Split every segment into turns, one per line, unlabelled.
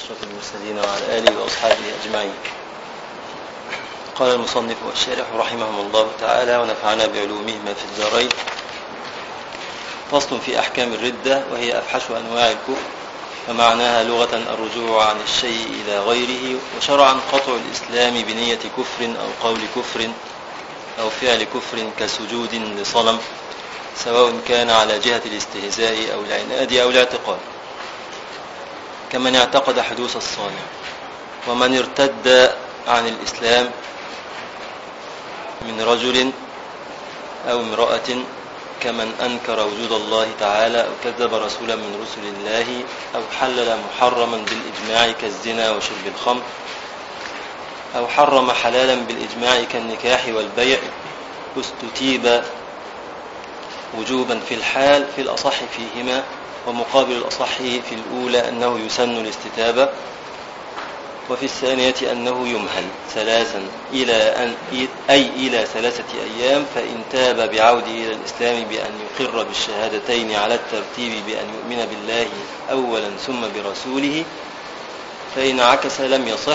أشرف المرسلين وعلى آله وأصحابه أجمعين. قال المصنف والشارح رحمهم الله تعالى ونفعنا بعلومهما في الدارين. فصل في أحكام الردة، وهي أفحش أنواع الكفر، فمعناها لغة الرجوع عن الشيء إلى غيره، وشرعا قطع الإسلام بنية كفر أو قول كفر أو فعل كفر كسجود لصنم، سواء كان على جهة الاستهزاء أو العناد أو الاعتقاد، كمن اعتقد حدوث الصانع. ومن ارتد عن الإسلام من رجل أو امرأة، كمن أنكر وجود الله تعالى أو كذب رسولا من رسل الله أو حلل محرما بالإجماع كالزنا وشرب الخمر، أو حرم حلالا بالإجماع كالنكاح والبيع، استتيب وجوبا في الحال في الأصح فيهما، ومقابل الأصح في الأولى أنه يسن الاستتابة، وفي الثانية أنه يمهل ثلاثا إلى 3 أيام، فإن تاب بعوده إلى الإسلام بأن يقر بالشهادتين على الترتيب بأن يؤمن بالله أولا ثم برسوله، فإن عكس لم يصح،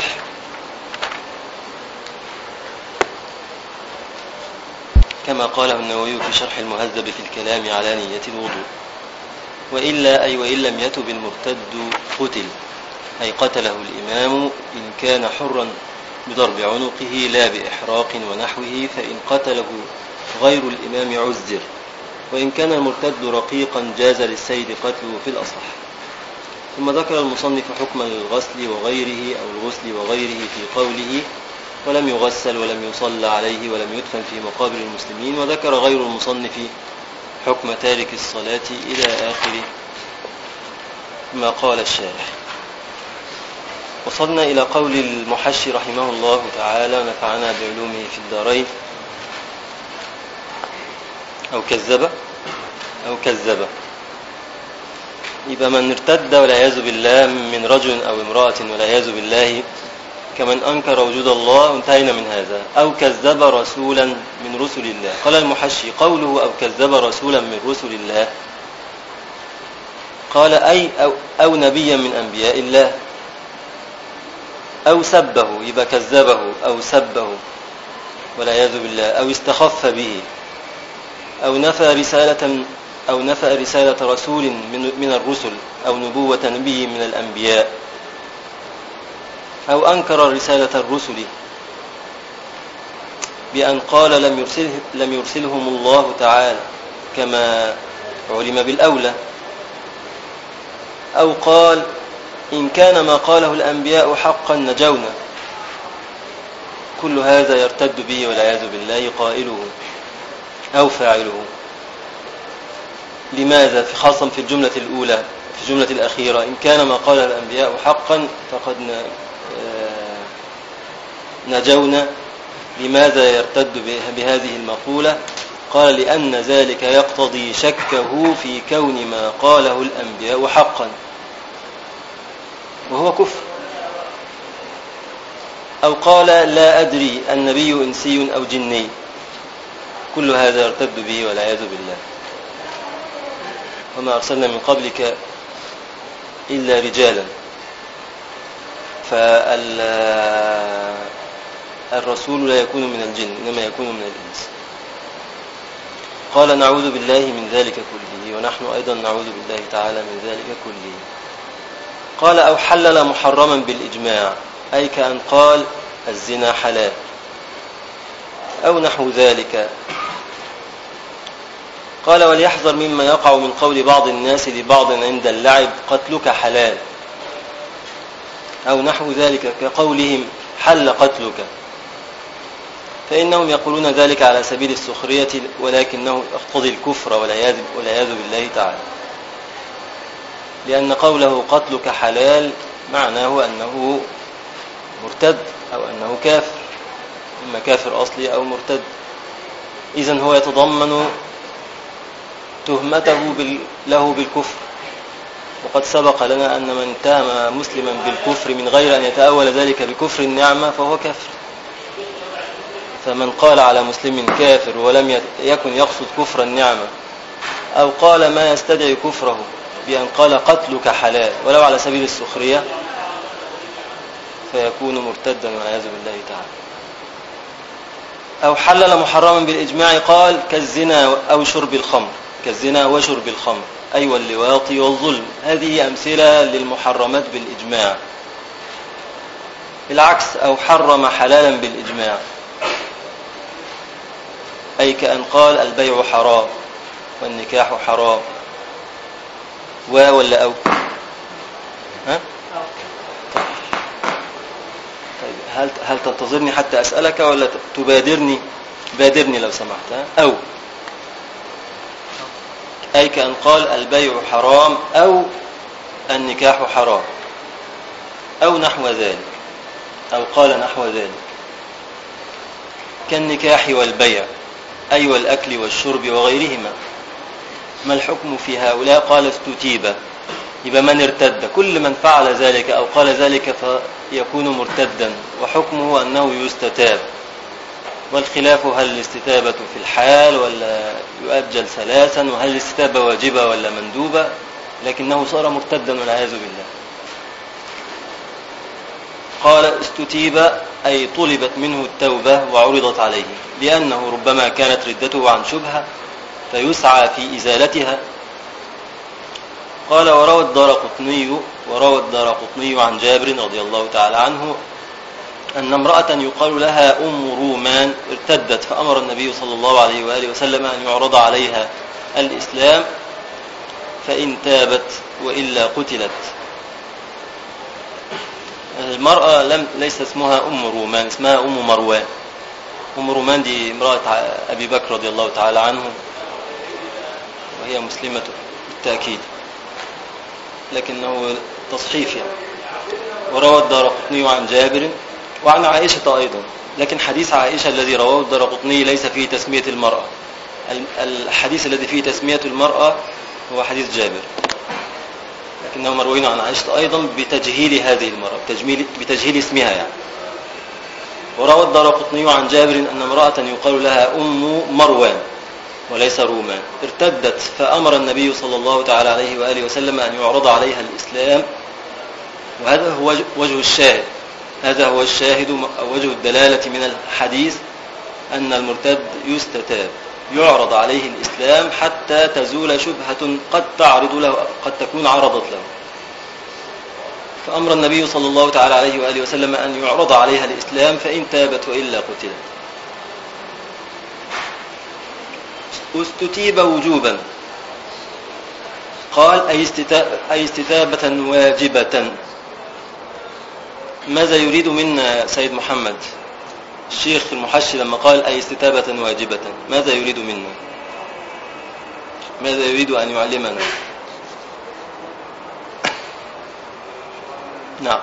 كما قاله النووي في شرح المهذب في الكلام على نية الوضوء. وإلا وإن لم يتب المرتد قتل، أي قتله الإمام إن كان حرا بضرب عنقه لا بإحراق ونحوه، فإن قتله غير الإمام عزر. وإن كان المرتد رقيقا جاز للسيد قتله في الأصح. ثم ذكر المصنف حكم الغسل وغيره أو الغسل وغيره في قوله ولم يغسل ولم يصلى عليه ولم يدفن في مقابر المسلمين، وذكر غير المصنف حكم تارك الصلاة إلى آخر ما قال الشارح. وصلنا إلى قول المحشي رحمه الله تعالى ونفعنا بعلومه في الدارين. أو كذب يبقى من ارتد والعياذ بالله من رجل أو امرأة والعياذ بالله، كمن أنكر وجود الله، انتهينا من هذا. أو كذب رسولا من رسل الله. قال المحشي قوله أو كذب رسولا من رسل الله، قال أو نبيا من أنبياء الله، أو سبه، يبقى كذبه أو سبه والعياذ بالله، أو استخف به، أو نفى رسالة رسول من الرسل، أو نبوة نبي من الأنبياء، أو أنكر رسالة الرسل بأن قال لم يرسلهم الله تعالى كما علم بالأولى، أو قال إن كان ما قاله الأنبياء حقا نجونا. كل هذا يرتد به والعياذ بالله قائله أو فاعله. لماذا؟ خاصة في الجملة الأولى، في الجملة الأخيرة، إن كان ما قاله الأنبياء حقا فقد نجونا. لماذا يرتد بهذه المقولة؟ قال لأن ذلك يقتضي شكه في كون ما قاله الأنبياء حقا، وهو كفر. أو قال لا أدري النبي إنسي أو جني، كل هذا يرتد به والعياذ بالله. وما أرسلنا من قبلك إلا رجالا، فالرسول لا يكون من الجن إنما يكون من الإنس. قال نعوذ بالله من ذلك كله، ونحن أيضا نعوذ بالله تعالى من ذلك كله. قال أو حلل محرما بالإجماع، أي كأن قال الزنا حلال أو نحو ذلك. قال وليحذر مما يقع من قول بعض الناس لبعض عند اللعب قتلك حلال أو نحو ذلك، كقولهم حل قتلك، فإنهم يقولون ذلك على سبيل السخرية، ولكنه يقتضي الكفر والعياذ بالله تعالى، لأن قوله قتلك حلال معناه أنه مرتد أو أنه كافر، إما كافر أصلي أو مرتد. إذن هو يتضمن تهمته له بالكفر. وقد سبق لنا أن من اتهم مسلما بالكفر من غير أن يتأول ذلك بكفر النعمة فهو كافر. فمن قال على مسلم كافر ولم يكن يقصد كفر النعمة، أو قال ما يستدعي كفره بأن قال قتلك حلال ولو على سبيل السخرية، فيكون مرتدا والعياذ بالله تعالى. أو حلل محرما بالإجماع قال كالزنا أو شرب الخمر، كالزنا وشرب الخمر أي واللواط والظلم. هذه أمثلة للمحرمات بالإجماع. العكس أو حرم حلالا بالإجماع أي كأن قال البيع حرام والنكاح حرام. ولا أو ها؟ طيب هل تنتظرني حتى أسألك ولا تبادرني؟ بادرني لو سمحت. أو أي كأن قال البيع حرام أو النكاح حرام أو نحو ذلك، أو قال نحو ذلك. كالنكاح والبيع أي والأكل والشرب وغيرهما. ما الحكم في هؤلاء؟ قال استتيب. يبقى من ارتد، كل من فعل ذلك أو قال ذلك فيكون مرتدا، وحكمه أنه يستتاب. والخلاف هل الاستتابة في الحال ولا يؤجل ثلاثا، وهل الاستتابة واجبة ولا مندوبة، لكنه صار مرتدا والعياذ بالله. قال استتيب أي طلبت منه التوبة وعرضت عليه، لأنه ربما كانت ردته عن شبهة فيسعى في إزالتها. قال وروى الدارقطني عن جابر رضي الله تعالى عنه أن امرأة يقال لها أم رومان ارتدت، فأمر النبي صلى الله عليه وآله وسلم أن يعرض عليها الإسلام فإن تابت وإلا قتلت. المرأة ليس اسمها أم رومان، اسمها أم مروان. أم رومان دي امرأة أبي بكر رضي الله تعالى عنه، وهي مسلمة بالتأكيد، لكنه تصحيف يعني. وروى الدارقطني عن جابر وعن عائشة أيضا، لكن حديث عائشة الذي رواه الدارقطني ليس فيه تسمية المرأة. الحديث الذي فيه تسمية المرأة هو حديث جابر، لكنه مروي عن عائشة أيضا بتجهيل هذه المرأة، بتجهيل اسمها يعني. وروى الدارقطني عن جابر أن امرأة يقال لها أم مروان وليس رومان ارتدت، فأمر النبي صلى الله تعالى عليه وآله وسلم أن يعرض عليها الإسلام. وهذا هو وجه الشاهد، هذا هو الشاهد أو وجه الدلالة من الحديث، أن المرتد يستتاب، يعرض عليه الإسلام حتى تزول شبهة قد تعرض له، قد تكون عرضت له. فأمر النبي صلى الله تعالى عليه وآله وسلم أن يعرض عليها الإسلام فإن تابت وإلا قتلت. استتيب وجوبا قال أي استتابة واجبة. ماذا يريد منا سيد محمد الشيخ المحشي لما قال أي استتابة واجبة؟ ماذا يريد منا؟ ماذا يريد أن يعلمنا؟ نعم،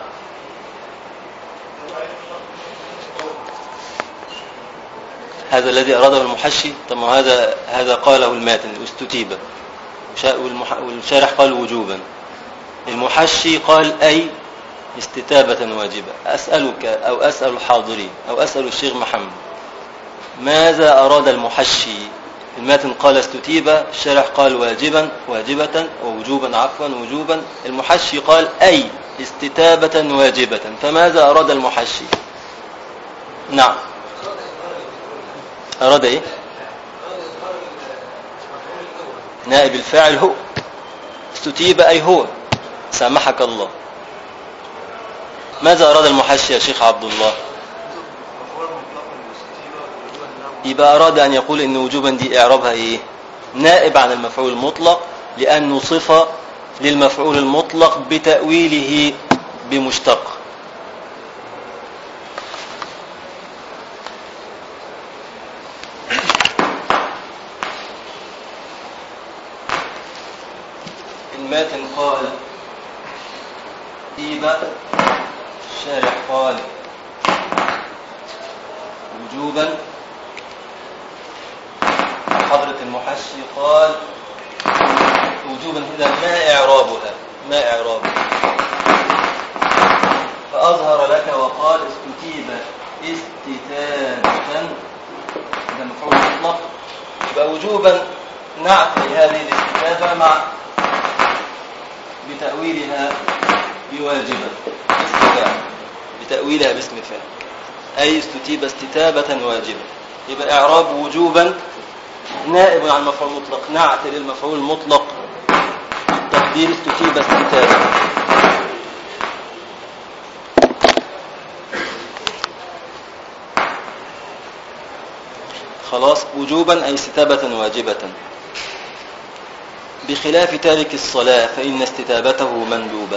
هذا الذي أراده المحشي. طب هذا قاله الماتن استتيب، والشارح قال وجوبا. المحشي قال أي استتابة واجبة. أسألك أو أسأل الحاضرين أو أسأل الشيخ محمد، ماذا أراد المحشي؟ الماتن قال استتيب، الشارح قال واجبة ووجوبا، عفوا وجوبا. المحشي قال أي استتابة واجبة، فماذا أراد المحشي؟ نعم، أراد إيه؟ نائب الفاعل هو استتيب أي هو، سامحك الله. ماذا أراد المحشي يا شيخ عبد الله؟ يبقى أراد أن يقول إن وجوبا دي إعرابها إيه؟ نائب عن المفعول المطلق، لأنه صفة للمفعول المطلق بتأويله بمشتق. الماتن قال إيبا، الشارح قال وجوبا، حضرة المحشي قال وجوبا. إذا ما إعرابها؟ ما إعرابها؟ فأظهر لك وقال استتيب استتابة، إذا مفعول مطلق، يبقى وجوبا نعت لهذه الاستتابة مع بتأويلها بواجبا استتابة. بتأويلها باسم فاعل، أي استتيب استتابة واجبة. يبقى إعراب وجوبا نائب عن المفعول المطلق، نعت للمفعول المطلق، تقدير استتيب استتابة. خلاص، وجوبا أي استتابة واجبة، بخلاف تارك الصلاة فإن استتابته مندوبة.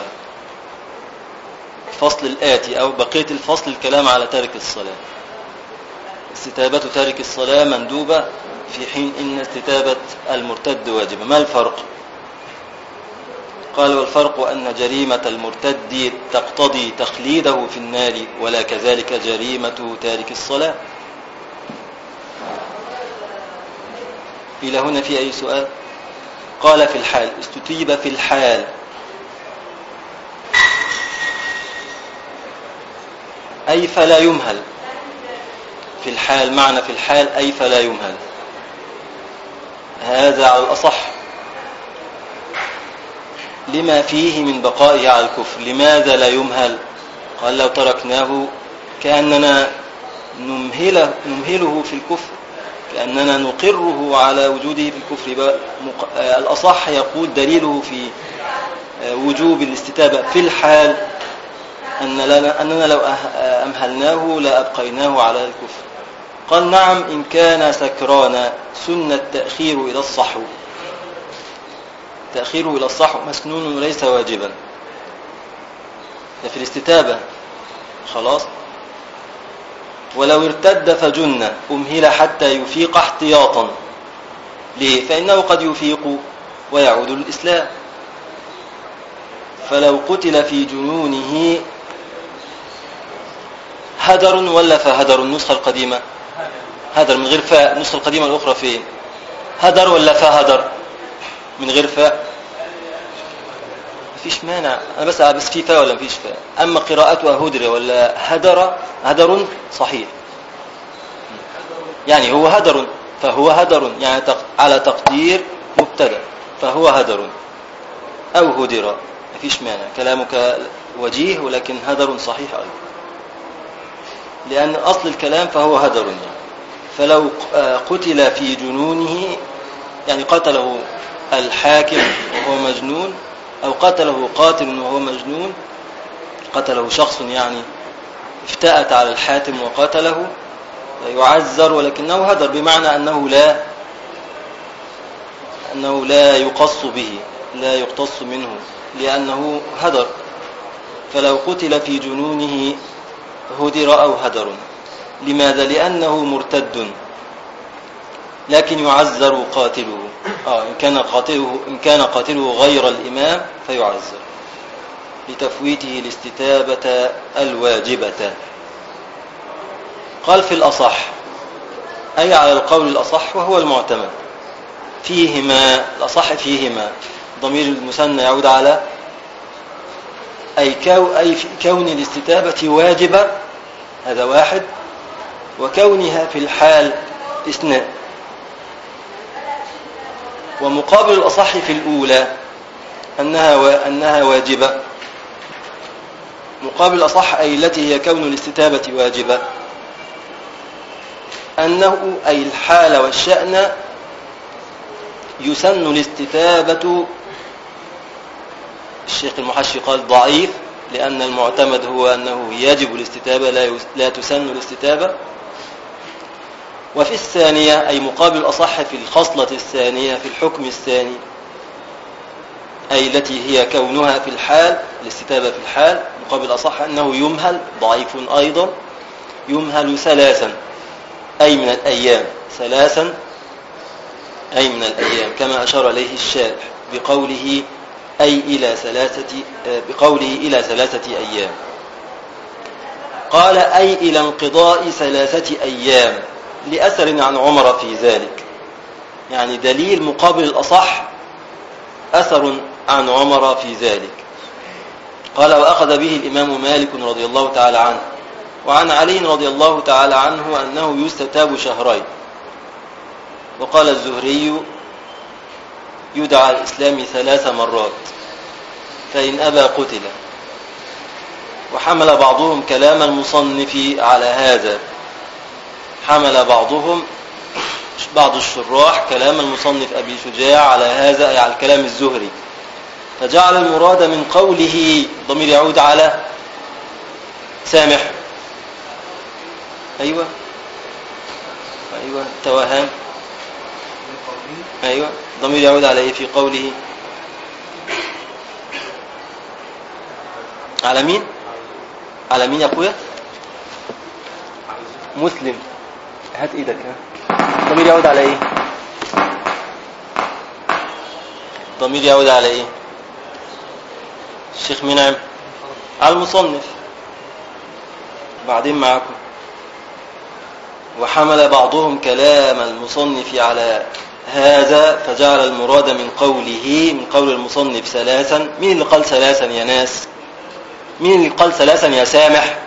الفصل الآتي أو بقية الفصل الكلام على تارك الصلاة. استتابة تارك الصلاة مندوبة في حين إن استتابة المرتد واجبة. ما الفرق؟ قال والفرق أن جريمة المرتد تقتضي تخليده في النار، ولا كذلك جريمة تارك الصلاة. إلى هنا في أي سؤال؟ قال في الحال، استتيب في الحال، أي فلا يمهل. في الحال معنى في الحال أي فلا يمهل، هذا على الأصح لما فيه من بقائه على الكفر. لماذا لا يمهل؟ قال لو تركناه كأننا نمهله في الكفر، كأننا نقره على وجوده في الكفر. الأصح يقول دليله في وجوب الاستتابة في الحال أننا لو أمهلناه لأبقيناه على الكفر. قال نعم إن كان سكرانا سنة تأخير إلى الصحو، تأخيره إلى الصحو مسنون وليس واجبا، ده في الاستتابة. خلاص، ولو ارتد فجن أمهل حتى يفيق احتياطا. ليه؟ فإنه قد يفيق ويعود للإسلام. فلو قتل في جنونه هدر ولا فهدر؟ النسخة القديمة هدر من غير فاء، النسخة القديمة الأخرى فين؟ هدر ولا فهدر من غير فاء؟ مفيش مانع، أنا بس في فاء ولا مفيش فاء. أما قراءتها هدر ولا هدر صحيح، يعني هو هدر، فهو هدر يعني على تقدير مبتدأ، فهو هدر أو هدر، مفيش مانع. كلامك وجيه، ولكن هدر صحيح أيضا، لأن أصل الكلام فهو هدر يعني. فلو قتل في جنونه، يعني قتله الحاكم وهو مجنون، أو قتله قاتل وهو مجنون، قتله شخص يعني افتأت على الحاتم وقتله، يعذر ولكنه هدر، بمعنى أنه لا يقص به، لا يقتص منه، لأنه هدر. فلو قتل في جنونه هدر أو هدر. لماذا؟ لأنه مرتد، لكن يعذر قاتله. إن كان قاتله غير الإمام فيعذر لتفويته الاستتابة الواجبة. قال في الأصح، أي على القول الأصح وهو المعتمد. فيهما، الأصح فيهما، ضمير المثنى يعود على أي في كون الاستتابة واجبة، هذا واحد، وكونها في الحال اثنان. ومقابل الأصح في الأولى أنها واجبة، مقابل الأصح أي التي هي كون الاستتابة واجبة، أنه أي الحال والشأن يسن الاستتابة. الشيخ المحشي قال ضعيف، لأن المعتمد هو أنه يجب الاستتابة لا تسن الاستتابة. وفي الثانية أي مقابل الأصح في الخصلة الثانية، في الحكم الثاني، أي التي هي كونها في الحال، الاستتابة في الحال، مقابل الأصح أنه يمهل، ضعيف أيضا، يمهل ثلاثا أي من الأيام، ثلاثا أي من الأيام، كما أشار إليه الشارح بقوله إلى ثلاثة أيام. قال أي إلى انقضاء 3 أيام، لأثر عن عمر في ذلك، يعني دليل مقابل الأصح أثر عن عمر في ذلك. قال وأخذ به الإمام مالك رضي الله تعالى عنه، وعن علي رضي الله تعالى عنه أنه يستتاب شهرين. وقال الزهري يدعى الإسلام 3 مرات، فإن أبى قتل. وحمل بعضهم كلام المصنف على هذا. حمل بعض الشراح كلام المصنف أبي شجاع على هذا، أي على الكلام الزهري، فجعل المراد من قوله، ضمير يعود على سامح. أيوة توهان. أيوة ضمير يعود على إيه في قوله؟ على مين؟ على مين يا أخويا؟ مسلم، هات إيدك. ضمير يعود على إيه؟ ضمير يعود على إيه؟ الشيخ منعم على المصنف. بعدين معكم. وحمل بعضهم كلام المصنف على هذا فجعل المراد من قوله، من قول المصنف ثلاثا. مين اللي قال ثلاثا يا ناس؟ مين اللي قال ثلاثا يا سامح؟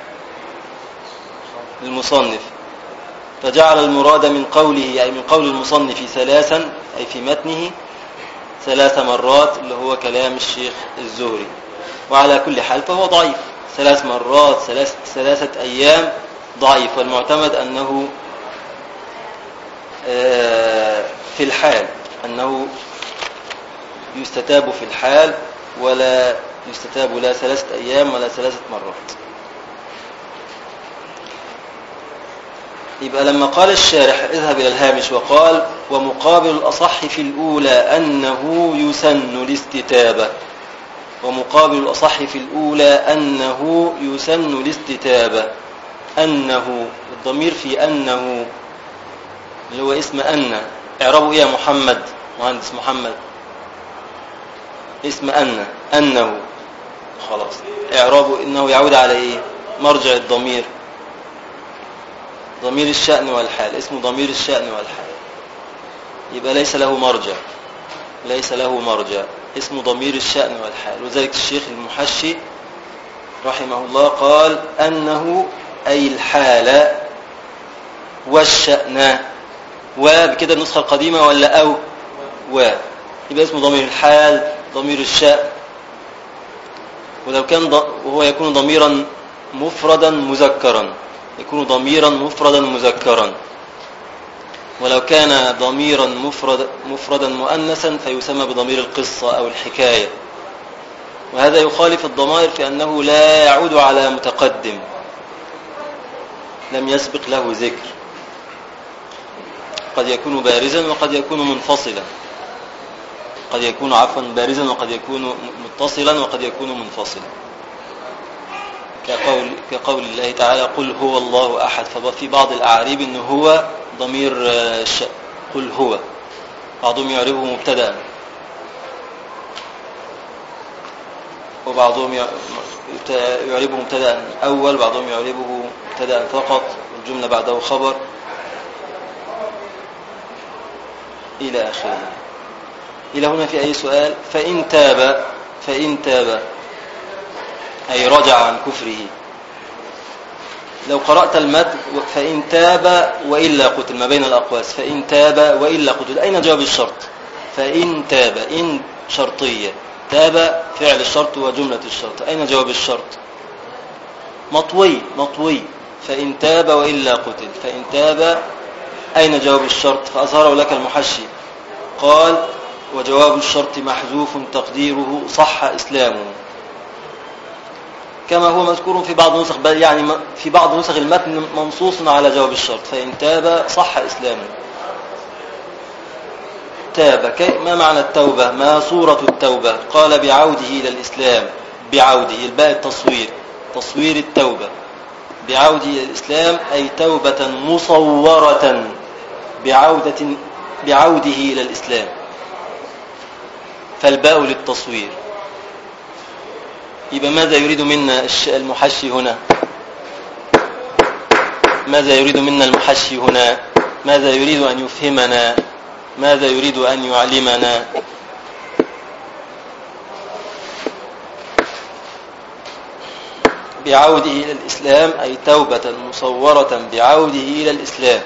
المصنف. فجعل المراد من قوله، أي من قول المصنف ثلاثا، أي في متنه 3 مرات، اللي هو كلام الشيخ الزهري. وعلى كل حال فهو ضعيف. 3 مرات 3 أيام ضعيف، والمعتمد أنه في الحال، أنه يستتاب في الحال، ولا يستتاب لا 3 أيام ولا 3 مرات. يبقى لما قال الشارح اذهب إلى الهامش وقال ومقابل الأصح في الأولى أنه يسن الاستتابة. ومقابل الأصح في الأولى أنه يسن الاستتابة. أنه، الضمير في أنه اللي هو اسم أن، اعربوا إيه يا محمد، مهندس محمد؟ اسم أنه خلاص، اعربوا إنه يعود على إيه؟ مرجع الضمير ضمير الشأن والحال، اسمه ضمير الشأن والحال. يبقى ليس له مرجع، اسمه ضمير الشأن والحال. وذلك الشيخ المحشي رحمه الله قال أنه أي الحال والشأن. وبكده النسخة القديمة ولا أو يبقى اسمه ضمير الحال، ضمير الشأن. ولو كان وهو يكون ضميرا مفردا مذكرا، يكون ضميرا مفردا مذكرا. ولو كان ضميرا مفردا مؤنثا فيسمى بضمير القصة أو الحكاية. وهذا يخالف الضمائر في أنه لا يعود على متقدم لم يسبق له ذكر، قد يكون بارزا وقد يكون منفصلا، قد يكون بارزا وقد يكون متصلا وقد يكون منفصلا، كقول الله تعالى قل هو الله أحد. ففي بعض الأعاريب أنه هو ضمير الشأن، قل هو، بعضهم يعربه مبتدأ وبعضهم يعربه مبتدأ أول، بعضهم يعربه مبتدأ فقط والجملة بعده خبر إلى آخره. إلى هنا في أي سؤال؟ فإن تاب أي رجع عن كفره. لو قرأت المتن فإن تاب وإلا قتل، ما بين الأقواس، فإن تاب وإلا قتل، أين جواب الشرط؟ فإن تاب، إن شرطية، تاب فعل الشرط وجملة الشرط، أين جواب الشرط؟ مطوي. فإن تاب وإلا قتل، فإن تاب أين جواب الشرط؟ فأظهره لك المحشي، قال وجواب الشرط محذوف تقديره صح إسلامه، كما هو مذكور في بعض نسخ، بل يعني في بعض نسخ المتن منصوص على جواب الشرط، فإن تاب صح إسلامه. تاب، ما معنى التوبة؟ ما صورة التوبة؟ قال بعوده إلى الإسلام، بعوده، الباء التصوير، تصوير التوبة، بعوده إلى الإسلام أي توبة مصورة بعوده إلى الإسلام، فالباء للتصوير. يبقى ماذا يريد منا المحشي هنا؟ ماذا يريد منا المحشي هنا؟ ماذا يريد أن يفهمنا؟ ماذا يريد أن يعلمنا؟ بعوده إلى الإسلام أي توبة مصورة بعوده إلى الإسلام.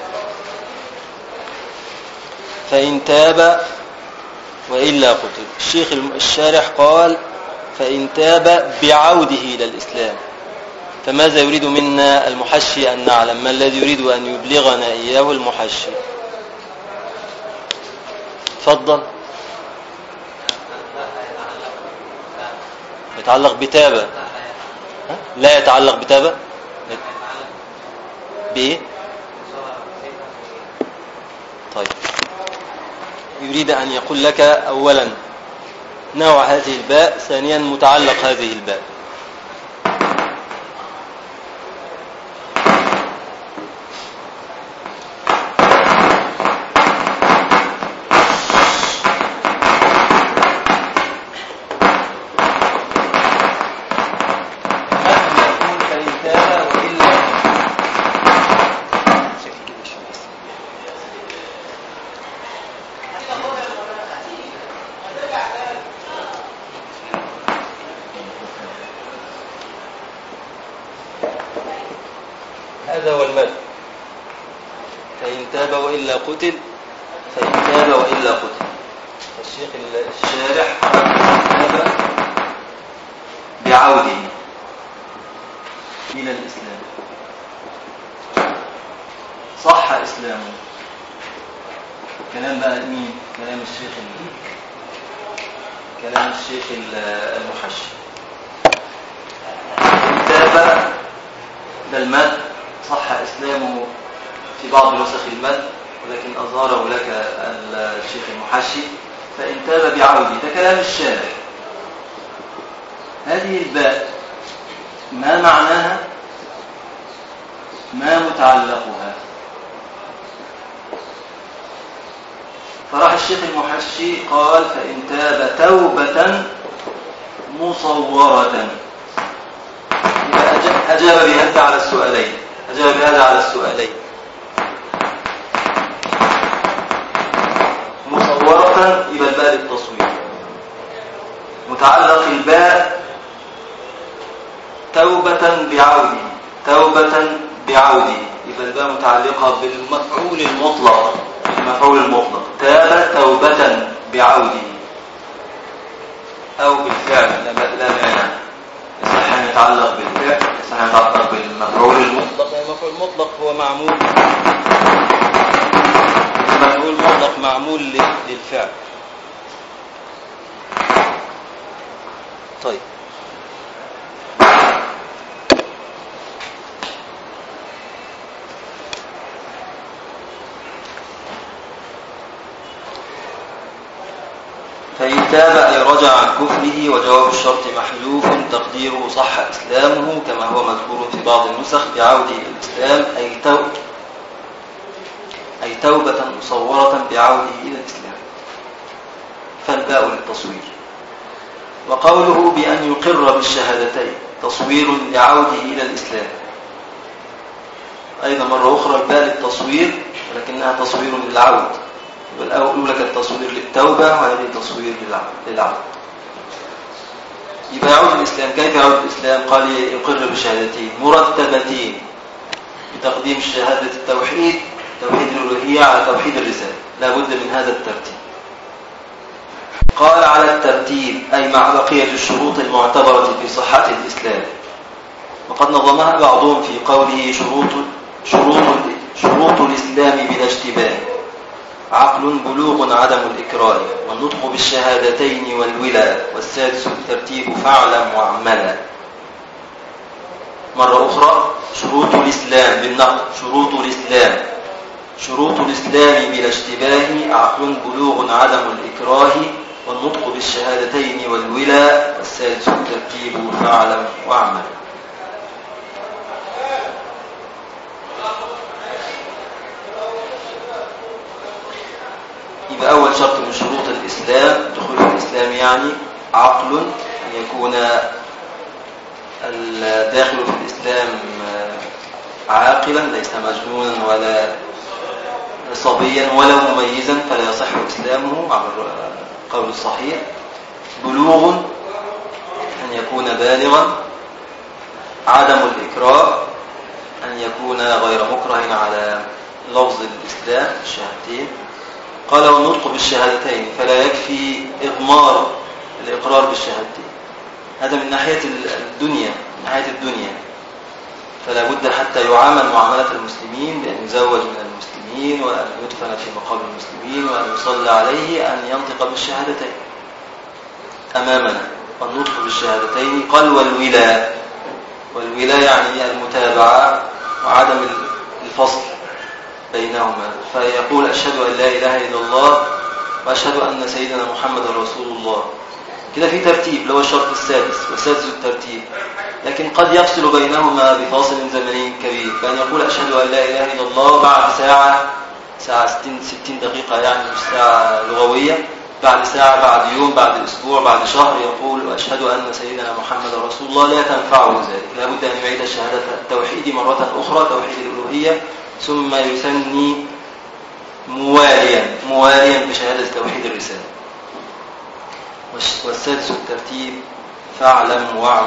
فإن تاب وإلا قتل. الشيخ الشارح قال فإن تاب بعوده إلى الإسلام، فماذا يريد منا المحشي أن نعلم؟ ما الذي يريد أن يبلغنا إياه المحشي؟ تفضل. يتعلق بتابة؟ لا يتعلق بتابة؟ بإيه؟ طيب، يريد أن يقول لك أولا نوع هذه الباء، ثانيا متعلق هذه الباء. هذا هو المد. فإن تاب وإلا قتل، فإن تاب وإلا قتل. الشيخ الشارح تاب بعوده إلى الإسلام، صح إسلامه. كلام بقى مين؟ كلام الشيخ المحشي. تاب ده المد، صح إسلامه في بعض نسخ المد، ولكن أظهره لك الشيخ المحشي. فإن تاب بعوده، ده كلام الشارح. هذه الباء ما معناها؟ ما متعلقها؟ فراح الشيخ المحشي قال فإن تاب توبة مصورة. أجاب بهذا على السؤالين. مصورة يبقى الباء للتصوير. متعلق الباء توبة بعودي يبقى الباء متعلقة بالمفعول المطلق. تاب توبة بعودي أو بالفعل لا مانع. يصح أن يتعلق بالفعل، يصح أن يتعلق بالمفعول المطلق. المفعول المطلق هو معمول، المفعول المطلق معمول للفعل. طيب، فإن تاب أي رجع عن كفره، وجواب الشرط محذوف تقديره صح إسلامه كما هو مذكور في بعض النسخ بعوده إلى الإسلام، أي توبة مصورة بعوده إلى الإسلام، فالباء للتصوير. وقوله بأن يقر بالشهادتين تصوير لعوده إلى الإسلام، أيضا مرة أخرى الباء للتصوير ولكنها تصوير للعود. الأولى كانت تصوير للتوبة، وهذه تصوير للعود. يبقى يعود الإسلام. كيف يعود الإسلام؟ قال يقر بشهادتين مرتبتين بتقديم شهادة التوحيد، توحيد الألوهية، على توحيد الرسالة. لا بد من هذا الترتيب. قال على الترتيب أي مع بقية الشروط المعتبرة في صحة الإسلام. وقد نظمها بعضهم في قوله شروط الإسلام بلا اشتباه: عقل، بلوغ، عدم الإكراه، والنطق بالشهادتين والولا، والسادس الترتيب فاعلم واعملا. مرة أخرى: شروط الإسلام بالنقل، شروط الإسلام بلا اشتباه: عقل، بلوغ، عدم الإكراه، والنطق بالشهادتين والولا، والسادس الترتيب فاعلم واعملا. يبقى أول شرط من شروط الإسلام، دخول الإسلام، يعني عقل، أن يكون الداخل في الإسلام عاقلا، ليس مجنونا ولا صبيا ولا مميزا، فلا يصح إسلامه على القول الصحيح. بلوغ، أن يكون بالغا. عدم الإكراه، أن يكون غير مكره على لفظ الإسلام الشهادتين. قال والنطق بالشهادتين، فلا يكفي إضمار الإقرار بالشهادتين. هذا من ناحية الدنيا، فلا بد حتى يعامل معاملة المسلمين بأن يزوج من المسلمين وأن يدفن في مقابر المسلمين وأن يصلى عليه أن ينطق بالشهادتين أمامنا. والنطق بالشهادتين قال والولاء يعني المتابعة وعدم الفصل بينهما، فيقول أشهد أن لا إله إلا الله وأشهد أن سيدنا محمد رسول الله. كده في ترتيب اللي هو الشرط السادس والسادس الترتيب، لكن قد يفصل بينهما بفاصل زمني كبير، بأن يقول أشهد أن لا إله إلا الله بعد ساعة 60 دقيقة، يعني مش ساعة لغوية، بعد ساعة، بعد يوم، بعد أسبوع، بعد شهر يقول أشهد أن سيدنا محمد رسول الله، لا تنفعه ذلك. لا بد أن يعيد شهادة التوحيد مرة أخرى، توحيد الألوهية، ثم يثني مواليا بشهادة توحيد الرسالة. والسادس الترتيب فاعلم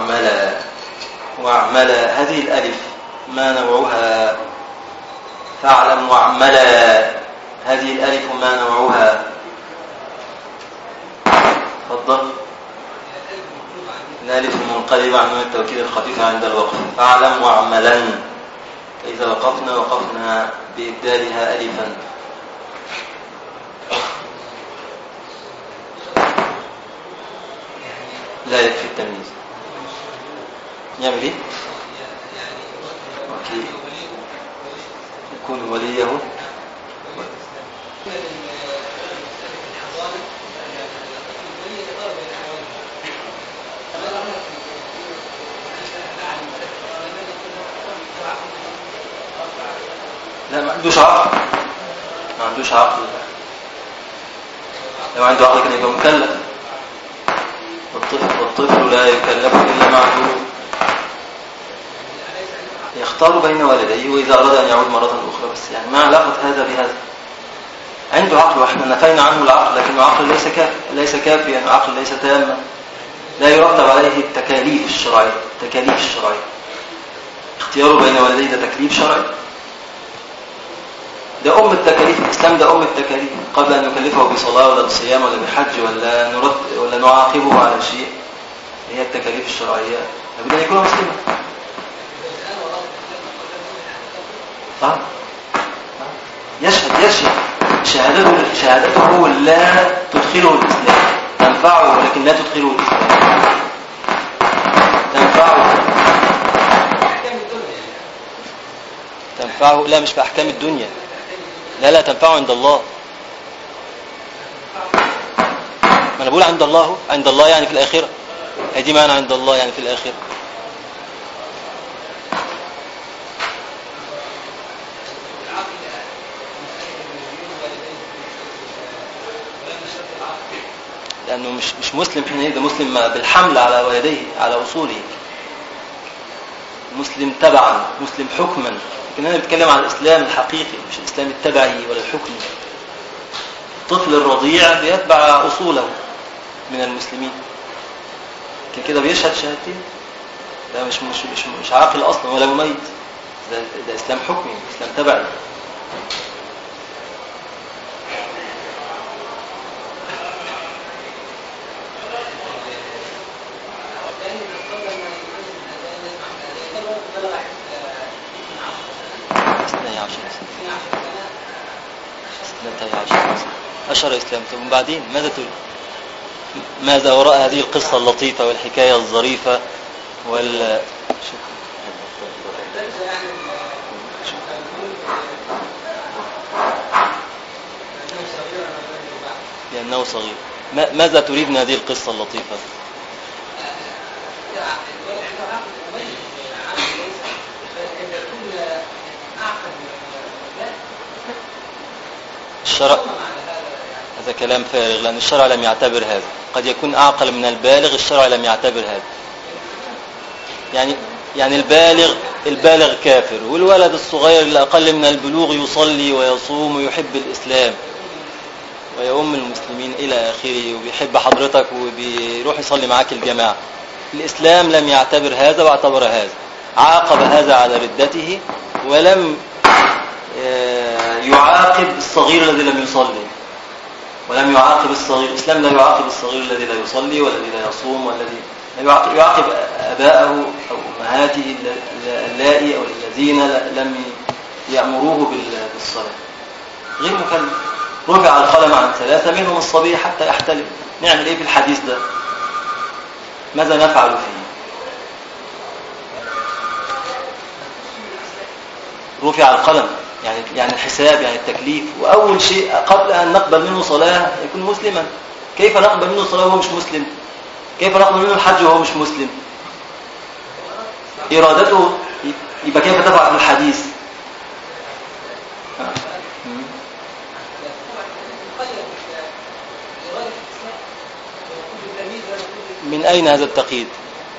واعملا. هذه الألف ما نوعها؟ فاعلم واعملا، هذه الألف ما نوعها؟ تفضل. الألف المنقلبة عن نون التوكيد الخفيفة عند الوقف. فاعلم واعملا، فإذا وقفنا بإبدالها ألفا. لا يكفي التمييز. يعمل ايه؟ يكون وليه لا، ما عندوش عقل. لو عنده عقل كان يبقى مكلف. والطفل لا يكلف إلا معذور، يختار بين والديه وإذا أراد أن يعود مرة أخرى. بس يعني ما علاقة هذا بهذا؟ عنده عقل وإحنا نفينا عنه العقل، لكن العقل ليس كافيا، العقل ليس تاما، لا يرتب عليه التكاليف الشرعية. اختياره بين والديه ده تكليف شرعي، ده أم التكاليف. الإسلام ده أم التكاليف. قبل أن نكلفه بصلاة ولا بصيام ولا بحج ولا نعاقبه على شيء، هي التكاليف الشرعية. لابد أن يكون مسلما. يشهد شهادته لا تدخله الإسلام، تنفعه ولكن لا تدخله الإسلام. تنفعه لا، مش في أحكام الدنيا، لا تنفعه عند الله. ما أنا بقول عند الله يعني في الآخرة. هذه معنى عند الله يعني في الآخرة. لأنه مش مسلم حينئذ، ده مسلم بالحمل على والديه، على أصوله، مسلم تبعا، مسلم حكما. لكن أنا بتكلم عن الإسلام الحقيقي، مش الإسلام التبعي ولا الحكمي. الطفل الرضيع بيتبع أصوله من المسلمين، كده بيشهد شهادتين. ده مش عاقل أصلا ولا مميز. ده إسلام حكمي، إسلام تبعي. أشهر إسلام. ثم بعدين ماذا وراء هذه القصة اللطيفة والحكاية الظريفة لأنه صغير. ماذا تريد من هذه القصة اللطيفة؟ الشرع هذا كلام فارغ، لأن الشرع لم يعتبر هذا. قد يكون أعقل من البالغ، الشرع لم يعتبر هذا. يعني البالغ كافر، والولد الصغير اللي أقل من البلوغ يصلي ويصوم ويحب الإسلام ويؤم المسلمين إلى آخره، وبيحب حضرتك وبيروح يصلي معاك الجماعة. الإسلام لم يعتبر هذا واعتبر هذا، عاقب هذا على ردته، ولم يعاقب الصغير الذي لم يصلي، ولم يعاقب الصغير. الإسلام لا يعاقب الصغير الذي لا يصلي والذي لا يصوم والذي يعاقب أباءه أو أمهاته اللائي أو الذين لم يأمروه بالصلاة، غير مكلف. رفع القلم عن 3 منهم الصبي حتى يحتلم. نعمل إيه في الحديث ده؟ ماذا نفعل فيه؟ رفع القلم يعني الحساب، يعني التكليف. وأول شيء قبل أن نقبل منه صلاة يكون مسلما. كيف نقبل منه صلاة وهو مش مسلم؟ كيف نقبل منه الحج وهو مش مسلم؟ إرادته يبقى كيف تفعل في الحديث؟ من أين هذا التقييد؟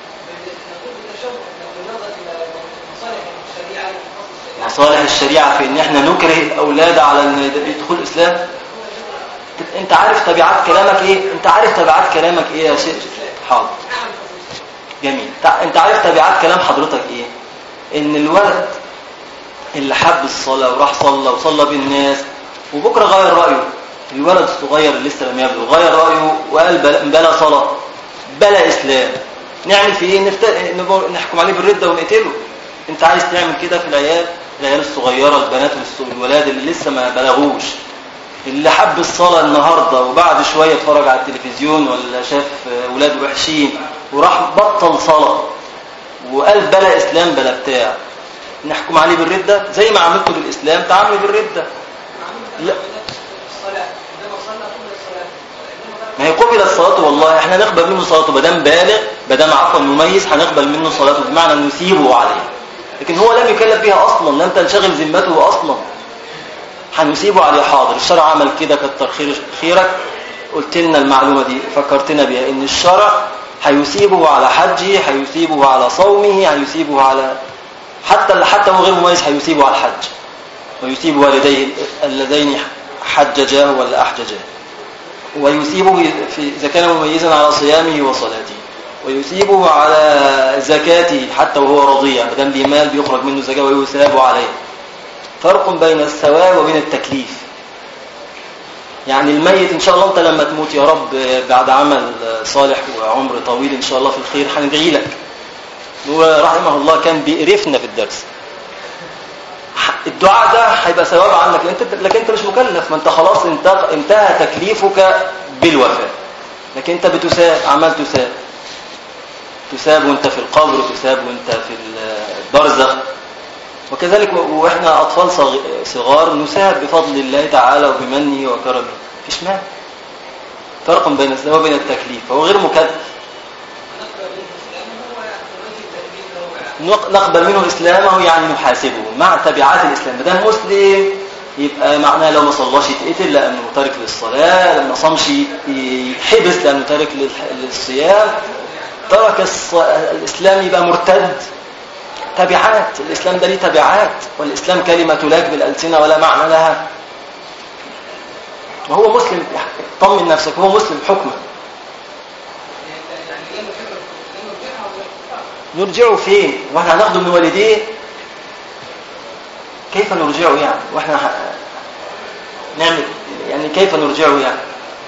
مصالح الشريعة في إن إحنا نكره الأولاد على أن يدخل الإسلام. أنت عارف تبعات كلامك إيه؟ أنت عارف تبعات كلامك إيه يا شيخ؟ حاضر، جميل. أنت عارف تبعات كلام حضرتك إيه؟ إن الولد اللي حب الصلاة وراح صلى وصلى بالناس وبكرة غير رأيه، الولد الصغير اللي لسه لم يبلغ غير رأيه وقال بلا صلاة بلا إسلام، نعمل فيه إيه؟ نحكم عليه بالردة ونقتله. أنت عايز تعمل كده في العيال الصغيرة، البنات والولاد اللي لسه ما بلغوش، اللي حب الصلاة النهاردة وبعد شوية اتفرج على التلفزيون ولا شاف ولاد وحشين وراح بطل صلاة وقال بلا إسلام بلا بتاع، نحكم عليه بالردة زي ما عملته بالإسلام تعاملوا بالردة. لا، ما هي قبلت صلاته. والله احنا نقبل منه صلاته بدم بالغ، بدم عفوا مميز، هنقبل منه صلاته بمعنى نسيبه عليه. لكن هو لم يكلف بها أصلا، لم تنشغل ذمته أصلا، هنسيبه عليه. حاضر، الشرع عمل كده، كتر خيرك، قلت لنا المعلومة دي، فكرتنا بها ان الشرع هيسيبه على حجه، هيسيبه على صومه، هيسيبه على حتى هو غير مميز، هيسيبه على الحج، ويسيب والديه اللذين حججاه ولا أحججاه، ويسيبه إذا كان مميزا على صيامه وصلاته، ويسيبه على زكاته حتى وهو رضيع، ما دام ليه مال بيخرج منه زكاة ويثاب عليه. فرق بين الثواب وبين التكليف. يعني الميت إن شاء الله أنت لما تموت يا رب بعد عمل صالح وعمر طويل إن شاء الله في الخير، هندعي لك. ورحمه الله كان بيقرفنا في الدرس. الدعاء ده هيبقى ثواب عنك، لكن انت مش مكلف، ما انت خلاص انتهى تكليفك بالوفاة، لكن انت بتساب، عمال تساب وانت في القبر، تساب وانت في البرزخ، وكذلك واحنا اطفال صغار نساب بفضل الله تعالى وبمنه وكرمه، مفيش مانع. فرق بين الثواب وبين التكليف، فهو غير مكلف. نقبل منه إسلامه يعني نحاسبه مع تبعات الإسلام. ده مسلم يبقى معناه لو ما صلاش يتقتل لأنه تارك للصلاة، لما صامش يحبس لأنه تارك للصيام، ترك الإسلام يبقى مرتد. تبعات الإسلام ده ليه تبعات، والإسلام كلمة تلاك بالألسنة ولا معنى لها. وهو مسلم، طمن نفسك، هو مسلم حكما. نرجعه فين؟ واحنا هناخده من والديه؟ كيف نرجعه يعني؟ واحنا نعمل يعني كيف نرجعه يعني؟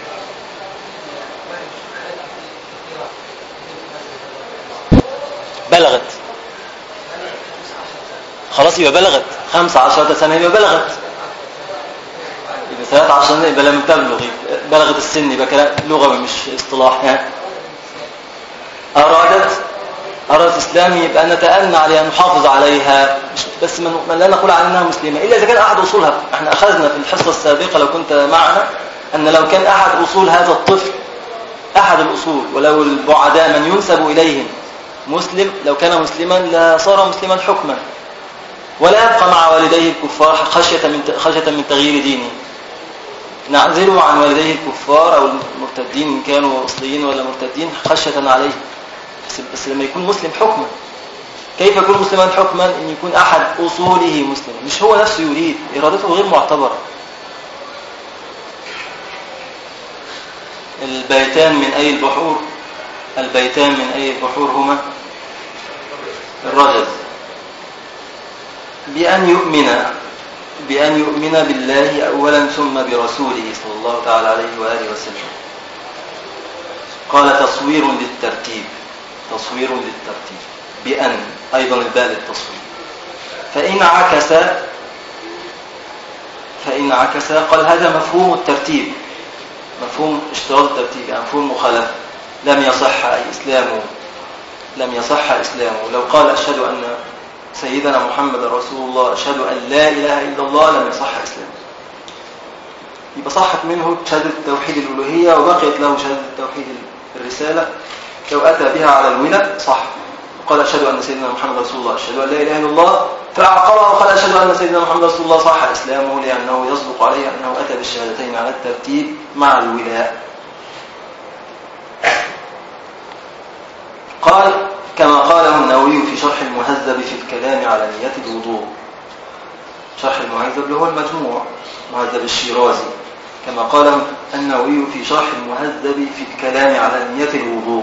بلغت خلاص، يبقى بلغت 15 سنة، يبقى بلغت 13 سنة، يبقى لم تبلغ، بلغت السن، يبقى كلام لغوي مش اصطلاح يعني. أرادت إسلامي يبقى نتأنى عليها، نحافظ عليها، بس ما لا نقول عنها مسلمة إلا إذا كان أحد أصولها. احنا أخذنا في الحصة السابقة لو كنت معنا أن لو كان أحد أصول هذا الطفل، أحد الأصول ولو البعداء من ينسب إليهم مسلم، لو كان مسلما لصار مسلما حكما، ولا يبقى مع والديه الكفار خشية من تغيير دينه. نعزله عن والديه الكفار أو المرتدين إن كانوا أصليين ولا مرتدين خشية عليه، بس لما يكون مسلم حكما. كيف يكون مسلما حكما؟ ان يكون احد اصوله مسلما، مش هو نفسه يريد، ارادته غير معتبره. البيتان من اي البحور؟ البيتان من اي البحور هما؟ الرجل بأن يؤمن بالله اولا ثم برسوله صلى الله تعالى عليه واله وسلم. قال تصوير للترتيب، تصوير للترتيب بأن أيضا الباء للتصوير. فإن عكس قال هذا مفهوم الترتيب، مفهوم اشتراط الترتيب، يعني مفهوم مخالفة. لم يصح إسلامه، لم يصح إسلامه. لو قال أشهد أن سيدنا محمد رسول الله، أشهد أن لا إله إلا الله، لم يصح إسلامه. يبقى صحت منه شهادة توحيد الألوهية وبقيت له شهادة توحيد الرسالة. لو أتى بها على الولد صح، قال أشهد أن سيدنا محمد رسول الله، أشهد أن لا إله إلا الله، فأعقبه وقال أشهد أن سيدنا محمد رسول الله، صح إسلامه، لأنه يصدق عليه أنه أتى بالشهادتين على الترتيب مع الولاء. قال كما قاله النووي في شرح المهذب في الكلام على نية الوضوء. شرح المهذب اللي هو المجموع، مهذب الشيرازي. كما قاله النووي في شرح المهذب في الكلام على نية الوضوء.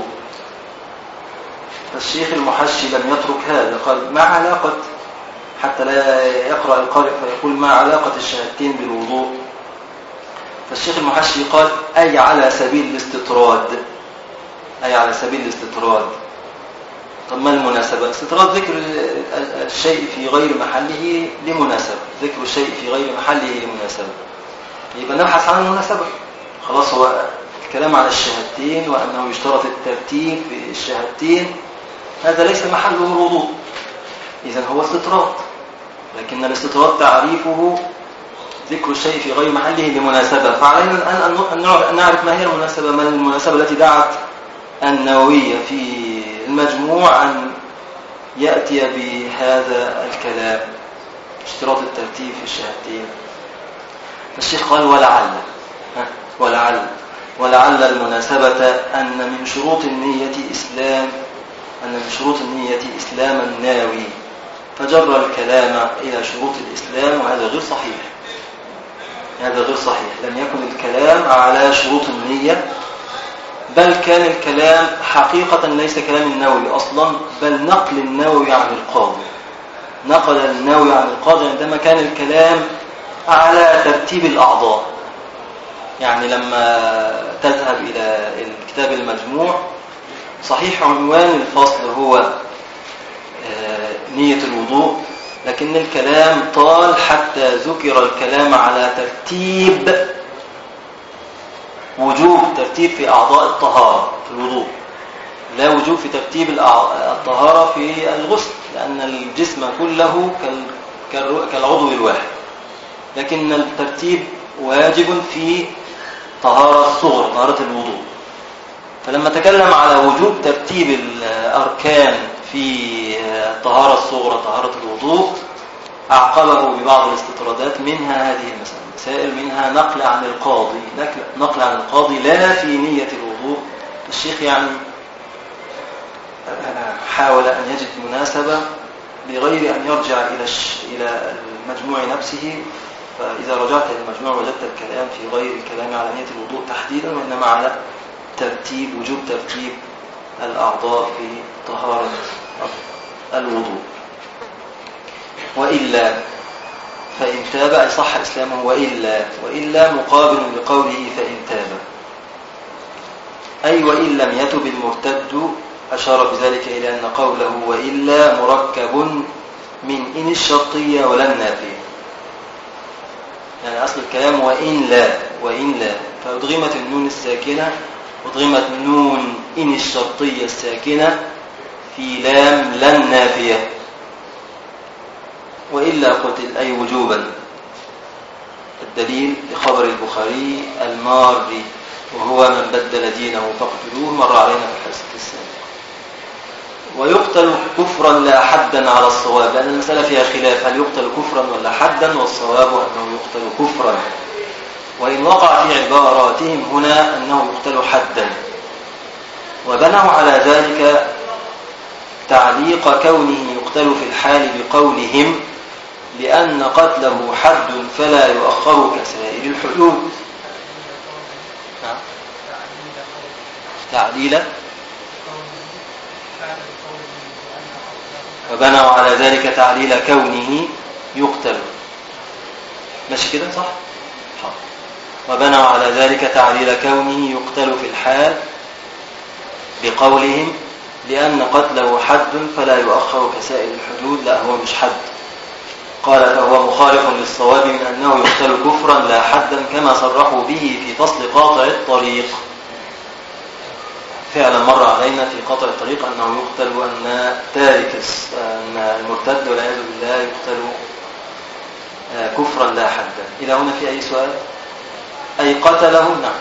فالشيخ المحشي لم يترك هذا، قال ما علاقة، حتى لا يقرأ القارئ فيقول ما علاقة الشهادتين بالوضوء. فالشيخ المحشي قال أي على سبيل الاستطراد، أي على سبيل الاستطراد. طب ما المناسبة؟ استطراد ذكر الشيء في غير محله لمناسبة، ذكر الشيء في غير محله لمناسبة، يبقى نبحث عن المناسبة. خلاص، هو الكلام على الشهادتين وأنه يشترط الترتيب في الشهادتين، هذا ليس محله الوضوء، إذن هو استطراد. لكن الاستطراد تعريفه ذكر الشيء في غير محله لمناسبة. فعلينا الآن أن نعرف ما هي المناسبة، ما المناسبة التي دعت النووي في المجموع أن يأتي بهذا الكلام، اشتراط الترتيب في الشهادتين. فالشيخ قال ولعل المناسبة أن من شروط النية إسلام الناوي، فجر الكلام إلى شروط الإسلام، وهذا غير صحيح. هذا غير صحيح، لم يكن الكلام على شروط النية، بل كان الكلام حقيقة ليس كلام النووي أصلا، بل نقل النووي عن القاضي. نقل النووي عن القاضي عندما كان الكلام على ترتيب الأعضاء. يعني لما تذهب إلى الكتاب المجموع، صحيح عنوان الفصل هو نية الوضوء، لكن الكلام طال حتى ذكر الكلام على ترتيب، وجوب ترتيب في أعضاء الطهارة في الوضوء، لا وجوب في ترتيب الطهارة في الغسل، لأن الجسم كله كالعضو الواحد، لكن الترتيب واجب في طهارة الصغرى، طهارة الوضوء. فلما تكلم على وجوب ترتيب الأركان في الطهارة الصغرى، طهارة الوضوء، أعقبه ببعض الاستطرادات، منها هذه المسائل، منها نقل عن القاضي لا في نية الوضوء. الشيخ يعني حاول أن يجد مناسبة بغير أن يرجع إلى المجموع نفسه. فإذا رجعت إلى المجموع وجدت الكلام في غير الكلام على نية الوضوء تحديدا، وإنما على وجوب ترتيب الأعضاء في طهارة الوضوء. وإلا فإن تاب أي صح إسلامه، وإلا مقابل لقوله فإن تاب، أي وإن لم يتب المرتد. أشار بذلك إلى أن قوله وإلا مركب من إن الشرطية ولا النافية، يعني أصل الكلام وإن لا فأدغمت النون الساكنة، أدغمت نون إن الشرطية الساكنة في لام لا النافية. وإلا قلت أي وجوبا. الدليل بخبر البخاري الماري، وهو من بدل دينه فاقتلوه، مر علينا في الحديث السابق. ويقتل كفرا لا حدا على الصواب، لأن المسألة فيها خلاف، هل يقتل كفرا ولا حدا؟ والصواب أنه يقتل كفرا، وإن وقع في عباراتهم هنا أنه يقتل حدا. وبنوا على ذلك تعليق كونه يقتل في الحال بقولهم لأن قتله حد فلا يؤخر كسائر الحدود. تعليل وبنوا على ذلك تعليل كونه يقتل، ماشي كده صح؟ وبنوا على ذلك تعليل كونه يقتل في الحال بقولهم لأن قتله حد فلا يؤخر كسائر الحدود. لا، هو مش حد. قال فهو مخالف للصواب من أنه يقتل كفرا لا حدا كما صرحوا به في فصل قاطع الطريق. فعلا مر علينا في قاطع الطريق أنه يقتل وأن أن المرتد والعياذ بالله يقتل كفرا لا حدا. إلى هنا في أي سؤال؟ أي قتله؟ نعم.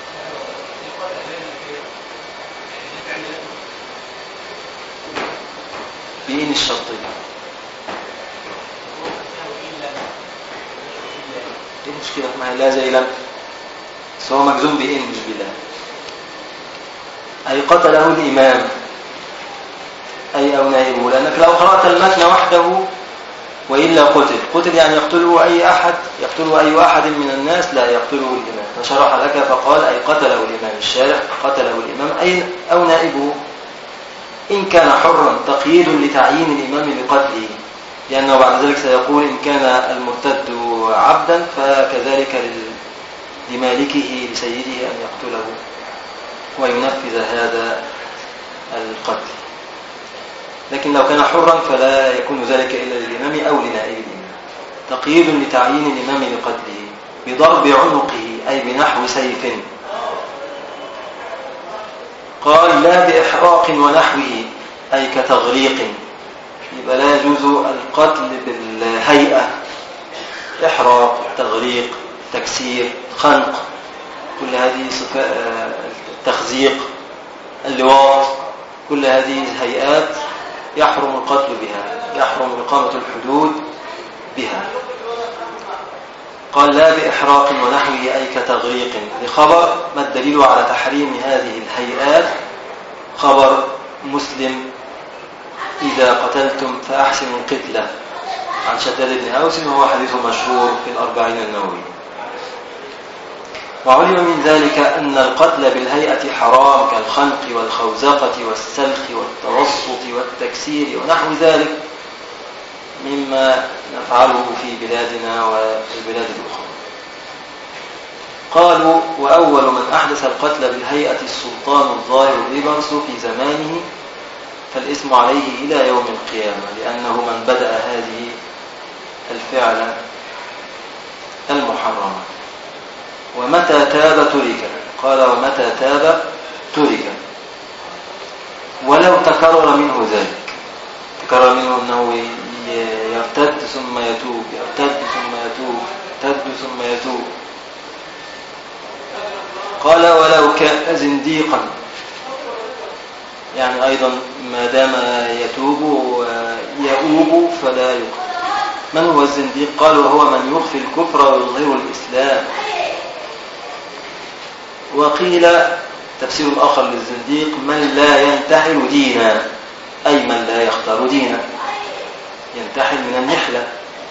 بإن الشرطية. ايه المشكلة؟ ما هي لا زي لم، بس هو مجزوم بإن مش بلا. أي قتله الإمام أي أو نائبه، لأنك لو قرأت المتن وحده وإلا قتل يعني يقتله أي أحد، يقتله أي أحد من الناس، لا يقتله الإمام. فشرح لك فقال أي قتله الإمام. الشارع قتله الإمام أي أو نائبه، إن كان حرا تقييد لتعيين الإمام بقتله، لأنه بعد ذلك سيقول إن كان المرتد عبدا فكذلك لمالكه لسيده أن يقتله وينفذ هذا القتل. لكن لو كان حرا فلا يكون ذلك إلا للإمام أو لنائب الإمام. تقييد لتعيين الإمام بقتله بضرب عنقه أي بنحو سيف. قال لا بإحراق ونحوه أي كتغريق، يبقى لا يجوز القتل بالهيئة، إحراق، تغريق، تكسير، خنق، كل هذه التخزيق، اللواط، كل هذه هيئات يحرم القتل بها، يحرم إقامة الحدود بها. قال لا بإحراق ونحوه أي كتغريق. لخبر ما الدليل على تحريم هذه الهيئات؟ خبر مسلم إذا قتلتم فأحسنوا القتلة عن شداد بن أوس، وهو حديث مشهور في الأربعين النووية. وعلم من ذلك أن القتل بالهيئة حرام كالخنق والخوزقة والسلخ والتوسط والتكسير ونحو ذلك مما نفعله في بلادنا وفي البلاد الأخرى. قالوا وأول من أحدث القتل بالهيئة السلطان الظاهر بيبرس في زمانه، فالاسم عليه إلى يوم القيامة، لأنه من بدأ هذه الفعل المحرمة. ومتى تاب ترك. قال ومتى تاب ترك ولو تكرر منه ذلك. تكرر منه أنه يرتد ثم يتوب، يرتد ثم يتوب، يرتد ثم يتوب. قال ولو كان زنديقا، يعني أيضا ما دام يتوب ويؤوب فلا يقتل. من هو الزنديق؟ قال وهو من يخفي الكفر ويظهر الإسلام. وقيل تفسير آخر للزنديق من لا ينتحل دينا، أي من لا يختار دينا، ينتحل من النحلة.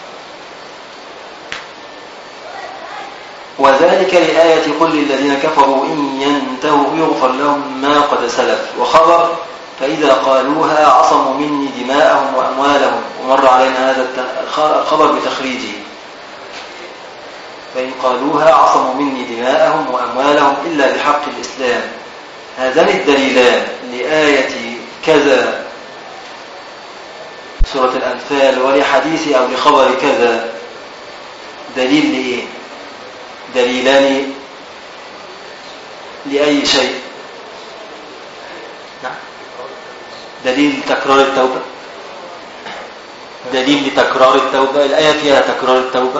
وذلك لآية قل للذين كفروا إن ينتهوا يغفر لهم ما قد سلف. وخبر فإذا قالوها عصموا مني دماءهم وأموالهم. ومر علينا هذا الخبر بتخريجه. فإن قالوها عصموا مني دماءهم وأموالهم إلا بحق الإسلام. هذان الدليلان لآية كذا سورة الأنفال ولحديث أو لخبر كذا دليل لإيه؟ دليلان لأي شيء؟ نعم. دليل تكرار التوبة، دليل لتكرار التوبة. الآية فيها تكرار التوبة.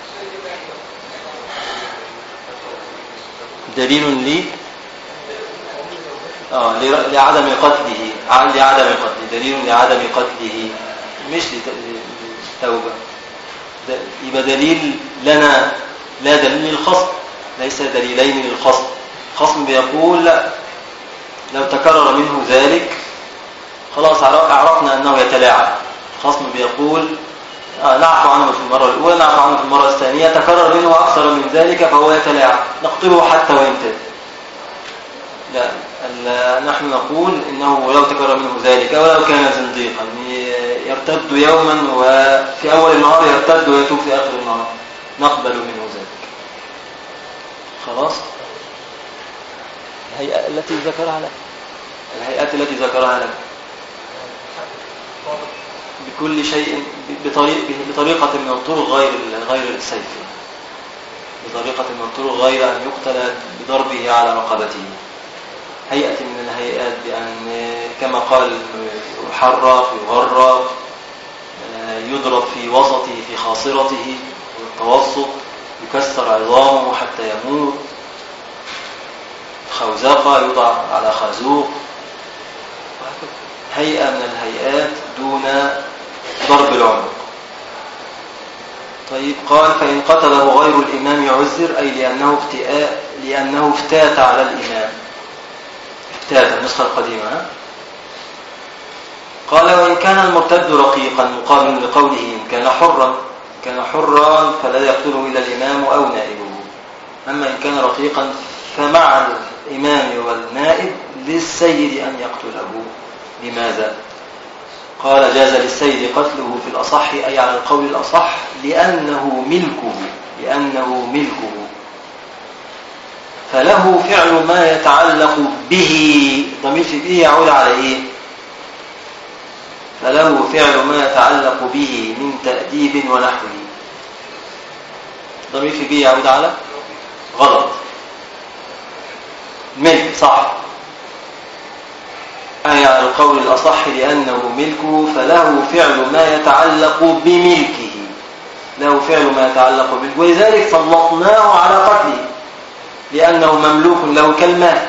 دليل لي لعدم قتله، لعدم قتله، دليل لعدم قتله مش للتوبة. يبقى دليل لنا، لا دليل للخصم، ليس دليلين للخصم. الخصم بيقول لا، لو تكرر منه ذلك خلاص عرفنا أنه يتلاعب. الخصم بيقول نعفو عنه في المرة الأولى، نعفو عنه في المرة الثانية، تكرر منه أكثر من ذلك فهو يتلاعب، نقتله حتى وينتهي. لا، نحن نقول إنه لو تكرر منه ذلك ولو كان زنديقا يرتد يوما وفي أول النهار يرتد ويتوب في آخر النهار، نقبل منه ذلك. خلاص. الهيئة التي ذكرها لك، الهيئات التي ذكرها لك بكل شيء بطريقة من الطرق غير السيف، بطريقة من الطرق غير أن يقتل بضربه على رقبته، هيئة من الهيئات، بأن كما قال يحرق يغرق، يضرب في وسطه في خاصرته والتوسط، يكسر عظامه حتى يموت، خوزقة يوضع على خازوق، هيئة من الهيئات دون ضرب العنق. طيب قال فإن قتله غير الإمام يعذر، أي لأنه افتات على الإمام، افتات النسخة القديمة. قال وإن كان المرتد رقيقا مقابل لقوله إن كان حرا فلا يقتله إلا الإمام أو نائبه، أما إن كان رقيقا فمع الإمام والنائب للسيد أن يقتله. لماذا؟ قال جاز للسيد قتله في الأصح، أي على القول الأصح، لأنه ملكه فله فعل ما يتعلق به. ضمير في به يعود على إيه؟ فله فعل ما يتعلق به من تأديب ونحوه. ضمير في به يعود على غلط، ملك صح، أي على القول الأصح لأنه ملكه فله فعل ما يتعلق بملكه، له فعل ما يتعلق بملكه، ولذلك سلطناه على قتله لأنه مملوك له كالمال،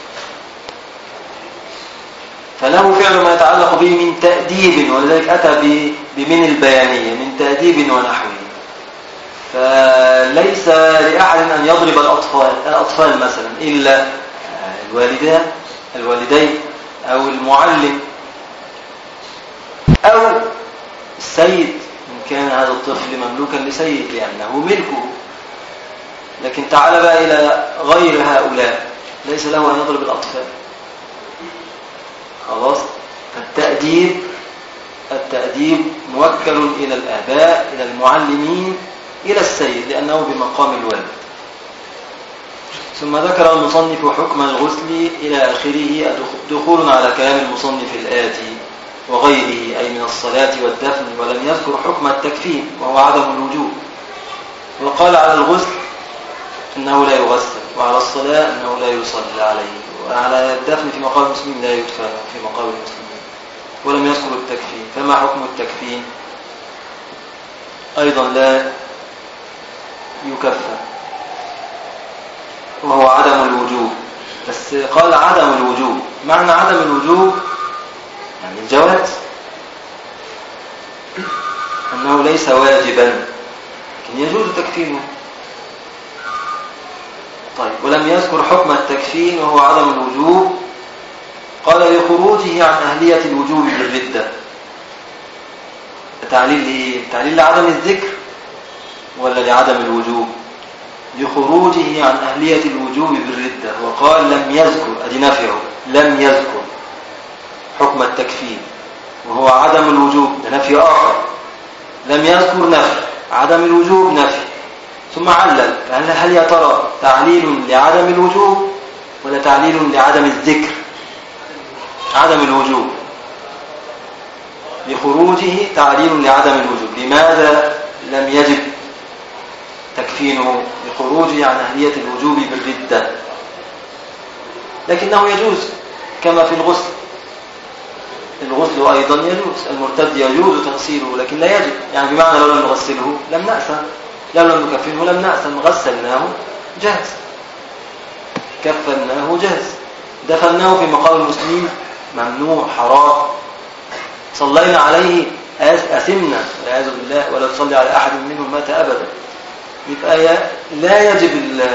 فله فعل ما يتعلق به من تأديب، ولذلك أتى بمن البيانية من تأديب ونحوه. فليس لأحد أن يضرب الأطفال مثلا إلا الوالدين أو المعلم أو السيد إن كان هذا الطفل مملوكا لسيد لأنه ملكه. لكن تعال بقى إلى غير هؤلاء، ليس له أن يضرب الأطفال خلاص. التأديب موكل إلى الآباء، إلى المعلمين، إلى السيد لأنه بمقام الوالد. ثم ذكر المصنف حكم الغسل إلى آخره، دخول على كلام المصنف الآتي وغيره أي من الصلاة والدفن، ولم يذكر حكم التكفين وهو عدم الوجوب. وقال على الغسل أنه لا يغسل، وعلى الصلاة أنه لا يصلى عليه، وعلى الدفن في مقام المسلمين لا يدفن في مقام المسلمين، ولم يذكر التكفين. فما حكم التكفين؟ أيضا لا يكفى وهو عدم الوجوب. بس قال عدم الوجوب، معنى عدم الوجوب يعني الجواز، أنه ليس واجبا لكن يجوز تكفينه. طيب ولم يذكر حكم التكفين وهو عدم الوجوب. قال لخروجه عن أهلية الوجوب بالردة. تعليل لإيه؟ تعليل لعدم الذكر ولا لعدم الوجوب؟ لخروجه عن أهلية الوجوب بالردة. وقال لم يذكر، أدي نفيه، لم يذكر حكم التكفين وهو عدم الوجوب، ده نفي آخر. لم يذكر نفي، عدم الوجوب نفي، ثم علل. هل يا ترى تعليل لعدم الوجوب ولا تعليل لعدم الذكر؟ عدم الوجوب. لخروجه تعليل لعدم الوجوب. لماذا لم يجب تكفينه؟ لخروجه عن أهلية الوجوب بالردة. لكنه يجوز كما في الغسل، الغسل أيضا يجوز، المرتد يجوز تغسيله لكن لا يجب، يعني بمعنى لو لم نغسله لم نأثم، لو لم نكفنه لم نأثم، غسلناه جاهز، كفناه جاهز، دفناه في مقام المسلمين ممنوع حرام، صلينا عليه أثمنا والعياذ بالله، ولا تصلي على أحد منهم مات أبدا. يبقى لا يجب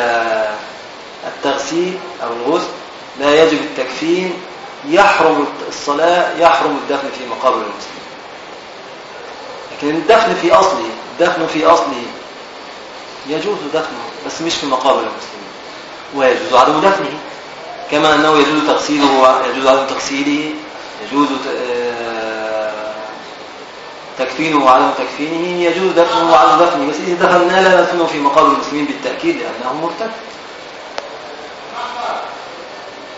التغسيل أو الغسل، لا يجب التكفين، يحرم الصلاة، يحرم الدفن في مقابر المسلمين. لكن الدفن في أصله يجوز دفنه بس مش في مقابر المسلمين، ويجوز عدم دفنه كما أنه يجوز تغسيله ويجوز عدم تغسيله، يجوز تكفينه وعدم تكفينه، يجوز دفنه وعدم دفنه. بس إذا دفننا لا ندفنه في مقابر المسلمين بالتأكيد لأنه مرتد.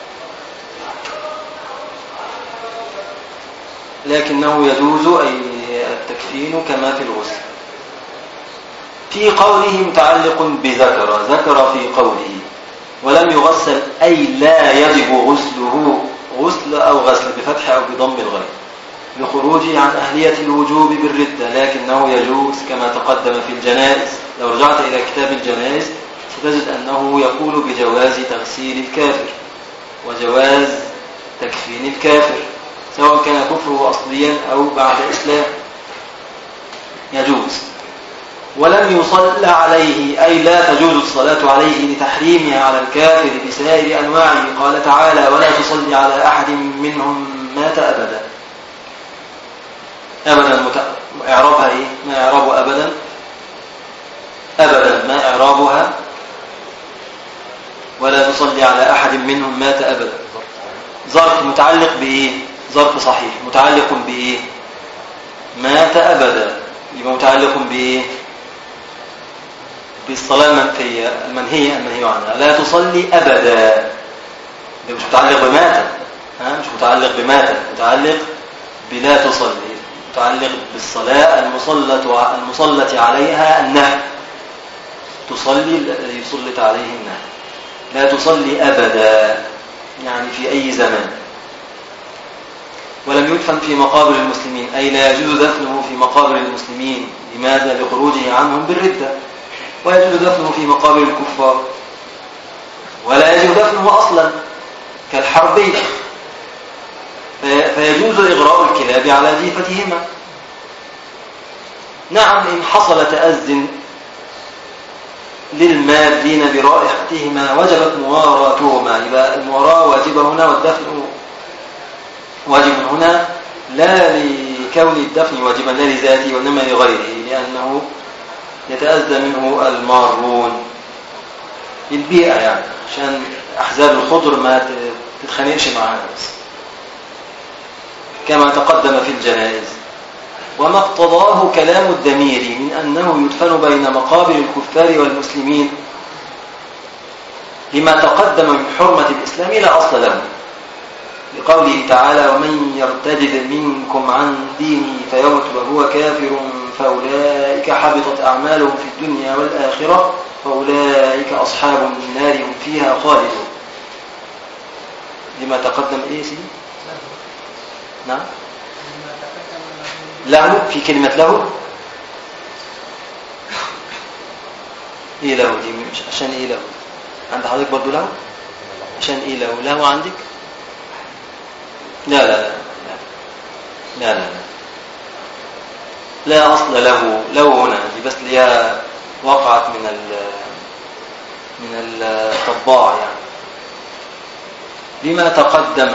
لكنه يجوز، أي التكفين كما في الغسل. في قوله متعلق بذكر، ذكر في قوله ولم يغسل أي لا يجب غسله، غسل أو غسل بفتح أو بضم الغين، لخروجه عن أهلية الوجوب بالردة، لكنه يجوز كما تقدم في الجنائز. لو رجعت إلى كتاب الجنائز ستجد أنه يقول بجواز تغسيل الكافر وجواز تكفين الكافر سواء كان كفره أصليا أو بعد إسلام، يجوز. ولم يصلى عليه أي لا تجوز الصلاة عليه لتحريمها على الكافر بسائر أنواعه. قال تعالى ولا تصلي على أحد منهم مات أبدا. أبدا إعرابها إيه؟ ما إعراب أبدا؟ أبدا ما إعرابها؟ ولا تصلي على أحد منهم مات أبدا. ظرف متعلق بإيه؟ ظرف صحيح متعلق بإيه؟ مات أبدا، يبقى متعلق بإيه؟ بالصلاة المنهية عنها. لا تصلي أبدا، ده مش متعلق بمات، مش متعلق بمات، متعلق بلا تصلي، متعلق بالصلاة المصلة عليها النهي، تصلي الذي يصلت عليه النهي. لا تصلي أبدا يعني في أي زمان. ولم يدفن في مقابر المسلمين أي لا يجوز دفنه في مقابر المسلمين. لماذا؟ لخروجه عنهم بالردة. ويجوز دفنه في مقابر الكفار، ولا يجوز دفنه أصلا كالحربي، فيجوز إغراء الكلاب على جيفتهما. نعم إن حصل تأذن للمادين برائحتهما وجبت مواراتهما، يبقى المواراة واجبة هنا والدفن واجب هنا، لا لكون الدفن واجبا لا لذاته وإنما لغيره، لأنه يتأذى منه المارون للبيئة، يعني عشان أحزاب الخضر ما تتخانقش معها بس كما تقدم في الجنائز. وما اقتضاه كلام الدميري من أنه يدفن بين مقابر الكفار والمسلمين لما تقدم من حرمة الإسلام لا أصل له، لقوله تعالى ومن يرتد منكم عن دينه فيمت وهو كافر فأولئك حبطت أعمالهم في الدنيا والآخرة فأولئك أصحاب النار هم فيها خالدون. لما تقدم إيه سيدي؟ نعم له، في كلمة له إيه له دي؟ مش عشان إيه له؟ عند حضرتك برضو له؟ عشان إيه له عندك؟ لا لا لا لا لا لا لا أصل له هنا دي بس ليها وقعت من الطباع يعني. لما تقدم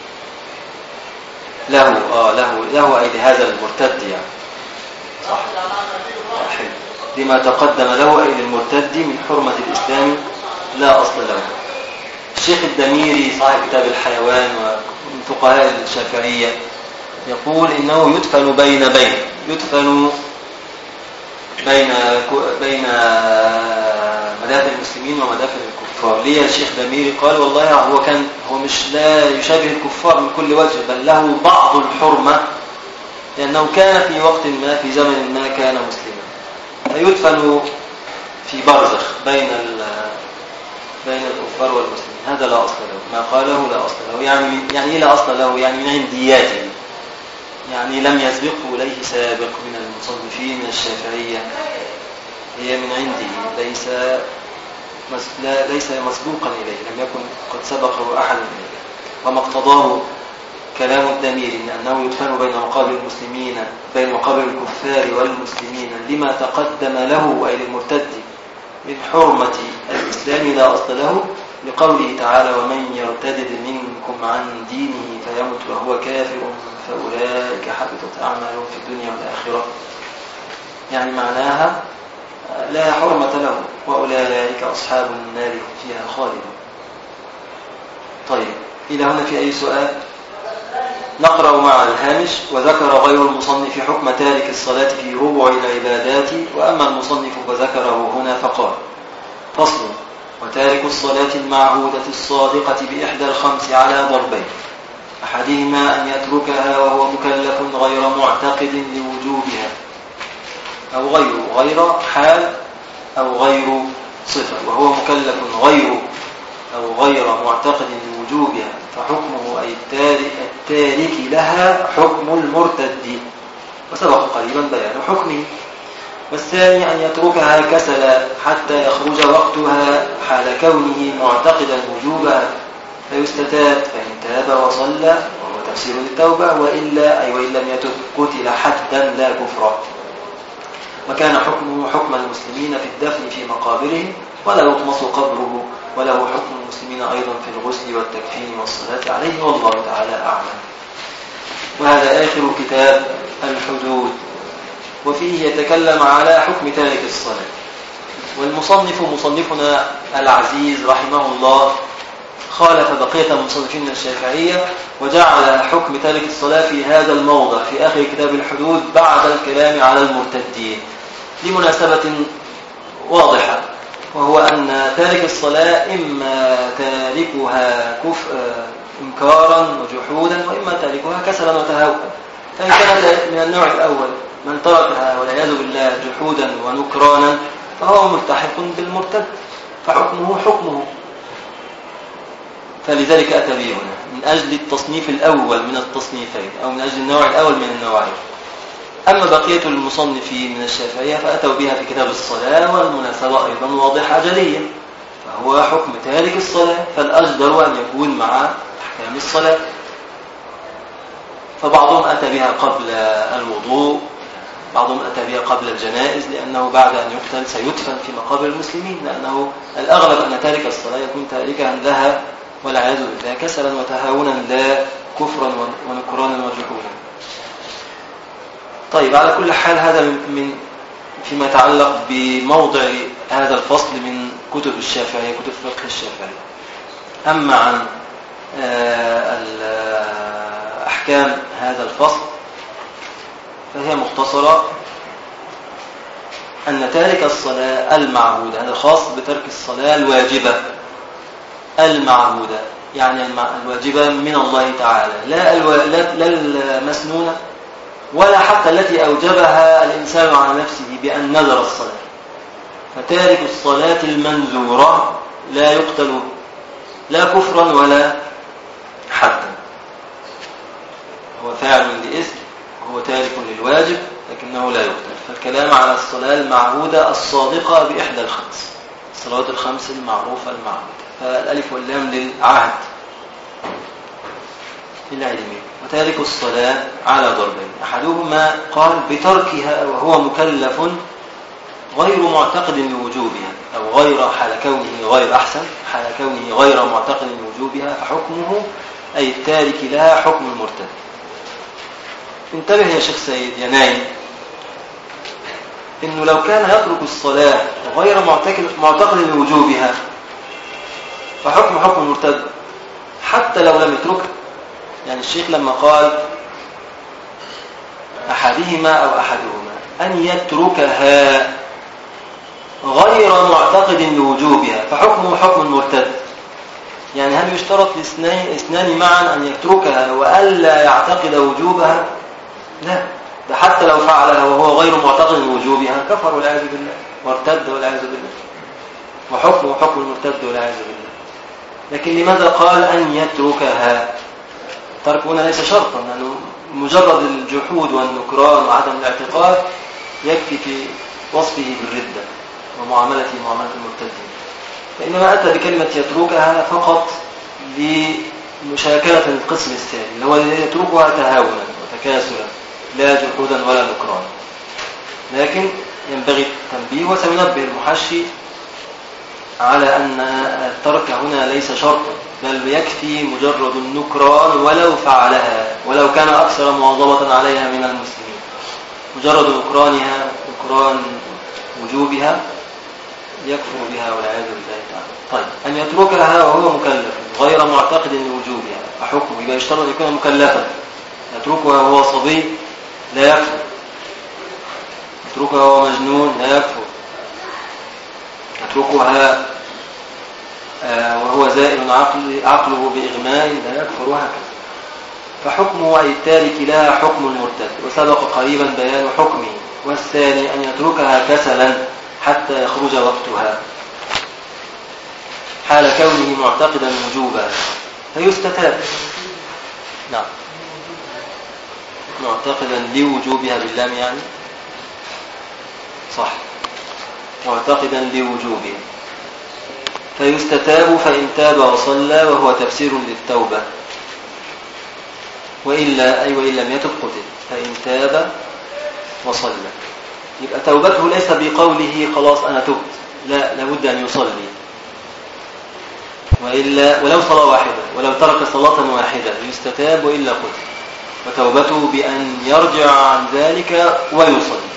له أي لهذا المرتد يعني، صح. لما تقدم له أي للمرتد من حرمة الإسلام لا أصل له. الشيخ الدميري صاحب كتاب الحيوان ومن فقهاء الشافعية يقول إنه يدفن يدفن بين مدافن المسلمين ومدافن الكفار. ليه الشيخ دميري قال والله هو مش لا يشابه الكفار من كل وجه، بل له بعض الحرمة لأنه كان في وقت ما في زمن ما كان مسلما، فيدفن في برزخ بين الكفار والمسلمين. هذا لا أصل له، ما قاله لا أصل له. يعني إيه لا أصل له؟ يعني من عندياته، يعني لم يسبقه إليه سابق من المصنفين من الشافعية، هي من عنده، ليس مسبوقا إليه، لم يكن قد سبقه أحد إليه. وما اقتضاه كلام الدميري من أنه يدفن بين مقابر الكفار والمسلمين لما تقدم له أي للمرتد من حرمة الإسلام لا أصل له، لقوله تعالى ومن يرتد منكم عن دينه فيمت وهو كافر فأولئك حبطت أعمالهم في الدنيا والآخرة. يعني معناها لا حرمة له وأولئك أصحاب النار فيها خالدون. طيب إلى هنا في أي سؤال؟ نقرأ مع الهامش. وذكر غير المصنف حكم تارك الصلاة في ربع العبادات، وأما المصنف فذكره هنا فقال فصل وتارك الصلاة المعهودة الصادقة بإحدى الخمس على ضربين. أحدهما أن يتركها وهو مكلف غير معتقد لوجوبها، أو غير حال أو غير صفة، وهو مكلف غير معتقد لوجوبها، فحكمه أي التارك لها حكم المرتد، وسبق قريبا بيان حكمه. والثاني أن يتركها كسلا حتى يخرج وقتها حال كونه معتقدا وجوبها، فيستتاب فإن تاب وصلى وهو تفسير للتوبة، وإلا أي وإن لم يتب قتل حدا لا كفرا. وكان حكمه حكم المسلمين في الدفن في مقابرهم، ولا يطمس قبره، وله حكم المسلمين أيضا في الغسل والتكفين والصلاة عليه، والله تعالى أعلم. وهذا آخر كتاب الحدود، وفيه يتكلم على حكم تارك الصلاة. والمصنف مصنفنا العزيز رحمه الله خالف بقية المصنفين من الشافعية، وجعل حكم تارك الصلاة في هذا الموضع في آخر كتاب الحدود بعد الكلام على المرتدين، لمناسبة واضحة، وهو أن تارك الصلاة إما تاركها إنكارا وجحودا، وإما تاركها كسلا وتهاونا. فإن كان من النوع الأول من تركها والعياذ بالله جحودا ونكرانا، فهو ملتحق بالمرتد، فحكمه حكمه. فلذلك أتى به هنا من أجل التصنيف الأول من التصنيفين، أو من أجل النوع الأول من النوعين. أما بقية المصنفين من الشافعية فأتوا بها في كتاب الصلاة، والمناسبة أيضا واضحة جلية، فهو حكم تارك الصلاة، فالأجدر أن يكون مع أحكام الصلاة. فبعضهم أتى بها قبل الوضوء، بعضهم أتى بها قبل الجنائز، لأنه بعد أن يقتل سيدفن في مقابر المسلمين، لأنه الأغلب أن تارك الصلاة يكون تاركا لها والعياذ بالله كسلا وتهاونا، لا كفرا ونكرانا وجحودا. طيب، على كل حال هذا من فيما يتعلق بموضع هذا الفصل من كتب الشافعية، كتب فقه الشافعية. أما عن أحكام هذا الفصل فهي مختصرة، أن تارك الصلاة المعهودة، هذا خاص بترك الصلاة الواجبة المعهودة، يعني الواجبة من الله تعالى، لا المسنونة، ولا حتى التي أوجبها الإنسان على نفسه بأن نذر الصلاة. فتارك الصلاة المنذورة لا يقتل لا كفرا ولا حدا، هو فاعل لإثم، وهو تارك للواجب، لكنه لا يقتل. فالكلام على الصلاة المعهودة الصادقة بإحدى الخمس، الصلوات الخمس المعروفة المعهودة، فالألف واللام للعهد للعلمين. وتارك الصلاة على ضربين، أحدهما قال بتركها وهو مكلف غير معتقد لوجوبها، أو غير حال كونه غير معتقد لوجوبها، فحكمه أي التارك لها حكم المرتد. انتبه يا شيخ سيد يا نايم، إنه لو كان يترك الصلاة غير معتقد لوجوبها فحكم المرتد حتى لو لم يتركها. يعني الشيخ لما قال أحدهما أن يتركها غير معتقد لوجوبها فحكمه حكم المرتد، يعني هل يشترط الاثنان معا أن يتركها وألا يعتقد وجوبها؟ لا، ده حتى لو فعلها وهو غير معتقد لوجوبها كفر والعياذ بالله وارتد والعياذ بالله، وحكمه حكم المرتد والعياذ بالله. لكن لماذا قال أن يتركها؟ ترك هنا ليس شرطا، لأنه مجرد الجحود والنكران وعدم الاعتقاد يكفي في وصفه بالردة ومعاملته معاملة المرتدين، فإنما أتى بكلمة يتركها فقط لمشاكلة القسم الثاني، اللي هو يتركها تهاونا وتكاسلا لا جحودا ولا نكران. لكن ينبغي التنبيه، وسينبه المحشي على أن الترك هنا ليس شرطا، بل يكفي مجرد النكران ولو فعلها، ولو كان أكثر مواظبة عليها من المسلمين. مجرد نكران وجوبها يكفر بها والعياذ بالله تعالى. طيب، أن يتركها وهو مكلف غير معتقد لوجوبها فحكمه، يبقى يشترط أن يكون مكلفا. يتركها وهو صبي لا يكفر، يتركها وهو مجنون لا يكفر، يتركها وهو زائل عقله بإغماء لا يكفر، وهكذا. فحكمه أي التارك لها حكم المرتد، وسبق قريبا بيان حكمه. والثاني أن يتركها كسلا حتى يخرج وقتها حال كونه معتقدا وجوبا فيستتاب. نعم، معتقدا لوجوبها باللام يعني صح، معتقدا لوجوبها فيستتاب فإن تاب وصلى، وهو تفسير للتوبة. وإلا أي وإن لم يتب قتل. فإن تاب وصلى يبقى توبته ليس بقوله خلاص أنا تبت، لا، لابد أن يصلي. وإلا ولو صلاة واحدة، ولو ترك صلاة واحدة يستتاب وإلا قتل. وتوبته بأن يرجع عن ذلك ويصلي.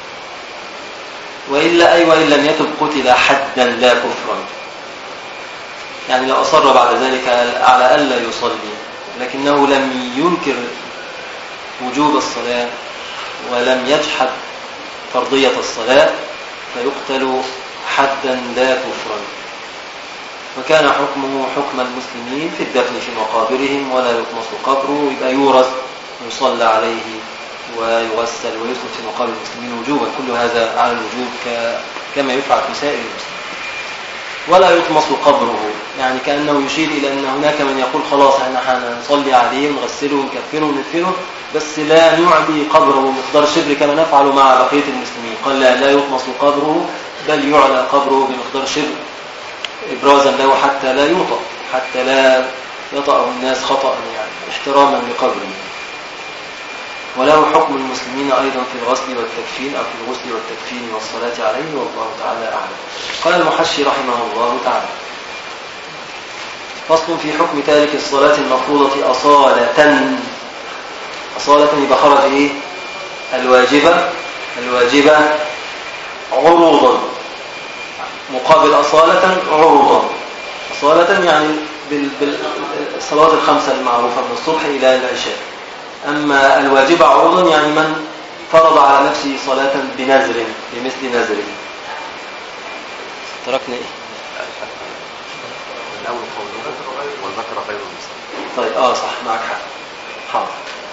وإلا أي وإن لم يتب قتل حدا لا كفرا، يعني لو أصر بعد ذلك على ألا يصلي لكنه لم ينكر وجوب الصلاة ولم يجحد فرضية الصلاة فيقتل حدا لا كفرا. وكان حكمه حكم المسلمين في الدفن في مقابرهم ولا يطمس قبره، يبقى يورث ويصلى عليه ويغسل ويدفن في مقابر المسلمين وجوبا. كل هذا على الوجوب كما يفعل في سائر المسلمين. ولا يطمس قبره، يعني كأنه يشير إلى أن هناك من يقول خلاص احنا هنصلي عليه ونغسله ونكفنه وندفنه بس لا نعلي قبره بمقدار شبر كما نفعل مع بقية المسلمين. قال لا يطمس قبره بل يعلى قبره بمقدار شبر إبرازا له حتى لا يوطأ، حتى لا يطأ الناس خطأ، يعني احتراما لقبره. وله حكم المسلمين أيضا في الغسل والتكفين، أو في الغسل والتكفين والصلاة عليه، والله تعالى أعلم. قال المحشي رحمه الله تعالى: فصل في حكم تارك الصلاة المفروضة أصالة يبقى خرج إيه؟ الواجبة عروضا مقابل أصالة عروضا. أصالة يعني بالصلاة الخمسة المعروفة من الصبح إلى العشاء. أما الواجبة عروضا يعني من فرض على نفسه صلاة بنذر، بمثل نذره. تركنا إيه؟
الأول قوله والذكر غير المسلم.
طيب صح، معك حق. حاضر.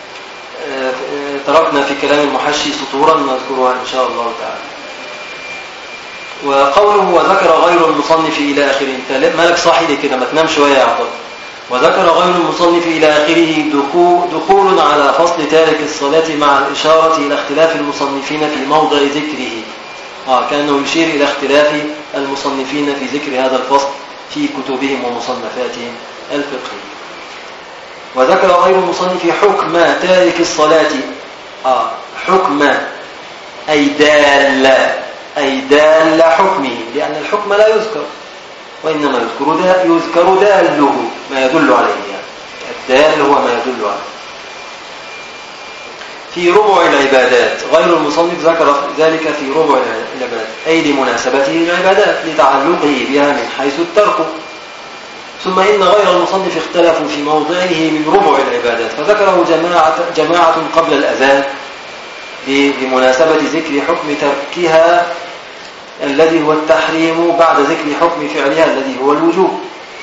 تركنا في كلام المحشي سطورا نذكرها إن شاء الله تعالى. وقوله وذكر غير المصنف إلى آخره، انت مالك صاحي لي كده، ما تنام شوية يا عطل. وذكر غير المصنف إلى آخره دخول على فصل تارك الصلاة مع الإشارة إلى اختلاف المصنفين في موضع ذكره. كأنه يشير إلى اختلاف المصنفين في ذكر هذا الفصل في كتبهم ومصنفاتهم الفقهية. وذكر غير المصنف حكم تارك الصلاة، حكم أي دال حكمه، لأن الحكم لا يذكر وإنما يذكر داله ما يدل عليه، يعني الدال هو ما يدل عليه. في ربع العبادات، غير المصنف ذكر ذلك في ربع العبادات أي لمناسبته العبادات لتعلقه بها من حيث الترك. ثم إن غير المصنف اختلفوا في موضعه من ربع العبادات، فذكره جماعة قبل الأذان بمناسبة ذكر حكم تركها الذي هو التحريم بعد ذكر حكم فعلها الذي هو الوجوب.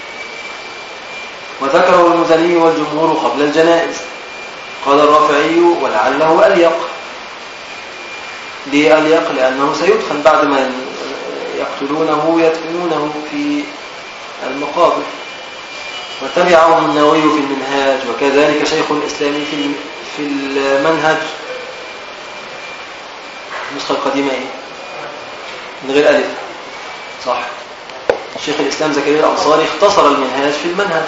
وذكره المزني والجمهور قبل الجنائز. قال الرافعي ولعله أليق. ليه أليق؟ لأنه سيدفن بعد ما يقتلونه يدفنونه في المقابر. وتبعهم النووي في المنهاج، وكذلك شيخ الإسلام في المنهج. النسخة القديمة إيه؟ من غير ألف، صح. شيخ الإسلام زكريا الأنصاري اختصر المنهاج في المنهج.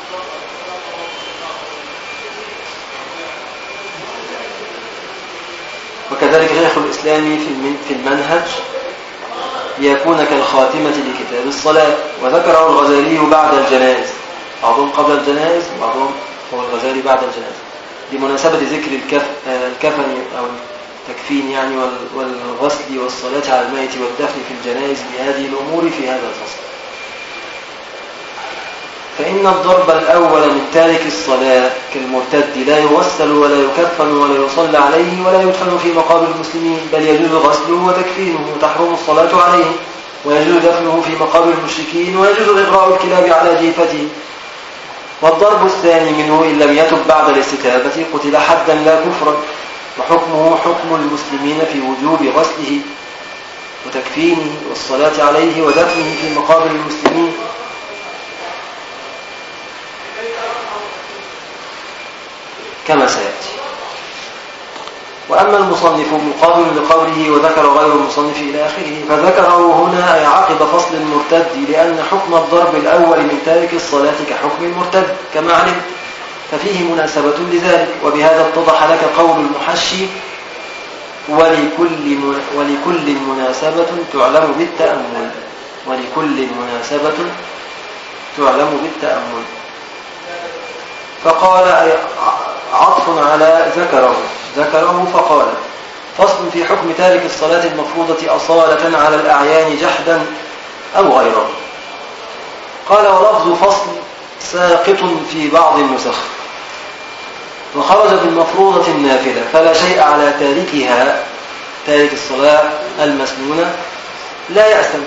وكذلك شيخ الإسلام في المنهج ليكون كالخاتمة لكتاب الصلاة. وذكره الغزالي بعد الجنائز، بعضهم قبل الجنائز بعضهم هو الغزالي بعد الجنائز، لمناسبة ذكر الكفن أو التكفين يعني والغسل والصلاة على الميت والدفن في الجنائز بهذه الأمور في هذا الفصل. فإن الضرب الأول من تارك الصلاة كالمرتد لا يغسل ولا يكفن ولا يصلى عليه ولا يدفن في مقابر المسلمين، بل يجوز غسله وتكفينه وتحرم الصلاة عليه، ويجوز دفنه في مقابر المشركين، ويجوز إغراء الكلاب على جيفته.
والضرب الثاني منه إن لم يتب بعد الاستتابة قتل حدا لا كفرا، وحكمه حكم المسلمين في وجوب غسله وتكفينه والصلاة عليه ودفنه في مقابر المسلمين. كما سيأتي. وأما المصنف مقابل لقوله وذكر غير المصنف إلى آخره، فذكره هنا أي عقب فصل المرتد، لأن حكم الضرب الأول من تارك الصلاة كحكم المرتد كما علم، ففيه مناسبة لذلك. وبهذا اتضح لك قول المحشي ولكل مناسبة تعلم بالتأمل. ولكل مناسبة تعلم بالتأمل. فقال أي عطف على ذكره فقال فصل في حكم تارك الصلاة المفروضة أصالة على الأعيان جحدا أو غيره. قال ولفظ فصل ساقط في بعض النسخ، وخرج بالمفروضة النافلة، فلا شيء على تاركها، تارك الصلاة المسنونة لا يأثم.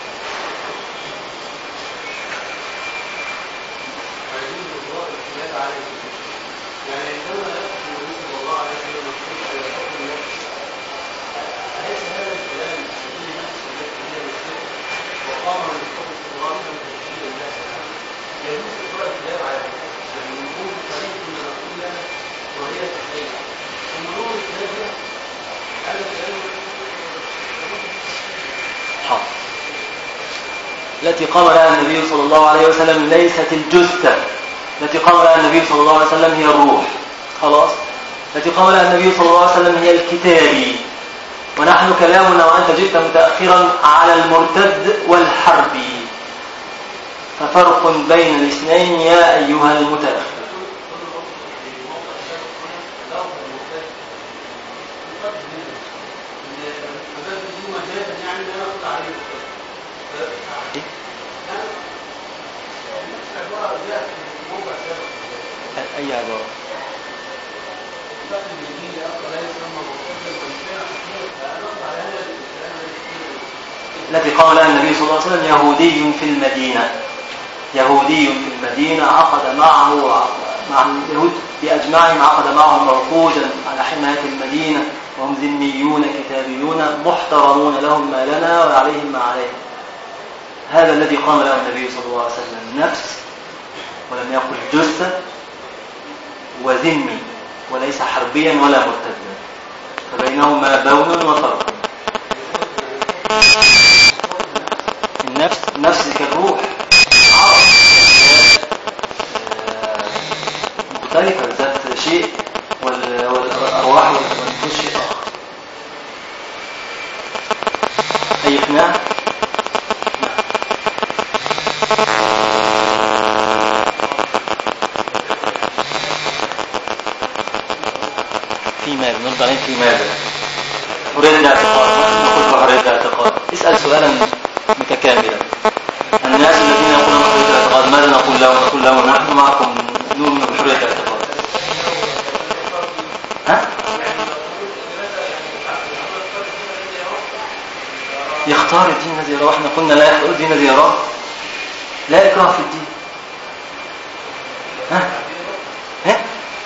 التي قام لها النبي صلى الله عليه وسلم ليست الجثة، التي قام لها النبي صلى الله عليه وسلم هي الروح، خلاص. التي قام لها النبي صلى الله عليه وسلم هي الكتابي، ونحن كلامنا وأنت جئت متأخرا على المرتد والحربي، ففرق بين الاثنين يا أيها المتأخر. أي عبارة؟ التي قام لها النبي صلى الله عليه وسلم يهودي في المدينة، يهودي في المدينة عقد معه مع اليهود بأجمعهم، عقد معهم عقودا على حماية المدينة، وهم ذميون كتابيون محترمون، لهم ما لنا وعليهم ما عليهم. هذا الذي قام له النبي صلى الله عليه وسلم، نفس ولم يقل جثة، وذمي وليس حربيا ولا مرتدا، فبينهما بون وفرق. النفس كالروح مختلفة، ذات شيء والأرواح والنفوس شيء آخر. أي إقناع؟ في ماذا؟ نرد عليهم في ماذا؟ حرية الاعتقاد، نقول بحرية الاعتقاد. اسأل سؤالا متكاملا. الناس الذين يقولون بحرية الاعتقاد ماذا نقول لهم؟ نقول لهم نحن معكم نؤمن بحرية الاعتقاد. ها؟ يختار الدين الذي يراه. احنا قلنا لا يختار الدين الذي يراه، لا إكراه في الدين. ها؟ ها؟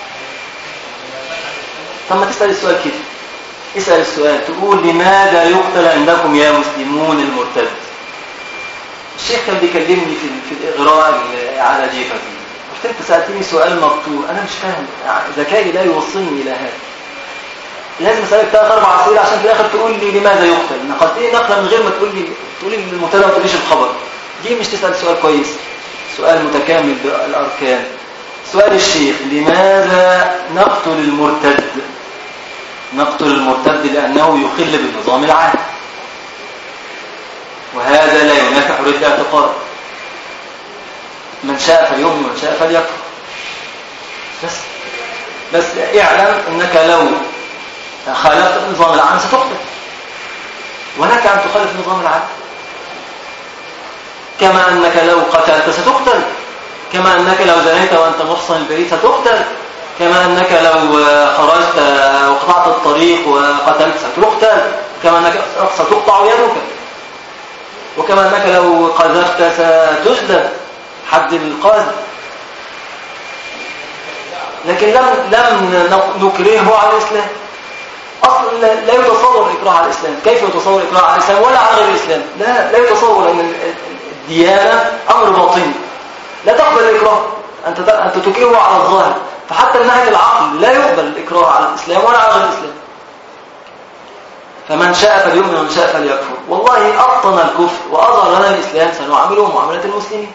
طب ما تسأل السؤال كده، اسأل السؤال تقول لماذا يقتل عندكم يا مسلمون المرتد؟ الشيخ كان بيكلمني في الإغراء على جيفتي، قلت انت سألتني سؤال مبتور، أنا مش فاهم، ذكائي لا يوصلني إلى هذا. لازم أسألك 3-4 أسئلة عشان في الآخر تقول لي لماذا يقتل. نقلت لي نقلة من غير ما تقول لي المبتدا وما تقوليش الخبر. دي مش تسأل سؤال كويس، سؤال متكامل بالأركان. سؤال الشيخ لماذا نقتل المرتد؟ نقتل المرتد لأنه يخل بالنظام العام، وهذا لا ينافي حرية الاعتقاد. من شاء فليؤمن ومن شاء فليكفر. بس اعلم أنك لو خالفت النظام العام ستقتل، ولك أن تخالف النظام العام، كما أنك لو قتلت ستقتل، كما أنك لو زنيت وأنت محصن البريد ستقتل، كما أنك لو خرجت وقطعت الطريق وقتلت ستقتل، كما أنك ستقطع يدك، وكما أنك لو قذفت ستجلد حد القذف. لكن لم نكرهه على الإسلام. أصلا لا يتصور الإكراه على الإسلام. كيف يتصور الإكراه على الإسلام ولا على غير الإسلام؟ لا يتصور أن الديانة أمر باطني لا تقبل الإكراه. أنت تكرهه على الظاهر. فحتى من ناحية العقل لا يقبل الإكراه على الإسلام ولا على غير الإسلام. فمن شاء فليؤمن ومن شاء فليكفر. والله أبطن الكفر وأظهر لنا الإسلام سنعامله معاملة المسلمين.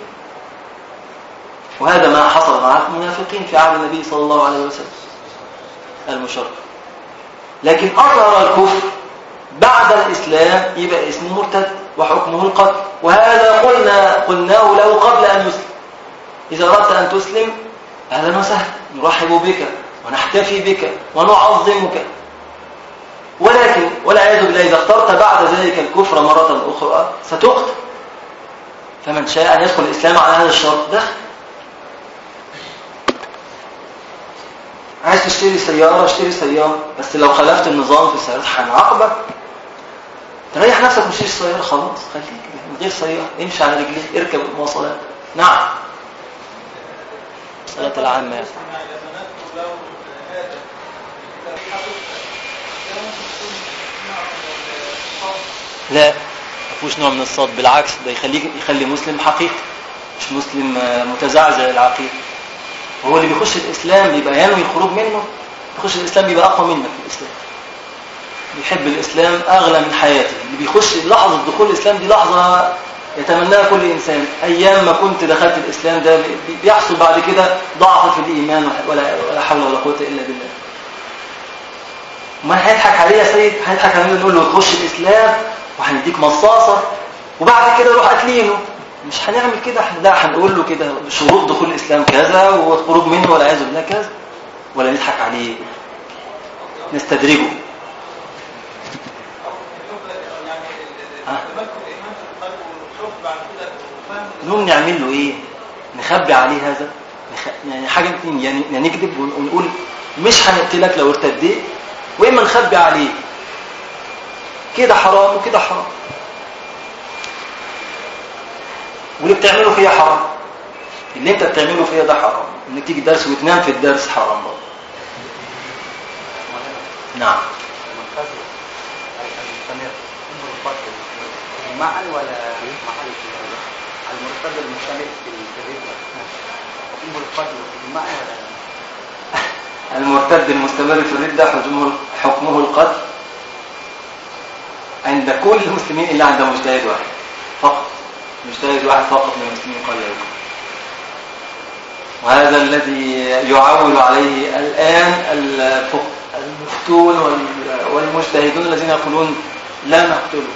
وهذا ما حصل مع المنافقين في عهد النبي صلى الله عليه وسلم المشرف. لكن أظهر الكفر بعد الإسلام يبقى اسمه مرتد وحكمه القتل. وهذا قلناه له قبل أن يسلم. إذا أردت أن تسلم أهلا وسهلا، نرحب بك ونحتفي بك ونعظمك. ولكن والعياذ بالله إذا اخترت بعد ذلك الكفر مرة أخرى ستقتل. فمن شاء أن يدخل الإسلام على هذا الشرط دخل. عايز تشتري سيارة اشتري سيارة، بس لو خالفت النظام في السيارات هنعاقبك. تريح نفسك مش تشتري سيارة خلاص، خليك من غير سيارة، امشي على رجليك، اركب المواصلات. نعم الصلاة العامة. لا مفيهوش نوع من الصد، بالعكس ده يخلي مسلم حقيقي مش مسلم متزعزع العقيدة. هو اللي بيخش الإسلام بيبقى ينوي الخروج منه، بيخش الإسلام بيبقى أقوى منك في الإسلام، بيحب الإسلام أغلى من حياته. اللي بيخش لحظة دخول الإسلام دي لحظة يتمناها كل إنسان. أيام ما كنت دخلت الإسلام ده بيحصل بعد كده ضعف في الإيمان ولا حول ولا قوة إلا بالله. ما هيضحك عليه يا سيد؟ هيضحك عليه نقول له تخش الإسلام وهنديك مصاصة وبعد كده روح قتلينه. مش هنعمل كده. لا هنقول له كده شروط دخول الإسلام كذا والخروج منه والعياذ بالله كذا، ولا نضحك عليه نستدرجه. نقوم نعمل له ايه؟ نخبي عليه هذا يعني حاجة يعني نكذب ونقول مش هنقتلك لو ارتديت، وإما نخبي عليه. كده حرام وكده حرام، واللي بتعمله فيها حرام. اللي انت بتعمله فيها ده حرام. انك تيجي درس وتنام في الدرس حرام برضه. نعم.
معا ولا محل المرتد المستمر في الرده حكمه القتل معا ولا
المرتد المستمر في الرده حكمه القتل عند كل المسلمين الا عند مجتهد واحد فقط. مجتهد واحد فقط من المسلمين قال يكون. وهذا الذي يعول عليه الآن المفتون والمجتهدون الذين يقولون لا نقتله.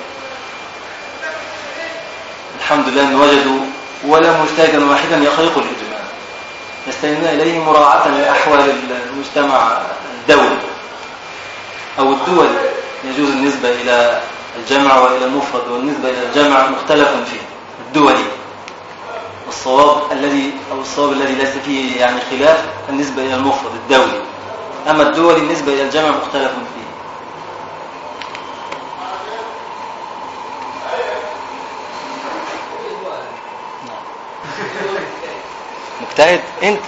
الحمد لله أن وجدوا ولا مجتهدا واحدا يخرق الإجماع، يستندون إليه مراعاة لأحوال المجتمع الدولي أو الدول. يجوز النسبة إلى الجمع وإلى المفرد، والنسبة إلى الجمع مختلف فيه الدولي. الصواب الذي ليس فيه يعني خلاف النسبة إلى المفرد الدولي. أما الدولي النسبة إلى الجمع مختلف فيه. مجتهد انت.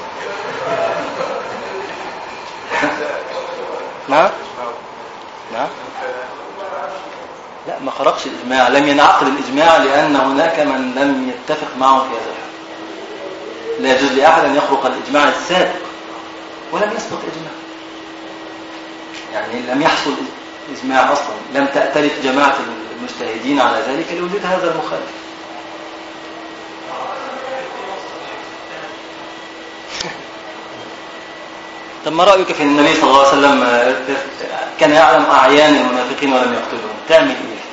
نعم لا ما خرقش الإجماع، لم ينعقد الإجماع لأن هناك من لم يتفق معه في هذا الحال. لا يجوز لأحد أن يخرق الإجماع السابق ولم يسبق إجماع، يعني لم يحصل إجماع أصلا، لم تأتلف جماعة المجتهدين على ذلك لوجود هذا المخالف. طب ما رأيك في النبي صلى الله عليه وسلم كان يعلم أعيان المنافقين ولم يقتلهم، تعمل إيه؟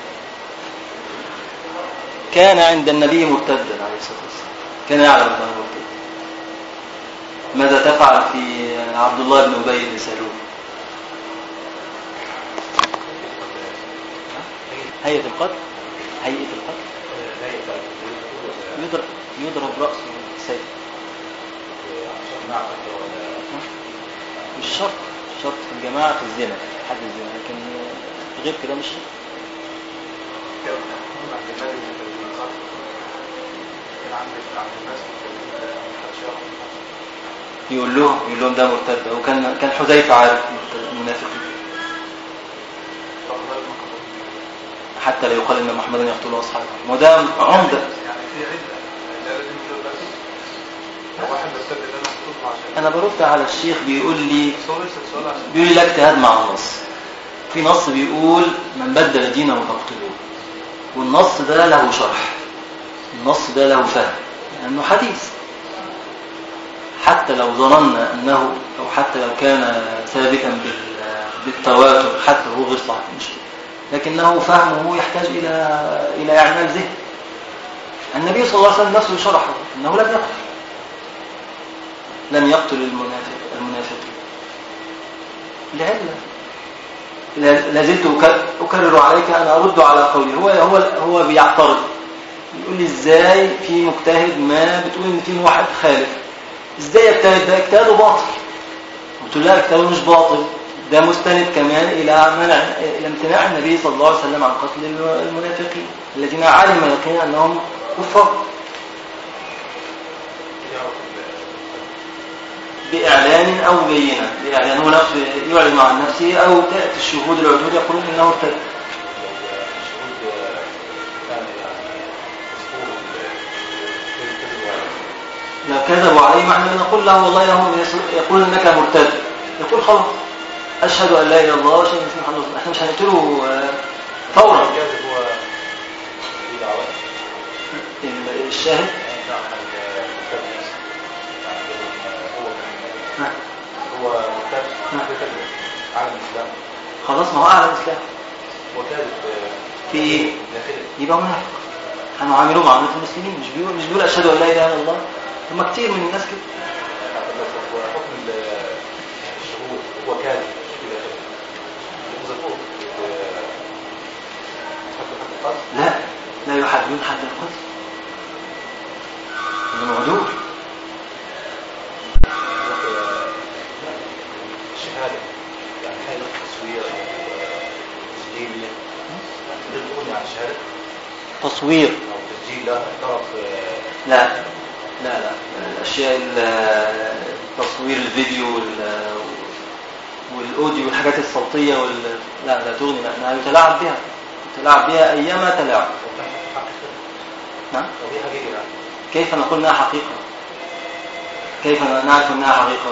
كان عند النبي مرتدا عليه الصلاة والسلام، كان يعلم أنه مرتد. ماذا تفعل في عبد الله بن أبي بن سلول؟ هيئة القتل يضرب رأسه بالسيف. مش شرط في الجماعة في الزنا حد الزنا، لكن غير كده مش شرط. يقول لهم ده مرتد. وكان حذيفة عارف المنافقين، حتى لا يقال ان محمدا يقتل اصحابه. وده عمده.
يعني في عده لا لازم تقول بس واحد بس اللي انا مخطوط عشان
انا برد على الشيخ بيقول لي لا اجتهاد مع النص. في نص بيقول من بدل دينه فاقتلوه، والنص ده له شرح، النص ده له فهم، لانه حديث. حتى لو ظننا انه او حتى لو كان ثابتا بالتواتر، حتى هو غير صحيح مشكله، لكنه فهمه يحتاج الى اعمال ذهن. النبي صلى الله عليه وسلم نفسه شرحه انه لم يقتل المنافقين لعلة. لازلت أكرر عليك، أنا أرد على قولي. هو بيعترض، يقول لي إزاي في مجتهد ما بتقول إن في واحد خالف، إزاي يجتهد؟ ده اجتهاده باطل. قلت له لا، اجتهاده مش باطل، ده مستند كمان إلى امتناع النبي صلى الله عليه وسلم عن قتل المنافقين الذين علم يقينا أنهم كفار، بإعلان أو بينة. بإعلان هو نفسه يعلن عن نفسه، أو تأتي الشهود العدود يقولون إنه ارتد. لو كذبوا عليه معنى نقول له والله هم يقول إنك مرتد، يقول خلاص أشهد أن لا إله إلا الله وأشهد أن محمدا رسول الله. إحنا مش هنقتله فورا. الشاهد
هو مرتد على الإسلام،
خلاص ما هو أعلى الإسلام،
وكذب
في إيه؟ يبقى منافق. هنعامله معاملة المسلمين. مش بيقول أشهد أن لا إله إلا الله. هم كتير من الناس كده.
حكم الشهود هو كاذب
لا يحدون حد القذف، إنه معدول.
الشهادة يعني حالة تصوير أو تسجيل، تقولي عن الشهادة
تصوير
أو تسجيل لا طرف.
لا الأشياء تصوير الفيديو والأوديو والحاجات الصوتية لا تغني، لأنها يتلاعب بها أيما تلاعب. نعم. كيف نقول انها حقيقة؟ كيف نعرف انها حقيقة؟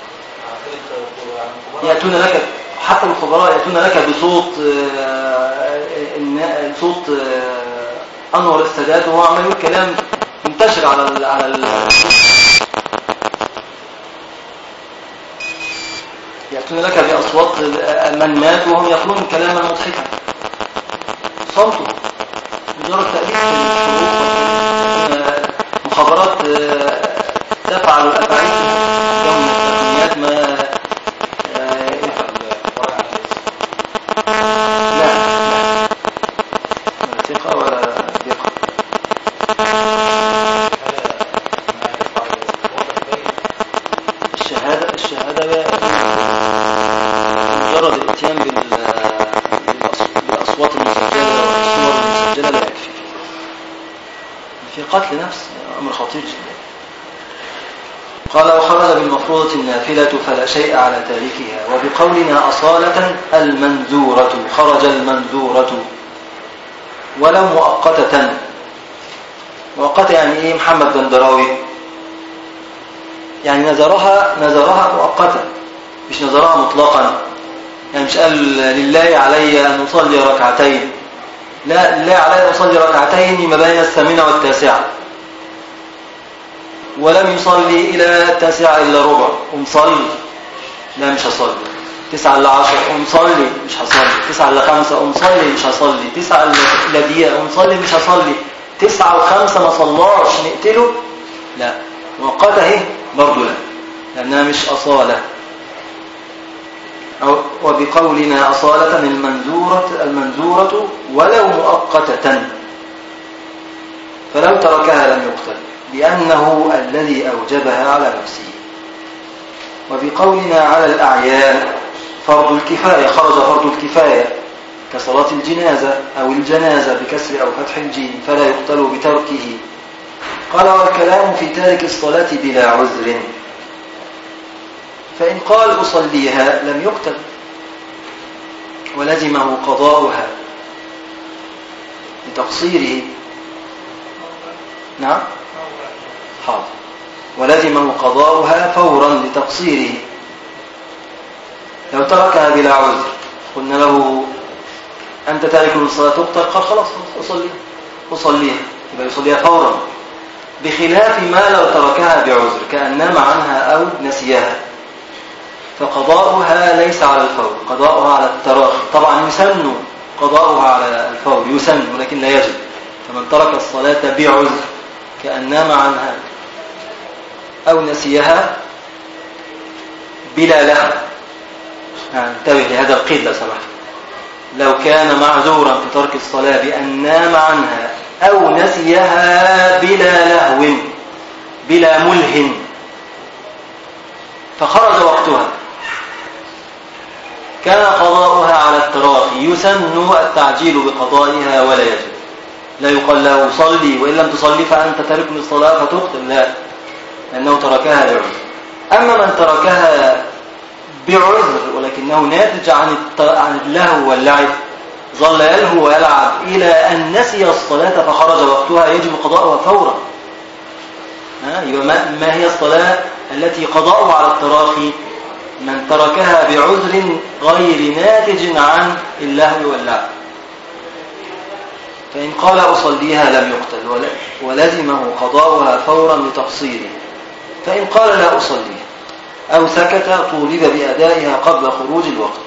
يأتون لك حتى الخبراء يأتون لك بصوت صوت أنور السادات، وهو عمل كلام منتشر على يأتون لك بأصوات من مات وهم يقولون كلاما مضحكا. صوته مجرد تأليف الشروط، مخابرات تفعل الأفعال يوم التقنيات ما لا ثقة ولا ثقة. الشهادة مجرد الاتيان بالأصوات المسجلة والصور المسجلة لا يكفي. في قتل نفس أمر خطير جدا. قال وخرج بالمفروضة النافلة فلا شيء على تاركها. وبقولنا أصالة المنذورة، خرج المنذورة ولو مؤقتة. مؤقتة يعني إيه؟ محمد دندراوي يعني نذرها مؤقتة، مش نذرها مطلقا. يعني مش قال لله علي أن أصلي ركعتين، لا لله علي أن أصلي ركعتين ما بين 8 والتاسعة، ولم يصلي إلى 9 إلا ربع ومصلي، لا مش هصلي. 9 إلا 10 ومصلي مش هصلي. 9 إلا 5 ومصلي مش هصلي. 9 إلا دقيقة ومصلي مش هصلي. 9 و5 ما صلاش نقتله، لا. مؤقتة اهي برضه لا، لأنها مش أصالة. وبقولنا أصالة المنذورة ولو مؤقتة، فلو تركها لم يقتل لأنه الذي أوجبها على نفسه. وبقولنا على الأعيان فرض الكفاية، خرج فرض الكفاية كصلاة الجنازة أو الجنازة بكسر أو فتح الجيم، فلا يقتل بتركه. قال والكلام في تارك الصلاة بلا عذر. فإن قال أصليها لم يقتل ولزمه قضاؤها لتقصيره. نعم حاضر. ولزمه قضاؤها فورا لتقصيره. لو تركها بلا عذر قلنا له أنت تارك للصلاة تقتل، قال خلاص أصليها يبقى يصليها فورا، بخلاف ما لو تركها بعذر كأن نام عنها أو نسيها، فقضاؤها ليس على الفور، قضاؤها على التراخي. طبعا يسن قضاؤها على الفور، يسن ولكن لا يجب. فمن ترك الصلاة بعذر كأن نام عنها أو نسيها بلا لهو، انتبه لهذا القيد لو سمحت، لو كان معذورا في ترك الصلاة بأن نام عنها أو نسيها بلا لهو بلا ملهٍ فخرج وقتها كان قضاؤها على التراخي، يسن التعجيل بقضائها ولا يجب. لا يقال له صلي وإن لم تصلي فأنت تارك للصلاة فتقتل، لا، لأنه تركها بعذر. أما من تركها بعذر ولكنه ناتج عن اللهو واللعب، ظل يلهو ويلعب إلى أن نسي الصلاة فخرج وقتها، يجب قضاؤها فورا. يبقى ما هي الصلاة التي قضاؤها على التراخي؟ من تركها بعذر غير ناتج عن اللهو واللعب. فإن قال أصليها لم يقتل ولزمه قضاؤها فورا لتقصيره. فإن قال لا أصليها أو سكت طولب بأدائها قبل خروج الوقت،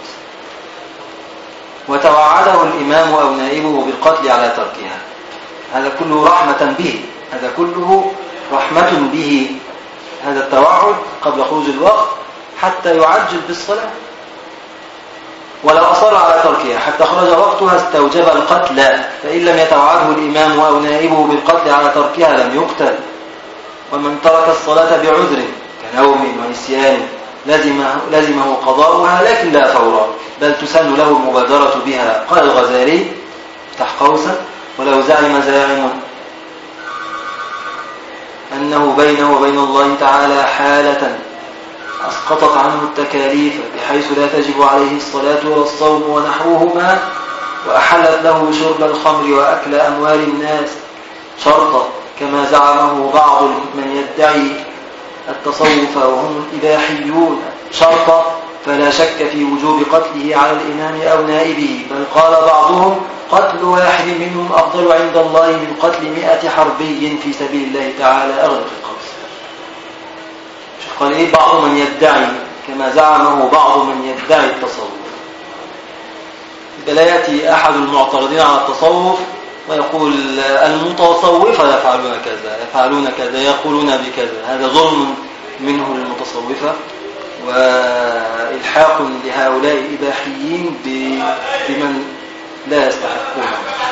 وتوعده الإمام أو نائبه بالقتل على تركها. هذا كله رحمة به، هذا كله رحمة به، هذا التوعد قبل خروج الوقت حتى يعجل بالصلاة. ولو أصر على تركها حتى خرج وقتها استوجب القتل، فإن لم يتوعده الإمام أو نائبه بالقتل على تركها لم يقتل. ومن ترك الصلاة بعذر كنوم ونسيان لزمه قضاؤها لكن لا فورا، بل تسن له المبادرة بها. قال الغزالي افتح قوسا: ولو زعم زاعم أنه بينه وبين الله تعالى حالة أسقطت عنه التكاليف بحيث لا تجب عليه الصلاة ولا الصوم ونحوهما، وأحلت له شرب الخمر وأكل أموال الناس شرطا كما زعمه بعض من يدعي التصوف وهم الإباحيون شرطا، فلا شك في وجوب قتله على الإمام أو نائبه، بل قال بعضهم: قتل واحد منهم أفضل عند الله من قتل 100 حربي في سبيل الله تعالى. أغلق القوس. قال إيه؟ بعض من يدعي، كما زعمه بعض من يدعي التصوف. لا يأتي أحد المعترضين على التصوف ويقول المتصوفة يفعلون كذا يفعلون كذا يقولون بكذا، هذا ظلم منه للمتصوفة وإلحاق لهؤلاء الإباحيين بمن لا يستحقون.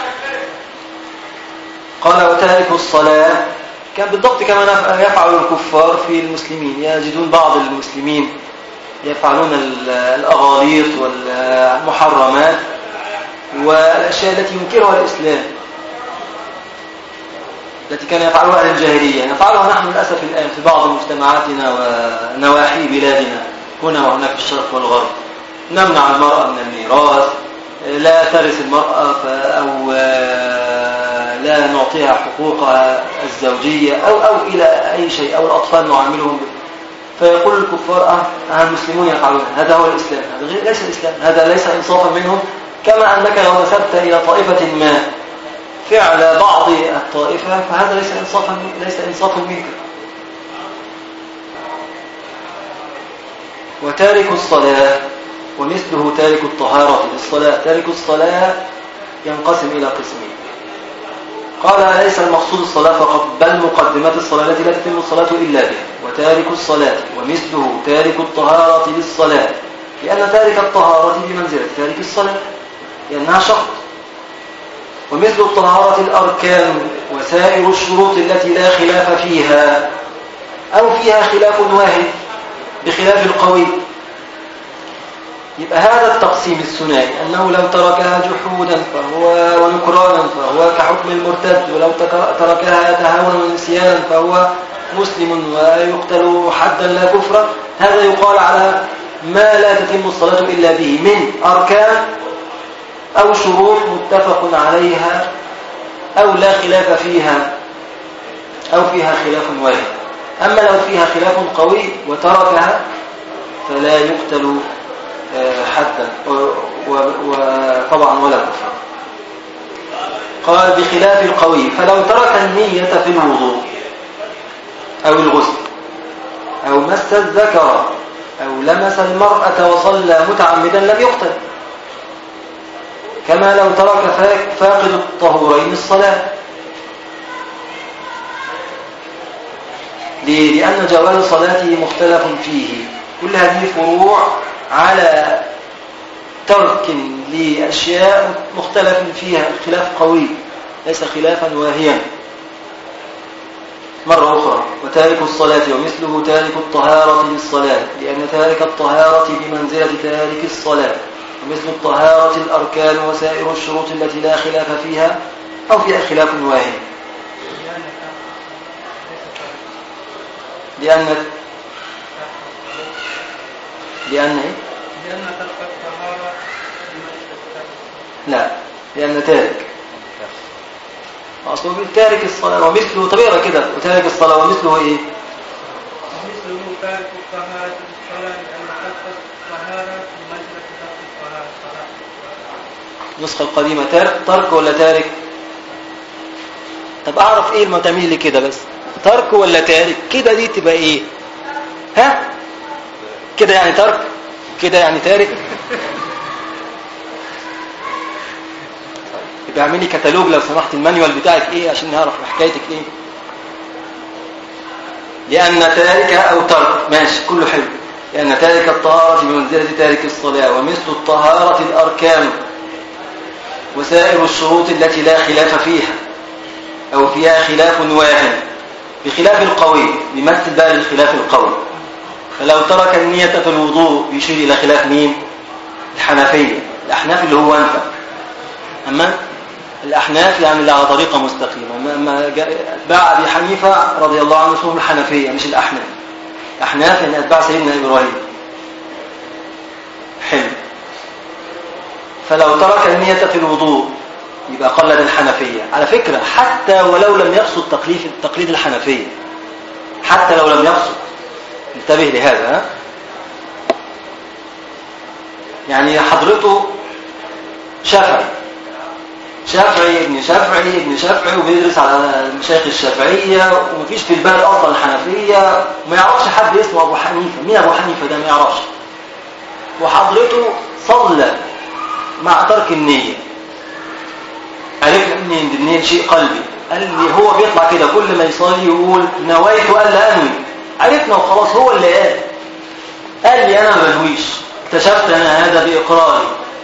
قال: وتارك الصلاة كان بالضبط كما يفعل الكفار في المسلمين. يجدون بعض المسلمين يفعلون الأغاليط والمحرمات والأشياء التي ينكرها الإسلام، التي كان يفعلها أهل الجاهلية، نفعلها نحن للأسف الآن في بعض مجتمعاتنا ونواحي بلادنا هنا وهناك في الشرق والغرب. نمنع المرأة من الميراث، لا ترث المرأة أو لا نعطيها حقوقها الزوجية أو إلى أي شيء، أو الأطفال نعاملهم فيقول الكفار المسلمون يفعلون. هذا هو الإسلام، هذا ليس الإسلام، هذا ليس إنصافا منهم. كما أنك لو نسبت إلى طائفة ما فعل بعض الطائفة فهذا ليس إنصافا منك. وتارك الصلاة ومثله تارك الطهارة للصلاة. تارك الصلاة ينقسم إلى قسمين. قال: ليس المقصود الصلاة فقط، بل مقدمات الصلاة التي لا تتم الصلاة إلا بها. وتارك الصلاة ومثله تارك الطهارة للصلاة، لأن تارك الطهارة بمنزلة تارك الصلاة لأنها شرط. ومثل الطهارة الأركان وسائر الشروط التي لا خلاف فيها أو فيها خلاف واحد بخلاف القوي. يبقى هذا التقسيم الثنائي، أنه لو تركها جحودا ونكرانا فهو كحكم المرتد، ولو تركها يتهاون ونسيانا فهو مسلم ويقتل حدا لا كفرا. هذا يقال على ما لا تتم الصلاة إلا به من أركان أو شروط متفق عليها أو لا خلاف فيها أو فيها خلاف واحد. أما لو فيها خلاف قوي وتركها فلا يقتل حدا وطبعا ولا كفر. قال بخلاف القوي، فلو ترك النية في الوضوء أو الغسل أو مس الذكر أو لمس المرأة وصلى متعمدا لم يقتل، كما لو ترك فاقد الطهورين الصلاة. ليه؟ لأن جواز صلاته مختلف فيه. كل هذه فروع على ترك لأشياء مختلف فيها، خلاف قوي ليس خلافا واهيا. مرة أخرى، وتارك الصلاة ومثله تارك الطهارة للصلاة، لأن تارك الطهارة بمنزلة تارك الصلاة، ومثل الطهارة الأركان وسائر الشروط التي لا خلاف فيها أو فيها خلاف واهي. لأن
ترك الطهارة
لا، لأن تارك أصله تارك الصلاة ومثله طبيعة كده، وتارك الصلاة ومثله إيه؟
ومثله تارك الطهارة للصلاة، لأن ترك الطهارة بمنزلة ترك الطهارة.
النسخة القديمة ترك ولا تارك؟ طب أعرف إيه المعتمد لي كده بس، ترك ولا تارك كده؟ دي تبقى إيه؟ ها؟ كده يعني ترك، كده يعني تارك. يبقى اعملي كتالوج لو سمحت، المانيوال بتاعك ايه عشان نعرف حكايتك ايه. لأن تارك أو ترك ماشي كله حلو. لأن تارك الطهارة بمنزلة تارك الصلاة، ومثل الطهارة الأركان وسائر الشروط التي لا خلاف فيها أو فيها خلاف واحد، بخلاف القوي. بيمثل بقى الخلاف القوي. فلو ترك النية في الوضوء يشير إلى خلاف مين؟ الحنفية. الأحناف اللي هو أنت. أما الأحناف يعني اللي على طريقة مستقيمة. أما أتباع أبي حنيفة رضي الله عنه اسمهم الحنفية مش الأحناف. الأحناف يعني أتباع سيدنا إبراهيم. حلو. فلو ترك النية في الوضوء يبقى قلد الحنفية. على فكرة حتى ولو لم يقصد تقليد الحنفية، حتى لو لم يقصد، انتبه لهذا. يعني حضرته شافعي ابن شافعي وبيدرس على مشايخ الشافعية، ومفيش في البلد أصلا الحنفية، وما يعرفش حد اسمه أبو حنيفة. مين أبو حنيفة ده؟ ما يعرفش. وحضرته صلى مع ترك النية. عرفنا ان النية شيء قلبي. قال لي هو بيطلع كده كل ما يصلي يقول نويت وقال لا أنوي. عرفنا وخلاص، هو اللي قال لي أنا ما بنويش. اكتشفت أنا هذا بإقراري،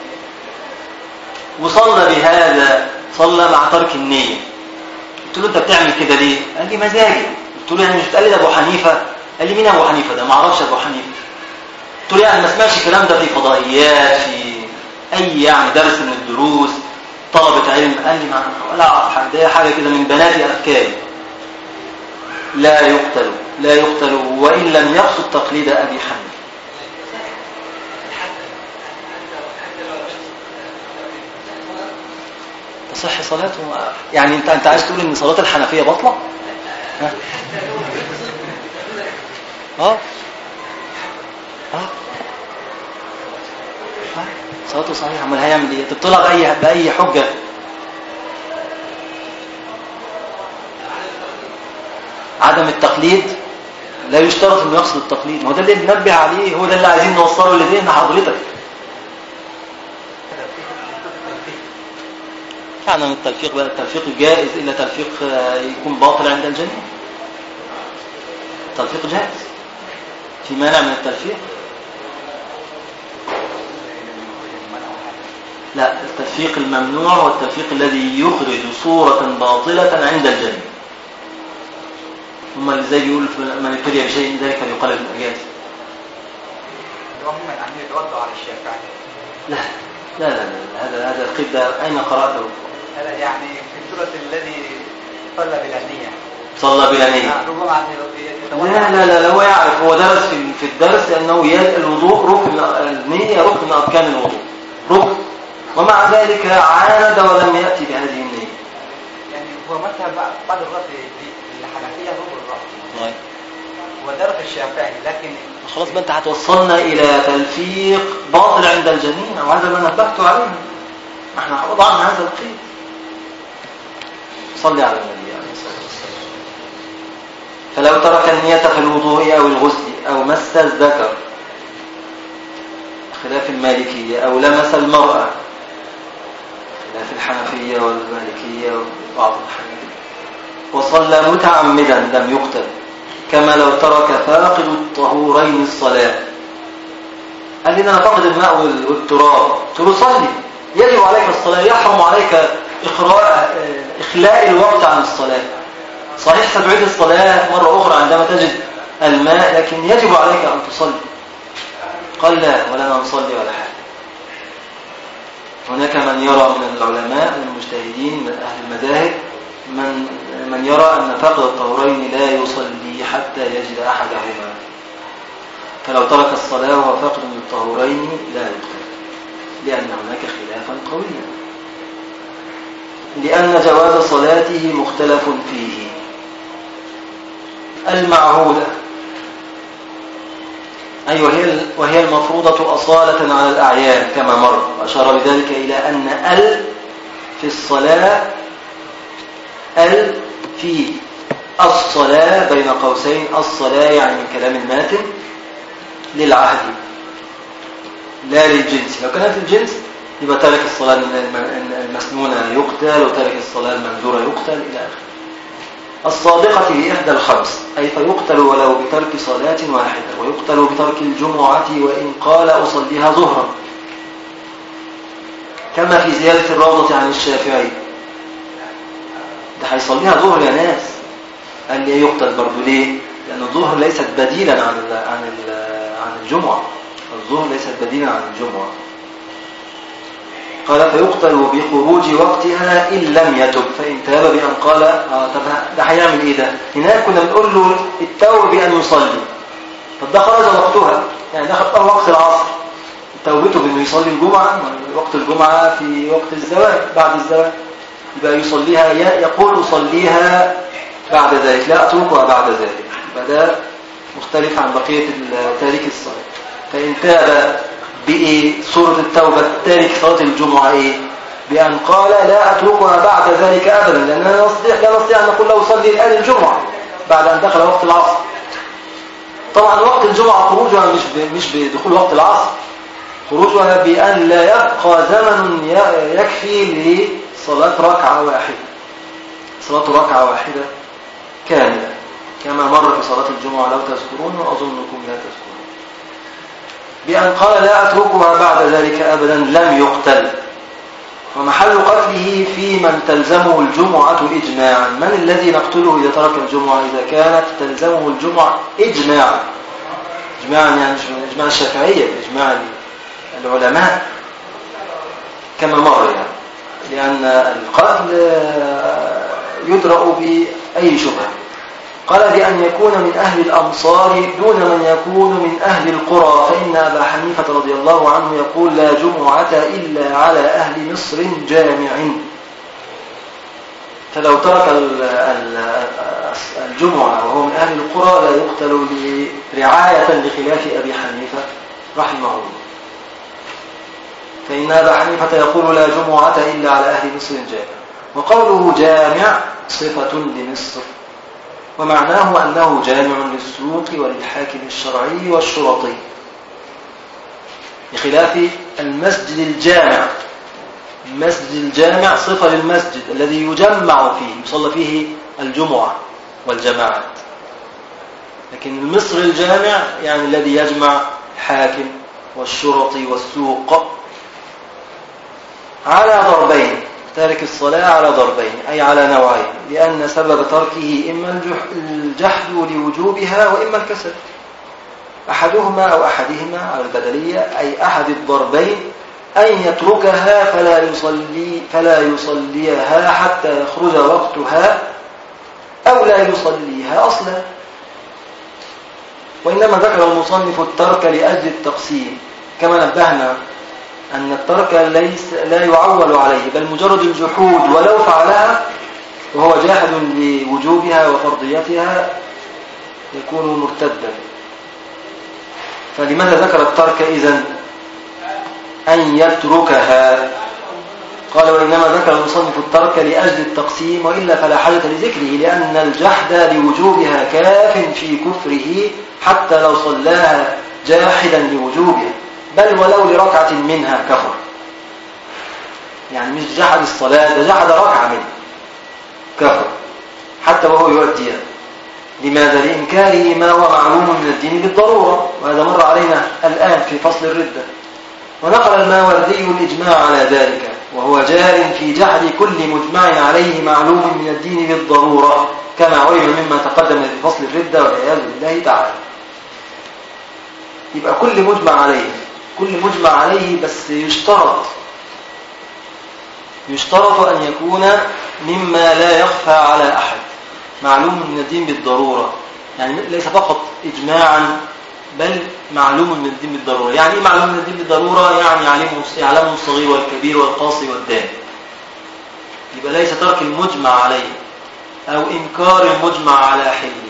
وصلى بهذا، صلى مع ترك النية. قلت له أنت بتعمل كده ليه؟ قال لي مزاجي. قلت له يعني مش بتقلد أبو حنيفة؟ قال لي مين أبو حنيفة ده؟ ما أعرفش أبو حنيفة. قلت له يعني ما سمعش الكلام ده في فضائيات، في أي يعني درس من الدروس، طلبة علم؟ قال لي ما ولا أعرف حاجة، ده حاجة كده من بنات أفكاري. لا يقتل وإن لم يقصد تقليد أبي حنيفة. تصح صلاته؟ يعني انت عايز تقول ان صلاة الحنفية بطلة؟ صلاته صحيحة. امال هيعمل ايه؟ تبطلها بأي حجة؟ عدم التقليد لا يشترط انه يقصد التقليد. ما هو ده اللي بننبه عليه، هو ده اللي عايزين نوصله لذهن حضرتك. يعني التلفيق بقى التلفيق الجائز إلا تلفيق يكون باطل عند الجميع. التلفيق جائز، في مانع من التلفيق؟ لا، التلفيق الممنوع هو التلفيق الذي يخرج صورة باطلة عند الجميع. هم اللي زي بيقول من ابتلي بشيء من ذلك فليقلد الأجاز.
هم يعني يتوضعوا على الشافعي؟
لا هذا القيد ده أين قرأته؟
هذا يعني في سورة الذي صلى بلا نية.
صلى بلا نية. لا هو يعرف، هو درس في الدرس أنه الوضوء ركن، النية ركن من أركان الوضوء، ركن، ومع ذلك عاند ولم يأتي بهذه النية.
يعني هو مثلا بعد الرأس الحنفية ركن الرأس ودرس الشافعي، لكن
خلاص ما انت هتوصلنا إلى تلفيق باطل عند الجميع، وهذا ما نبهت عليه. احنا وضعنا هذا القيد. صلي على النبي عليه الصلاة والسلام. فلو ترك النية في الوضوء أو الغسل أو مس الذكر، خلاف المالكية، أو لمس المرأة، خلاف الحنفية والمالكية وبعض الحنفية، وصلى متعمدا لم يقتل، كما لو ترك فاقد الطهورين الصلاة. قال لي أنا فاقد الماء والتراب، تصلي، يجب عليك الصلاة، يحرم عليك إخلاء الوقت عن الصلاة. صحيح ستعيد الصلاة مرة أخرى عندما تجد الماء، لكن يجب عليك أن تصلي. قال لا، ولا نصلي ولا حاجة. هناك من يرى من العلماء من المجتهدين من أهل المذاهب من يرى أن فاقد الطهورين لا يصلي حتى يجد أحدهما، فلو ترك الصلاة وهو فاقد الطهورين لا يقتل، لأن هناك خلافا قويا، لأن جواز صلاته مختلف فيه. المعهودة، أي وهي المفروضة أصالة على الأعيان كما مر، وأشار بذلك إلى أن في الصلاة في الصلاة بين قوسين، الصلاة يعني من كلام الماتن للعهد لا للجنس. لو كانت الجنس يبقى تارك الصلاة المسنونة يقتل، وتارك الصلاة المنذورة يقتل إلى آخره. الصادقة هي إحدى الخمس، أي فيقتل ولو بترك صلاة واحدة، ويقتل بترك الجمعة وإن قال أصليها ظهرا، كما في زيادة الروضة عن الشافعي. ده هيصليها ظهر يا ناس، قال لي يقتل برضو ليه؟ لأن الظهر ليست بديلا عن الجمعة، الظهر ليست بديلا عن الجمعة. قال فيقتل بخروج وقتها إن لم يتب، فإن تاب بأن قال طب ده هيعمل إيه ده؟ هناك كنا بنقول له التوب بأن يصلي، طب ده خرج وقتها، يعني دخل وقت العصر، توبته بأنه يصلي الجمعة، وقت الجمعة في وقت الزواج بعد الزواج، يبقى يصليها، يقول أصليها بعد ذلك، لا أتركها بعد ذلك، يبقى ده مختلف عن بقية تارك الصلاة. فإن تاب بإيه؟ سورة التوبة تارك صلاة الجمعة إيه؟ بأن قال لا أتركها بعد ذلك أبدا، لأننا لا نستطيع أن نقول له صلي الآن الجمعة بعد أن دخل وقت العصر. طبعا وقت الجمعة خروجها مش بدخول وقت العصر، خروجها بأن لا يبقى زمن يكفي لصلاة ركعة واحدة، صلاة ركعة واحدة كاملة، كما مر في صلاة الجمعة لو تذكرون، وأظنكم لا تذكرون. بأن قال لا أتركها بعد ذلك أبدا لم يقتل. ومحل قتله في من تلزمه الجمعة إجماعا. من الذي نقتله إذا ترك الجمعة؟ إذا كانت تلزمه الجمعة إجماعا، يعني مش إجماع الشافعية، إجماع العلماء كما مر، يعني لأن القتل يدرأ بأي شبهة. قال بأن يكون من أهل الأمصار دون من يكون من أهل القرى، فإن أبا حنيفة رضي الله عنه يقول لا جمعة إلا على أهل مصر جامع. فلو ترك الجمعة وهو من أهل القرى لا يقتل رعاية لخلاف أبي حنيفة رحمه الله، فإن أبا حنيفة يقول لا جمعة إلا على أهل مصر جامع. وقوله جامع صفة لمصر، ومعناه أنه جامع للسوق وللحاكم الشرعي والشرطي، بخلاف المسجد الجامع. المسجد الجامع صفة للمسجد الذي يجمع فيه، يصلى فيه الجمعة والجماعات، لكن المصر الجامع يعني الذي يجمع الحاكم والشرطي والسوق. على ضربين، تارك الصلاة على ضربين، أي على نوعين، لأن سبب تركه إما الجحد لوجوبها وإما الكسل، أحدهما أو أحدهما على البدلية، أي أحد الضربين أن يتركها فلا يصليها حتى يخرج وقتها، أو لا يصليها أصلا. وإنما ذكر المصنف الترك لأجل التقسيم، كما نبهنا أن الترك لا يعول عليه، بل مجرد الجحود ولو فعلها وهو جاحد لوجوبها وفرضيتها يكون مرتدا. فلماذا ذكر الترك إذن؟ أن يتركها. قال وإنما ذكر المصنف الترك لأجل التقسيم، وإلا فلا حاجة لذكره، لأن الجحد لوجوبها كاف في كفره حتى لو صلاها جاحدا لوجوبها، بل ولو لركعة منها كفر. يعني مش جحد الصلاة، ده جحد ركعة منها كفر حتى وهو يؤديها. لماذا؟ لإنكاره ما هو معلوم من الدين بالضرورة، وهذا مر علينا الآن في فصل الردة. ونقل الماوردي الإجماع على ذلك، وهو جار في جحد كل مجمع عليه معلوم من الدين بالضرورة، كما علم مما تقدم في فصل الردة والعياذ بالله تعالى. يبقى كل مجمع عليه، بس يشترط أن يكون مما لا يخفى على أحد، معلوم من الدين بالضرورة. يعني ليس فقط إجماعا، بل معلوم من الدين بالضرورة. يعني إيه معلوم من الدين بالضرورة؟ يعني يعلمه الصغير والكبير والقاصي والداني. يبقى ليس ترك المجمع عليه أو إنكار المجمع على حله،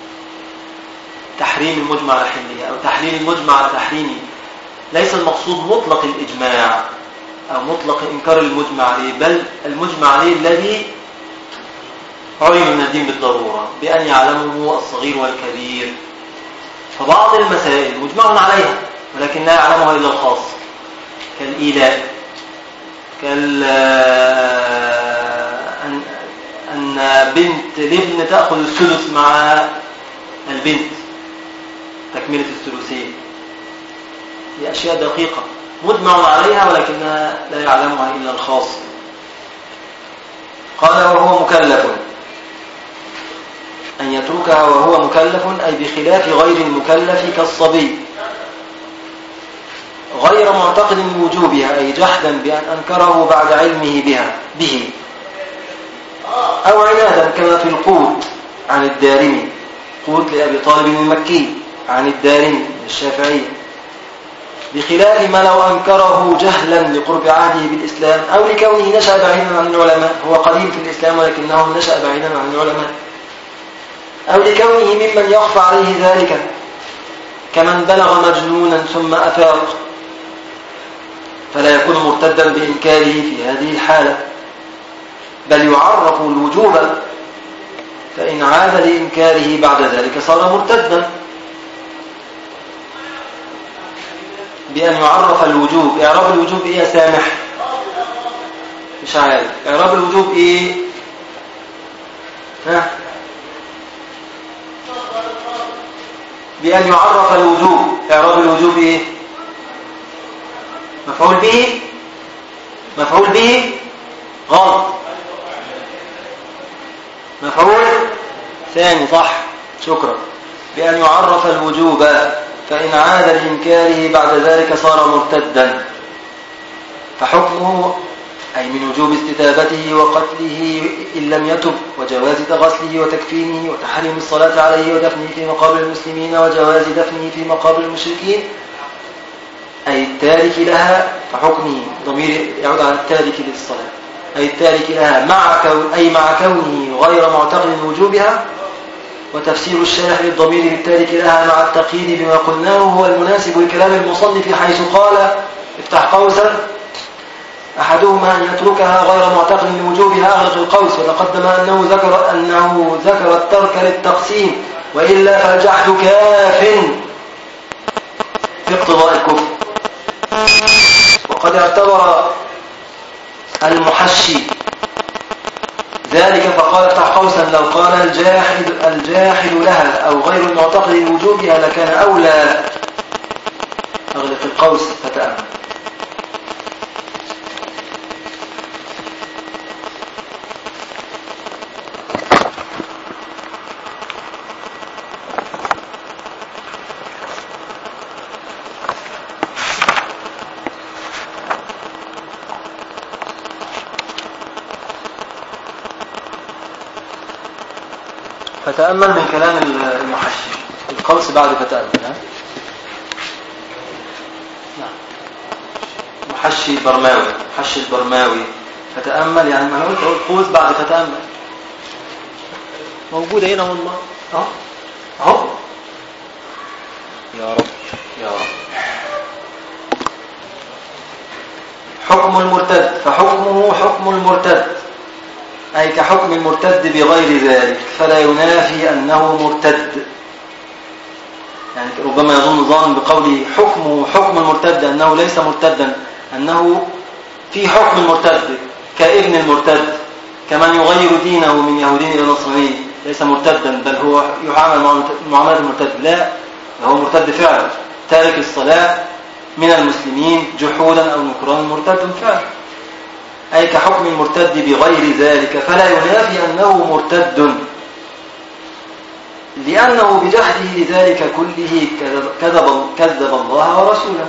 تحريم المجمع على حله أو تحليل المجمع على تحريمه. ليس المقصود مطلق الإجماع أو مطلق إنكار المجمع عليه، بل المجمع عليه الذي علم من الدين بالضرورة بأن يعلمه الصغير والكبير. فبعض المسائل مجمع عليها ولكن لا يعلمها إلا الخاص، كالإيلاء، أن بنت الابن تأخذ الثلث مع البنت، تكملة الثلثين. هي أشياء دقيقة مجمع عليها ولكنها لا يعلمها إلا الخاص. قال وهو مكلف، أن يتركها وهو مكلف، أي بخلاف غير المكلف كالصبي، غير معتقد وجوبها، أي جحدا بأن أنكره بعد علمه به، أو عنادا كما في القوت عن الدارمي، قوت لأبي طالب المكي عن الدارمي الشافعي، بخلاف ما لو أنكره جهلا لقرب عهده بالإسلام، أو لكونه نشأ بعيدا عن العلماء. هو قديم في الإسلام ولكنه نشأ بعيدا عن العلماء، أو لكونه ممن يخفى عليه ذلك، كمن بلغ مجنونا ثم أفاق، فلا يكون مرتدا بإنكاره في هذه الحالة، بل يعرف الوجوب، فإن عاد لإنكاره بعد ذلك صار مرتدا. بأن يعرف الوجوب. إعراب الوجوب إيه يا سامح؟ مش عارف إعراب الوجوب إيه؟ بأن يعرف الوجوب. إعراب الوجوب إيه؟ مفعول به غلط، مفعول ثاني صح، شكرا. بأن يعرف الوجوب، فإن عاد لإنكاره بعد ذلك صار مرتدا، فحكمه أي من وجوب استتابته وقتله إن لم يتب، وجواز غسله وتكفينه، وتحريم الصلاة عليه ودفنه في مقابر المسلمين، وجواز دفنه في مقابر المشركين، أي التارك لها. فحكمه ضمير يعود على التارك للصلاة، أي التارك لها مع كونه غير معتقد وجوبها. وتفسير الشارح للضمير بالتارك لها مع التقييد بما قلناه هو المناسب لكلام المصنف، حيث قال افتح قوسا أحدهما أن يتركها غير معتقد لوجوبها أغلق القوس. وتقدم أنه ذكر الترك للتقسيم، وإلا فالجحد كاف في اقتضاء الكفر. وقد اعتبر المحشي ذلك فقال افتح قوسا لو قال الجاحد لها أو غير المعتقد لوجوبها لكان أولى. أغلق القوس فتأمل. فتأمل من كلام المحشي القوس بعد فتأمل. نعم. محشي البرماوي فتأمل، يعني ما قلت القوس بعد فتأمل موجودة هنا والله. اهو يا رب. حكم المرتد، فحكمه حكم المرتد أي كحكم المرتد بغير ذلك، فلا ينافي أنه مرتد. يعني ربما يظن ظان بقوله حكمه حكم المرتد أنه ليس مرتدا، أنه في حكم المرتد كابن المرتد، كمن يغير دينه من يهودين إلى نصراني ليس مرتدا، بل هو يعامل معاملة المرتد. لا، هو مرتد فعلا، تارك الصلاة من المسلمين جحودا أو نكرانا مرتد فعلا، أي كحكم المرتد بغير ذلك، فلا ينافي أنه مرتد، لأنه بجحده لذلك كله كذب الله ورسوله.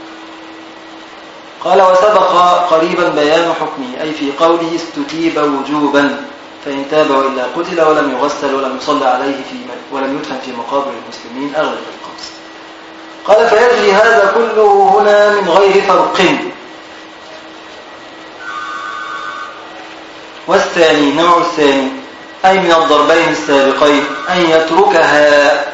قال وسبق قريبا بيان حكمه، أي في قوله استتيب وجوبا، فإن تاب وإلا قتل ولم يغسل ولم يصلى عليه ولم يدفن في مقابر المسلمين أغلق القبس. قال فيجري هذا كله هنا من غير فرق. والثاني، النوع الثاني، أي من الضربين السابقين، أن يتركها،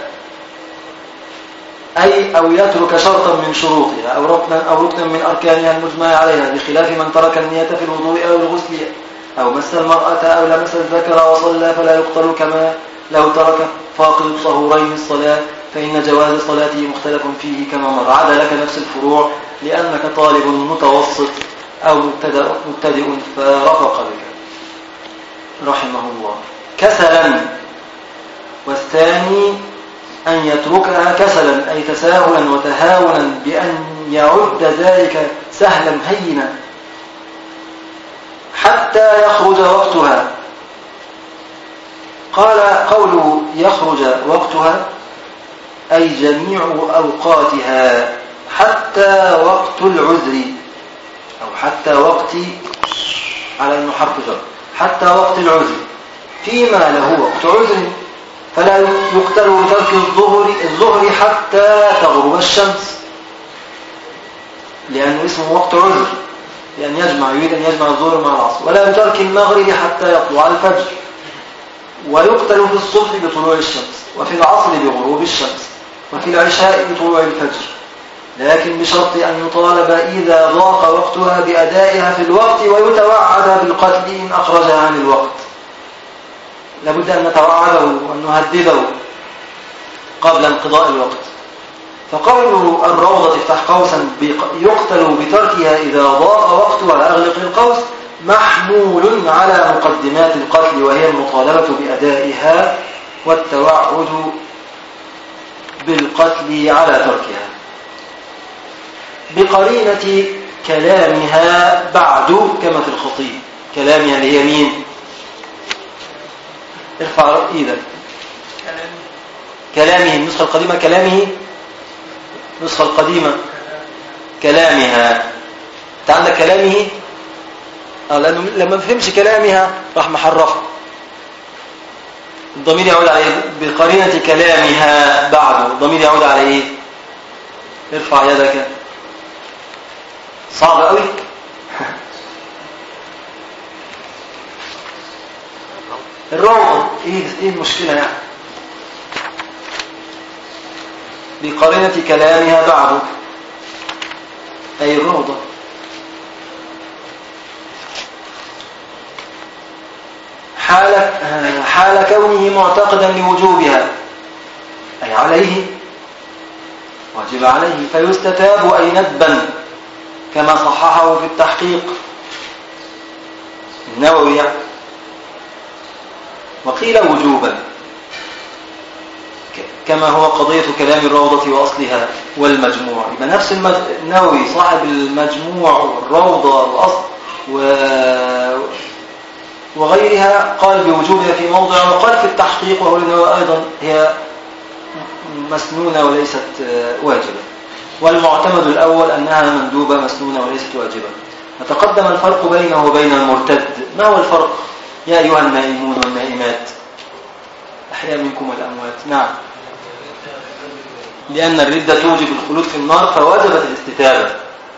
أو يترك شرطا من شروطها أو ركنا من أركانها المجمع عليها، بخلاف من ترك النية في الوضوء أو الغسل أو مس المرأة أو لمس الذكر وصلى، فلا يقتل كما لو ترك فاقد طهورين الصلاة، فإن جواز صلاته مختلف فيه كما مر. عدا لك نفس الفروع لأنك طالب متوسط أو مبتدئ فرفق بك رحمه الله كسلا. والثاني أن يتركها كسلا، أي تساهلا وتهاونا بأن يعد ذلك سهلا هينا حتى يخرج وقتها. قال قوله يخرج وقتها أي جميع أوقاتها حتى وقت العذر، أو حتى وقت، على أنه حرف جر، حتى وقت العذر، فيما له وقت عذر، فلا يقتل بترك الظهر حتى تغرب الشمس، لأنه اسمه وقت عذر، لأن يريد أن يجمع الظهر مع العصر. ولا بترك المغرب حتى يطلع الفجر، ويقتل في الصبح بطلوع الشمس، وفي العصر بغروب الشمس، وفي العشاء بطلوع الفجر، لكن بشرط أن يطالب إذا ضاق وقتها بأدائها في الوقت، ويتوعد بالقتل إن أخرجها عن الوقت. لابد أن نتوعده وأن نهدده قبل انقضاء الوقت. فقول الروضة افتح قوسا يقتل بتركها إذا ضاق وقتها أغلق القوس محمول على مقدمات القتل، وهي المطالبة بأدائها والتوعد بالقتل على تركها بقرينة كلامها بعد، كما في الخطيب. كلامها اللي هي مين؟ ارفع ايدك. كلامه النسخة القديمة، كلامه النسخة القديمة كلامها. انت عندك كلامه، لأنه لما فهمش كلامها راح محرفه، الضمير يعود عليه بقرينة كلامها بعد، الضمير يعود على ايه؟ ارفع يدك. صعب قوي. الروضة ايه المشكلة يعني؟ بقرينة كلامها بعد أي الروضة. حال كونه معتقدا لوجوبها، أي عليه، واجب عليه، فيستتاب أي ندبا، كما صححه في التحقيق النووي يعني. وقيل وجوبا، كما هو قضية كلام الروضة وأصلها والمجموع. يبقى نفس النووي صاحب المجموع والروضة والأصل وغيرها قال بوجوبها في موضع، وقال في التحقيق وهو النووي أيضا هي مسنونة وليست واجبة. والمعتمد الأول أنها مندوبة مسنونة وليست واجبة. وتقدم الفرق بينه وبين المرتد. ما هو الفرق يا أيها النائمون والنائمات؟ الأحياء منكم والأموات. نعم، لأن الردة توجب الخلود في النار فوجبت الاستتابة.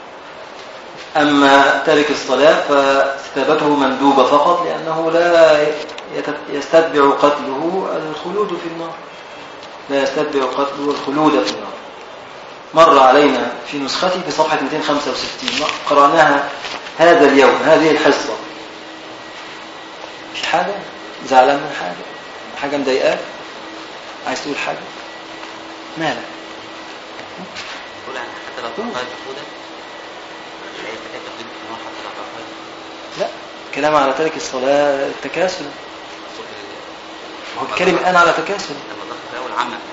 أما تارك الصلاة فاستتابته مندوبة فقط، لأنه لا يستتبع قتله الخلود في النار، لا يستتبع قتله الخلود في النار. مر علينا في نسختي في صفحة 265 قرأناها هذا اليوم، هذه الحصة. في حاجة زعلان من حاجة مضايقاك، عايز تقول حاجة؟ مالك؟
تقول يعني حتى لو تقاعد الخودة لا يستطيع تقديم النار حتى لو تقاعد.
لا، كلام على ترك الصلاة التكاسل. هو بيتكلم الآن على تكاسل.
لما ضغط في الأول عامة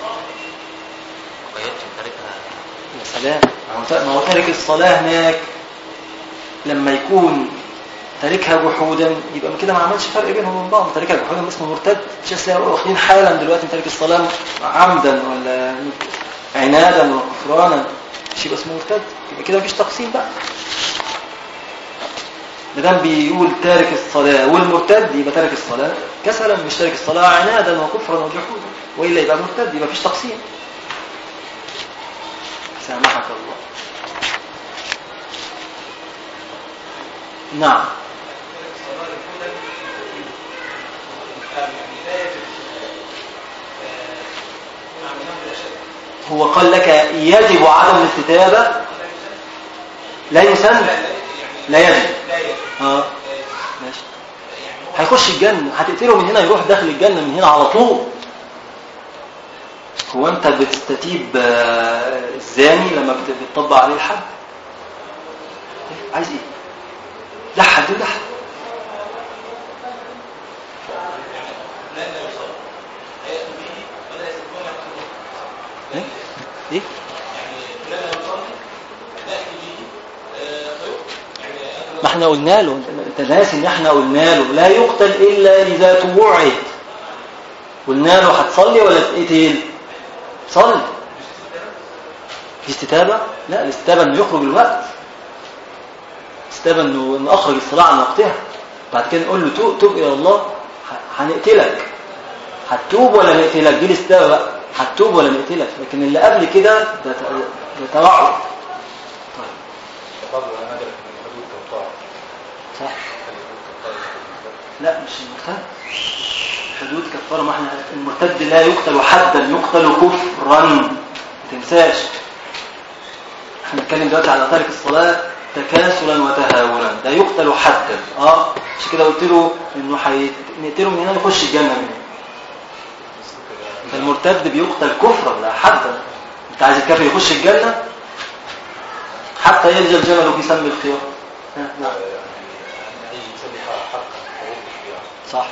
ما قيدش تاركها.
يا سلام، ما هو تارك الصلاة هناك لما يكون تاركها جحودا يبقى كده ما عملش فرق بينهم وبين بعض. تاركها جحودا اسمه مرتد، مش لسه واخدين حالا دلوقتي تارك الصلاة عمدا ولا عنادا وكفرانا، مش يبقى اسمه مرتد، يبقى كده مفيش تقسيم بقى. مادام بيقول تارك الصلاة والمرتد يبقى تارك الصلاة كسلا، مش تارك الصلاة عنادا وكفرا وجحودا، وإلا يبقى مرتد، يبقى مفيش تقسيم. سامحك الله. نعم، هو قال لك يجب عدم الاستتابة، لا يسمى، لا يجب. ماشي، هيخش الجنة، هتقتله من هنا يروح داخل الجنة من هنا على طول. هو انت بتستتيب الزاني لما بتطبق عليه الحد؟ عايز ايه؟ لحد ولحد. ايه؟ ما احنا قلنا له، انت ناسي ان احنا قلنا له لا يقتل الا اذا توعد. قلنا له هتصلي ولا تقتل؟ صلي. في استتابة؟ لا، الاستتابة انه يخرج الوقت، استتابة انه اخرج الصلاة عن وقتها. بعد كده نقول له توب الى الله، هنقتلك، هتتوب ولا نقتلك؟ دي الاستتابة بقى، هتتوب ولا نقتلك. لكن اللي قبل كده ده توعد. طيب صح؟ لا مش المرتد، حدود كفارة. ما احنا المرتد لا يقتل حدا، يقتل كفرا، ما تنساش. احنا نتكلم دلوقتي على تارك الصلاة تكاسلا وتهاونا، لا يقتل حدا. مش كده قلت له انه نقتله من هنا يخش الجنة من هنا. فالمرتد بيقتل كفرا لا حدا. انت عايز الكافر يخش الجنة حتى يلجى الجمل في سم الخيار. نعم صح.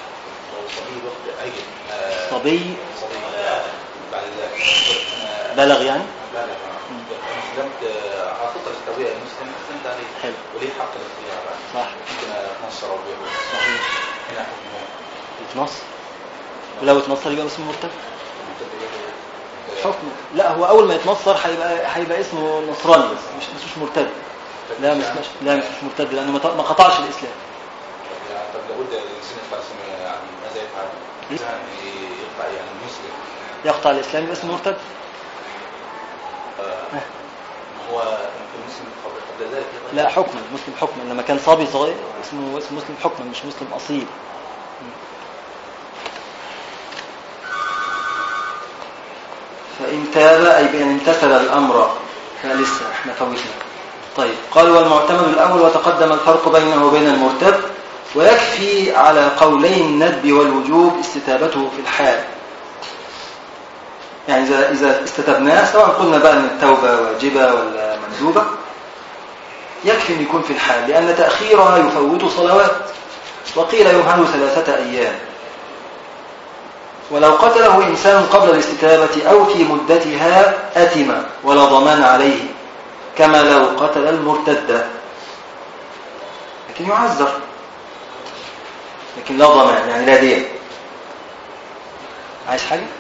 صبي بلغ يعني
اسلمت عاطفه الاستويه، المسلم اسلمت عليه
حلو
وليه حق الاختيار بعد.
صح،
ممكن اتنصر او بيعمل
صحيح،
هنا حكمه
يتنصر، ولو اتنصر يبقى اسمه مرتد حكم. لا، هو اول ما يتنصر هيبقى اسمه نصراني بس مش مرتد. لا مش مرتد، لانه ما قطعش الاسلام.
طب لو قلت الانسان يطلع اسمه يعني ماذا يفعل؟ يقطع يعني المسلم
يقطع الاسلام يبقى اسمه مرتد.
هو في المسلم قبل ذلك
لا، حكما مسلم حكما، انما كان صبي صغير اسمه مسلم حكما، مش مسلم اصيل. فإن تاب أي بأن امتثل الأمر، فلسه احنا فوتنا. طيب، قال والمعتمد الأول وتقدم الفرق بينه وبين المرتد، ويكفي على قولين الندب والوجوب استتابته في الحال. يعني إذا استتبناه، سواء قلنا بقى أن التوبة واجبة ولا مندوبة، يكفي أن يكون في الحال، لأن تأخيرها يفوت صلوات، وقيل يمهل 3 أيام. ولو قتله إنسان قبل الاستتابة أو في مدتها أثم ولا ضمان عليه، كما لو قتل المرتد، لكن يعذر، لكن لا ضمان، يعني لا دية. عايز حاجة؟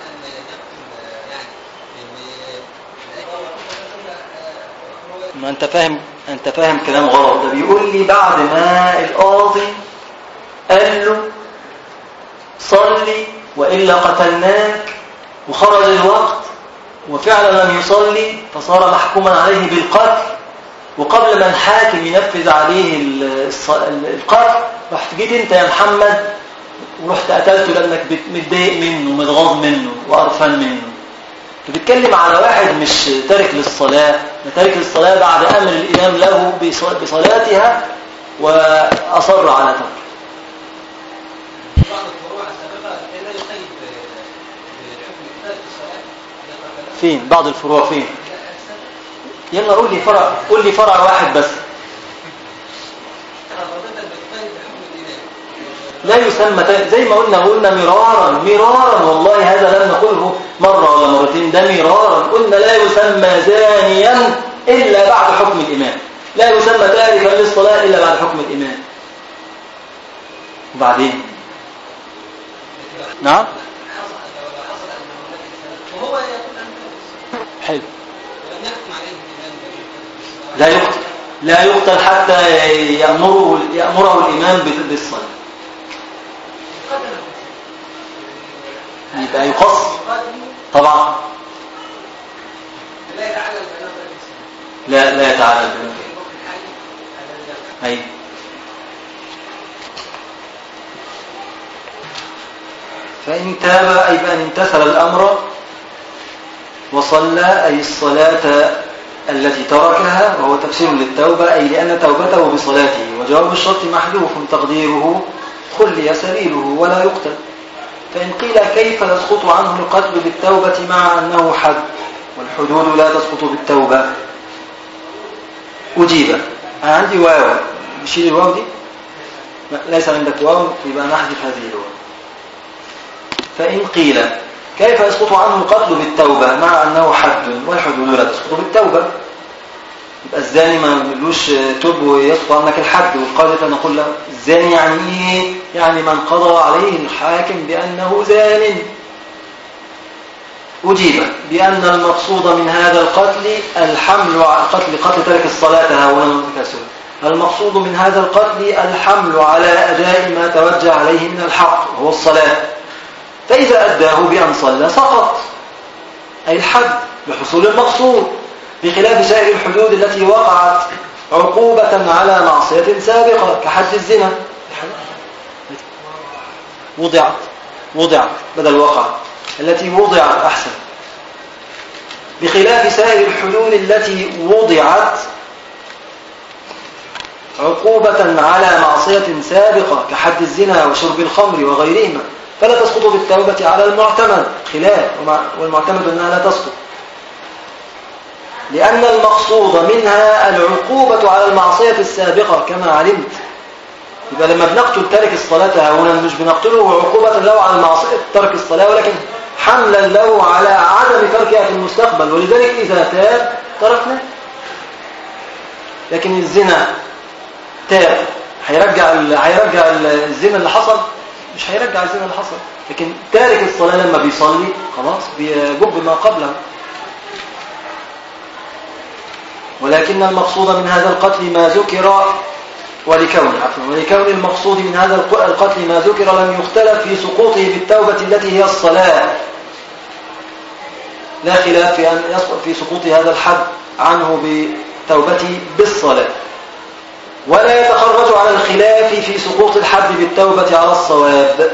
ما أنت فاهم كلام غلط. ده بيقول لي بعد ما القاضي قال له صلي وإلا قتلناك، وخرج الوقت وفعلا لم يصلي فصار محكوما عليه بالقتل، وقبل ما الحاكم ينفذ عليه القتل رحت جيت انت يا محمد ورحت قتلته لأنك متضايق منه ومتغاظ منه وقرفان منه. بتتكلم على واحد مش تارك للصلاة، تارك للصلاة بعد أمر الإمام له بصلاتها وأصر على ترك. فين بعض الفروع فين؟ يلا قول لي فرع واحد بس. لا يسمى زي ما قلنا مرارا والله هذا لم نقوله مرة ولا مرتين، ده مرارا قلنا لا يسمى زانيا إلا بعد حكم الإمام، لا يسمى تاركا للصلاة إلا بعد حكم الإمام. وبعدين نعم حلو لا يقتل حتى يأمره الإمام بالصلاة، يبقى يقص طبعا. لا يتعالى البنات. أي فإن تاب أي بأن امتثل الأمر وصلى أي الصلاة التي تركها، وهو تفسير للتوبة أي لأن توبته بصلاته، وجواب الشرط محذوف تقديره خلي سبيله ولا يقتل. فإن قيل كيف يسقط عنه القتل بالتوبة مع أنه حد والحدود لا تسقط بالتوبة؟ أجيب. أنا عندي واو، نشيل الواو دي؟ ليس عندك واو يبقى نحذف هذه الواو. فإن قيل كيف يسقط عنه القتل بالتوبة مع أنه حد والحدود لا تسقط بالتوبة؟ يبقى الزاني ما نقولوش توب ويسقط عنك الحد، والقاذف نقول له الزاني يعني ايه؟ يعني من قضى عليه الحاكم بأنه زان. أجيب بأن المقصود من هذا القتل الحمل على قتل ترك الصلاة هؤلاء المتكاسل، المقصود من هذا القتل الحمل على أداء ما توجه عليه من الحق وهو الصلاة، فإذا أداه بأن صلى سقط أي الحد بحصول المقصود، بخلاف سائر الحدود التي وقعت عقوبة على معصية سابقة كحد الزنا. وضعت بدل وقع، التي وضعت أحسن، بخلاف سائر الحدود التي وضعت عقوبة على معصية سابقة كحد الزنا وشرب الخمر وغيرهما، فلا تسقط بالتوبة على المعتمد خلاف، والمعتمد أنها لا تسقط، لأن المقصود منها العقوبة على المعصية السابقة كما علمت. يبقى لما بنقتل تارك الصلاة هنا مش بنقتله عقوبة له على معصية ترك الصلاة، ولكن حملا له على عدم تركها في المستقبل، ولذلك إذا تاب تركنا. لكن الزنا تاب هيرجع الزنا اللي حصل؟ مش هيرجع الزنا اللي حصل، لكن تارك الصلاة لما بيصلي خلاص بيجب ما قبله. ولكن المقصود من هذا القتل ما ذكر، ولكون المقصود من هذا القتل ما ذكر لم يختلف في سقوطه بالتوبة التي هي الصلاة، لا خلاف في أن يسقط في سقوط هذا الحد عنه بتوبته بالصلاة، ولا يتخرج على الخلاف في سقوط الحد بالتوبة على الصواب.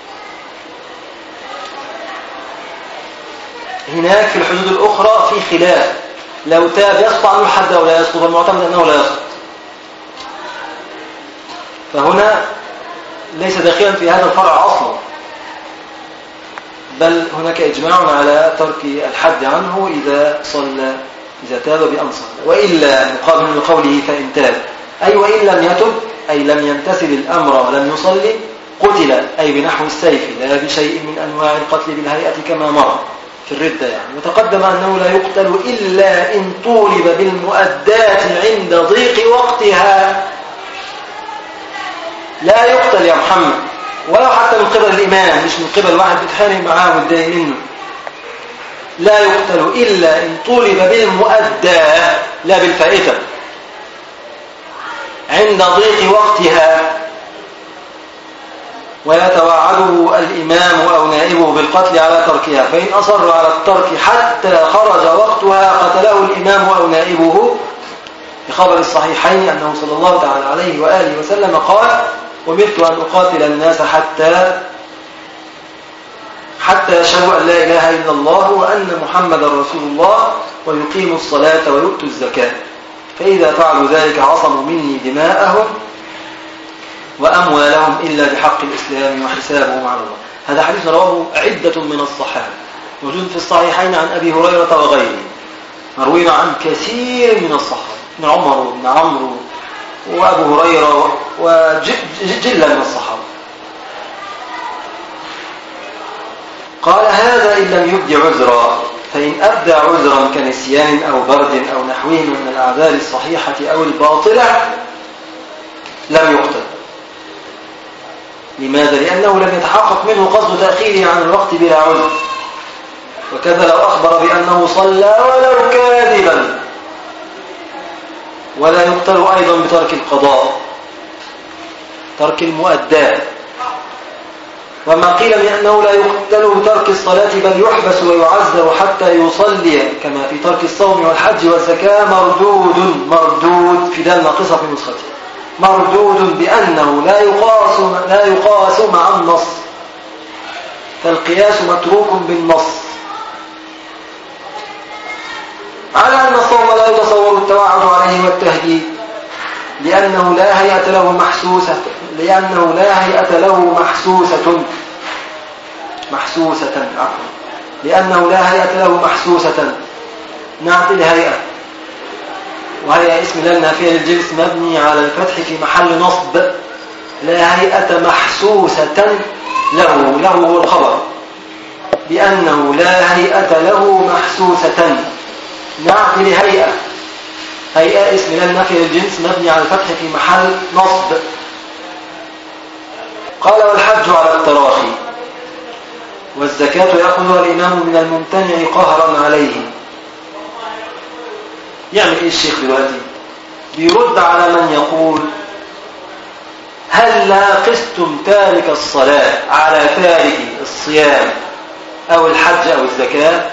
هناك في الحدود الأخرى في خلاف، لو تاب يسقط عنه الحد أو لا يسقط، فالمعتمد أنه لا يسقط. فهنا ليس داخلا في هذا الفرع أصلا، بل هناك إجماع على ترك الحد عنه إذا تاب بأن صلى، وإلا مقابل لقوله فإن تاب أي وإن لم يتب أي لم يمتثل الأمر ولم يصلي قتل، أي بنحو السيف لا بشيء من أنواع القتل بالهيئة كما مر في الردة يعني. وتقدم أنه لا يقتل إلا إن طولب بالمؤدات عند ضيق وقتها. لا يقتل يا محمد ولو حتى من قبل الإمام، مش من قبل واحد بيتخانق معاه ويتضايق منه. لا يقتل إلا إن طولب بالمؤدات لا بالفائتة عند ضيق وقتها. ويتوعده الإمام أو نائبه بالقتل على تركها، فإن أصر على الترك حتى خرج وقتها قتله الإمام أو نائبه، بخبر الصحيحين أنه صلى الله تعالى عليه وآله وسلم قال: أمرت أن أقاتل الناس حتى يشهدوا أن لا إله إلا الله وأن محمد رسول الله ويقيموا الصلاة ويؤتوا الزكاة، فإذا فعلوا ذلك عصموا مني دماءهم وأموالهم إلا بحق الإسلام وحسابهم على الله. هذا حديث رواه عدة من الصحابة، موجود في الصحيحين عن أبي هريرة وغيره، مروي عن كثير من الصحابة، ابن عمر وابن عمرو وأبو هريرة وجلة من الصحابة. قال: هذا إن لم يبدي عذرا، فإن أبدى عذرا كنسيان أو برد أو نحوه من الأعذار الصحيحة أو الباطلة لم يقتل. لماذا؟ لأنه لم يتحقق منه قصد تأخيره عن الوقت بلا عذر، وكذا لو أخبر بأنه صلى ولو كاذبا، ولا يقتل أيضا بترك القضاء، ترك المؤدات. وما قيل بأنه لا يقتل بترك الصلاة بل يحبس ويعذر حتى يصلي كما في ترك الصوم والحج والزكاة مردود في دال ناقصة في نسخته، مردود بأنه لا يقاس مع النص، فالقياس متروك بالنص، على أن الصوم لا يتصور التوعد عليه والتهديد لأنه لا هيئة له محسوسة نعت الهيئة، وهي اسم لا نافية للجنس مبني على الفتح في محل نصب، لا هيئة محسوسة له هو الخبر، بأنه لا هيئة له محسوسة نعت لهيئة، هيئة اسم لا نافية للجنس مبني على الفتح في محل نصب. قال: والحج على التراخي، والزكاة يأخذها الإمام من الممتنع قهرا عليه. يعمل إيه الشيخ دلوقتي؟ بيرد على من يقول: هل لا قستم تارك الصلاة على تارك الصيام أو الحج أو الزكاة؟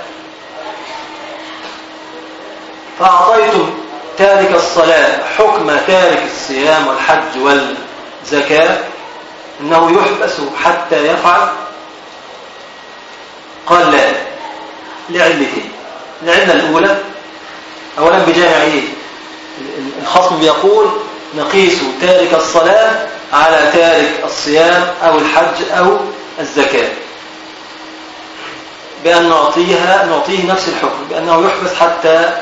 فأعطيتم تارك الصلاة حكم تارك الصيام والحج والزكاة، إنه يحبس حتى يفعل. قال: لا، لعلتين. العلة الأولى أولا بجامع إيه؟ الخصم بيقول نقيس تارك الصلاة على تارك الصيام أو الحج أو الزكاة، بأن نعطيه نفس الحكم، بأنه يحبس حتى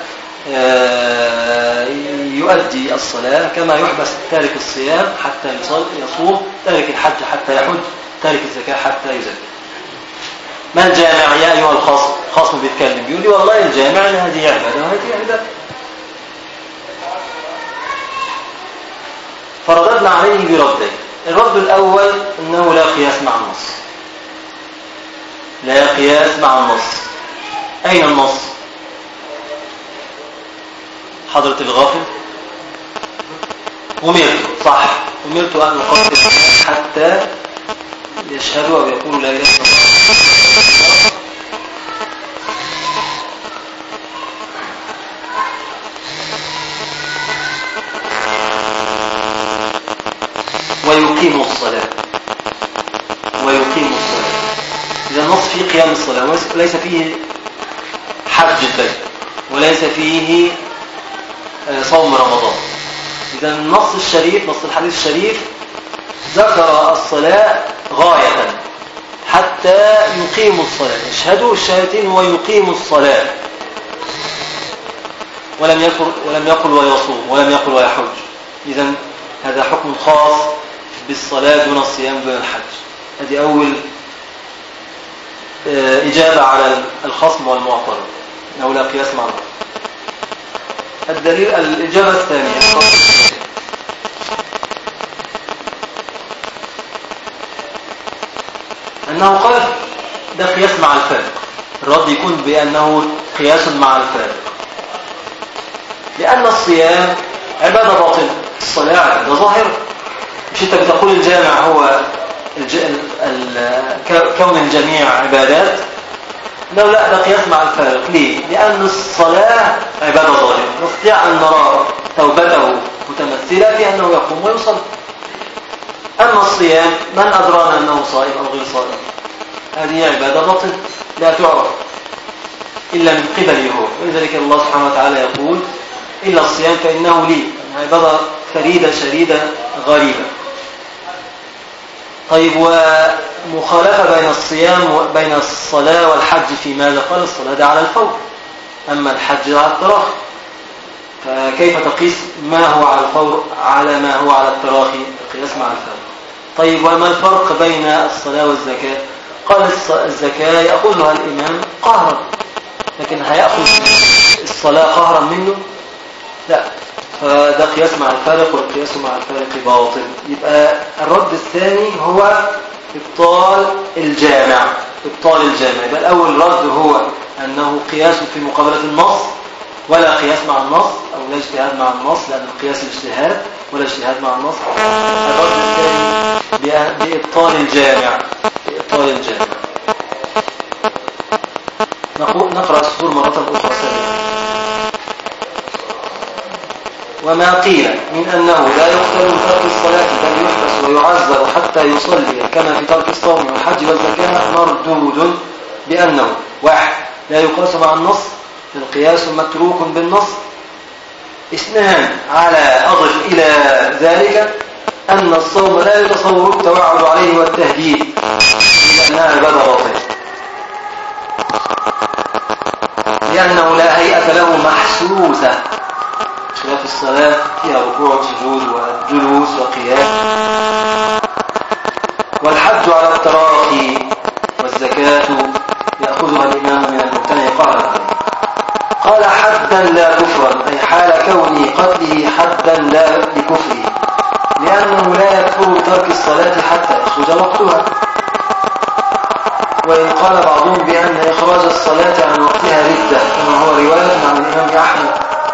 يؤدي الصلاة، كما يحبس تارك الصيام حتى يصوم، تارك الحج حتى يحج، تارك الزكاة حتى يزكي. ما الجامع يا أيها الخصم؟ خصم بيتكلم بيقول لي: والله الجامع هذه عبادة وهذه عبادة. فرددنا عليه بردين. الرد الأول أنه لا قياس مع النص، لا قياس مع النص. أين النص؟ حضرة الغافل: أمرت أن أقاتل حتى يشهدوا أو يقولوا لا إله إلا الله ويقيموا الصلاة. إذا النص فيه قيام الصلاة، وليس فيه حج البيت، وليس فيه صوم رمضان. إذا النص الشريف، نص الحديث الشريف، ذكر الصلاة غاية حتى يقيموا الصلاة، يشهدوا الشهادتين ويقيموا الصلاة، ولم يقل ويصوم، ولم يقل ويحج. إذا هذا حكم خاص بالصلاة دون الصيام دون الحج. هذه أول إجابة على الخصم والمعترض أنه لا قياس مع الله. الدليل الإجابة الثانية: أنه قال ده قياس مع الفارق. الرد يكون بأنه قياس مع الفارق، لأن الصيام عبادة باطنة، الصلاة عبادة ظاهرة. مش أنت بتقول الجامع هو كون الجميع عبادات، لو لا ده قياس مع الفارق. ليه؟ لأن الصلاة عبادة ظاهرة نستطيع أن نرى توبته متمثلة في أنه يقوم ويصلي. أما الصيام من أدرانا أنه صائم أو غير صائم؟ هذه عبادة باطنة لا تعرف إلا من قبله هو، ولذلك الله سبحانه وتعالى يقول إلا الصيام فإنه لي، عبادة فريدة شديدة غريبة. طيب ومخالفة بين الصيام وبين الصلاة والحج في ماذا؟ قال الصلاة ده على الفور، أما الحج على التراخي، فكيف تقيس ما هو على الفور على ما هو على التراخي؟ قياس مع الفور. طيب وما الفرق بين الصلاة والزكاة؟ قال الزكاة يأخذها الإمام قهرا، لكن هيأخذ الصلاة قهرا منه؟ لا، فده قياس مع الفارق، والقياس مع الفارق باطل. يبقى الرد الثاني هو إبطال الجامع. إبطال الجامع، يبقى الأول رد هو أنه قياس في مقابلة النص ولا قياس مع النص، أو لا اجتهاد مع النص، لأن القياس الاجتهاد ولا اجتهاد مع النص. الرد الثاني بإبطال الجامع، بإبطال الجامع. نقرأ السطور مرة أخرى سريعا. وما قيل من أنه لا يقتل من ترك الصلاة بل يحبس ويعذر حتى يصلي كما في ترك الصوم والحج والزكاة مردود بأنه: واحد، لا يقاس مع النص، القياس متروك بالنص. اثنان، على أضف إلى ذلك أن الصوم لا يتصور التوعد عليه والتهديد لأنها عبادة باطلة، لأنه لا هيئة له محسوسة، خلاف الصلاة فيها ركوع وسجود وجلوس وقيام. والحج على التراخي، والزكاة يأخذها الإمام من الممتنع قهرا. قال حدا لا كفرا، أي حال كونه قتله حدا لا لكفره، لأنه لا يكفر بترك الصلاة حتى يخرج وقتها. وإن قال بعضهم بأن إخراج الصلاة عن وقتها ردة، كما هو رواية عن الإمام أحمد،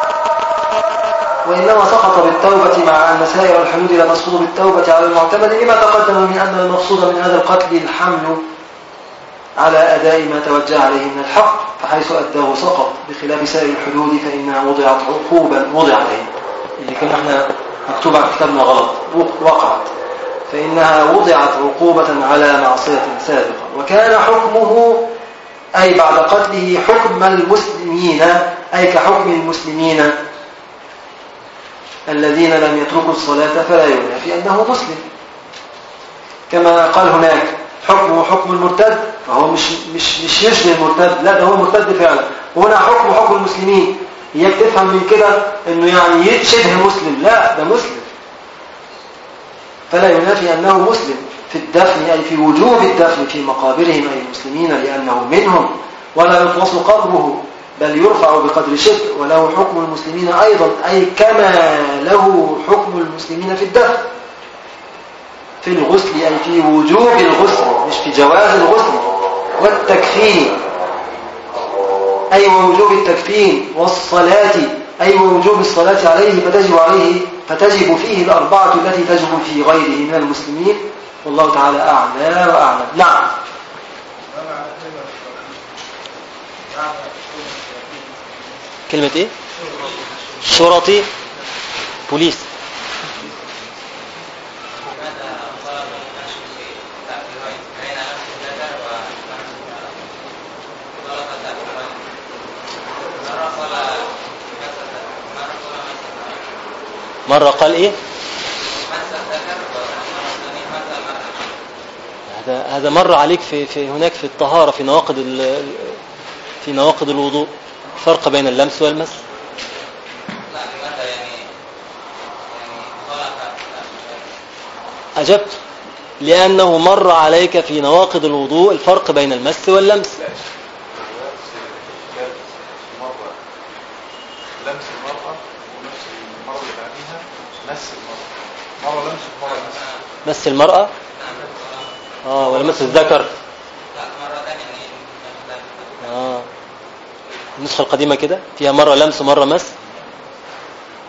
وإنما سقط بالتوبة، مع أن سائر الحدود لا تسقط بالتوبة على المعتمد، لما تقدم من أن المقصود من هذا القتل الحمل على أداء ما توجه عليه من الحق، فحيث أداه سقط، بخلاف سائر الحدود فإنها وضعت عقوبا، وضعت اللي كان احنا مكتوب على كتابنا غلط، وقعت، فإنها وضعت عقوبة على معصية سابقة. وكان حكمه أي بعد قتله حكم المسلمين، أي كحكم المسلمين الذين لم يتركوا الصلاة، فلا ينافي أنه مسلم، كما قال هناك حكمه حكم المرتد، فهو مش يشبه المرتد، لا ده هو مرتد فعلا. وهنا حكم المسلمين، هي تفهم من كده انه يعني شبه مسلم، لا ده مسلم، فلا ينافي أنه مسلم في الدفن، أي في وجوب الدفن في مقابرهم أي المسلمين، لأنه منهم، ولا يطمس قبره بل يرفع بقدر شبه، وله حكم المسلمين أيضا، أي كما له حكم المسلمين في الدفن، في الغسل أي في وجوب الغسل، مش في جواز الغسل، والتكفين أي ووجوب التكفين، والصلاة أي ووجوب الصلاة عليه، فتجب فيه الأربعة التي تجب في غيره من المسلمين، والله تعالى أعلى وأعلم. نعم.
كلمة ايه؟ شرطي، بوليس. مرة قال ايه؟ هذا مر عليك في هناك في الطهارة، في نواقض الوضوء، فرق بين اللمس والمس. أجبت لأنه مر عليك في نواقض الوضوء الفرق بين المس واللمس.
لمس المرأة ولمس المرأة اللي بعديها مس المرأة، مرة لمس ومرة مس.
مس المرأة ولا مس الذكر؟
لا، مرة ثانية.
النسخة القديمة كده فيها مرة لمس ومرة مس.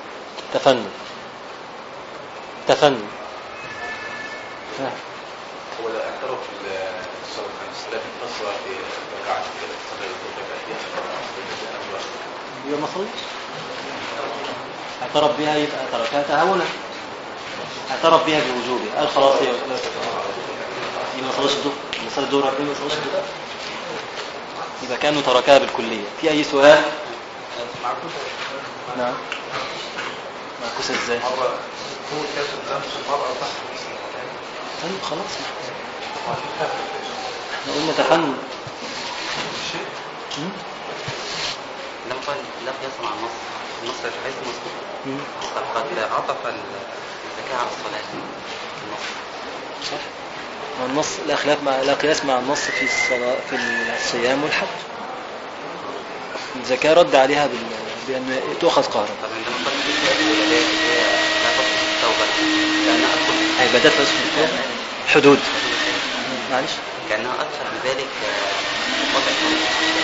تفنن
هو ده اعترف بالصلاة الخمس لكن تصل في ركعة كده تصلي
يبقى ما صليش. اعترف بها يبقى تركها تهاونا، اعترف بها بوجوبها، قال خلاص يبقى ما صلاش الظهر، ما صلى الظهر ركعتين ما صلاش الظهر، يبقى كانه تركها بالكليه. في اي سؤال؟ نعم. معكوسه ازاي؟
مرة هو كانت لمس المرأة تحت
طيب خلاص احنا قلنا تحنن.
لم قال لا قياس مع النص، النص حيث مسكوت قد عطف الزكاة على الصلاة النص.
صح. والنص لا قياس مع النص في الصلاة في الصيام والحج. الزكاة رد عليها بأن تؤخذ قهرا.
طب عندما قلت لا تصل التوبة لأنها أدخل
عبادات لا تصل التوبة حدود. معلش.
كأنها أدخل بذلك وضع الطريق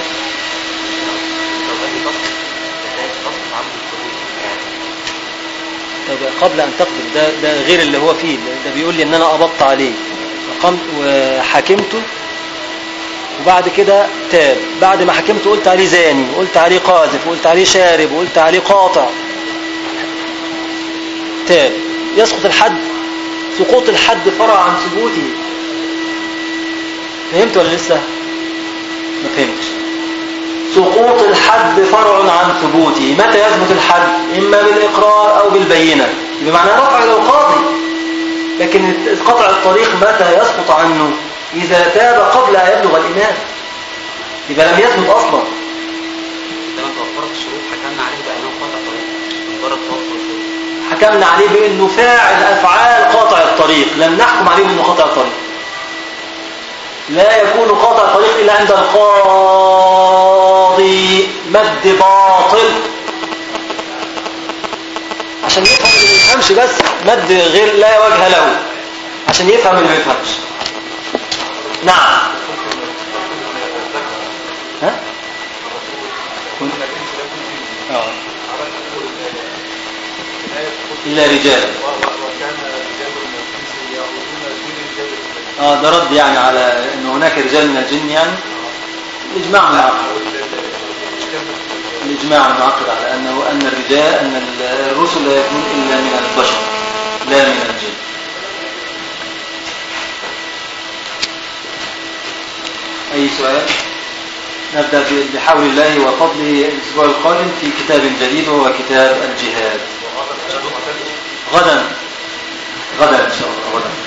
التوبة تصل كذلك تصل عبد الحدود.
طب قبل أن تقبل ده غير اللي هو فيه، ده بيقول لي إن أنا قبضت عليه وحكمته وبعد كده تاب، بعد ما حكمته قلت عليه زاني وقلت عليه قاذف وقلت عليه شارب وقلت عليه قاطع، تاب، يسقط الحد. سقوط الحد فرع عن ثبوته. فهمت ولا لسه؟ ما فهمتش. سقوط الحد فرع عن ثبوته. متى يثبت الحد؟ إما بالإقرار أو بالبينة، بمعنى رفع إلى القاضي. لكن قطع الطريق متى يسقط عنه؟ إذا تاب قبل أن يبلغ الإمام، يبقى لم يثبت أصلا.
عندما توفرت الشروط حكمنا عليه بأنه قاطع طريق مجرد توفر الشروط.
حكمنا عليه بأنه فاعل أفعال قاطع الطريق، لم نحكم عليه بأنه قاطع الطريق. لا يكون قاطع الطريق إلا عند القاضي مد باطل، عشان يفهم اللي ما يفهمش، بس مد غير لا وجه له عشان يفهم اللي ما يفهمش. نعم. ها؟ إلا رجال. ده رد يعني على أن هناك رجال من الجن، يعني الإجماع منعقد على أن الرجال، أن الرسل لا يكون إلا من البشر لا من الجن. أي سؤال؟ نبدأ بحول الله وفضله الأسبوع القادم في كتاب جديد وهو كتاب الجهاد. غدا إن شاء الله. غدا.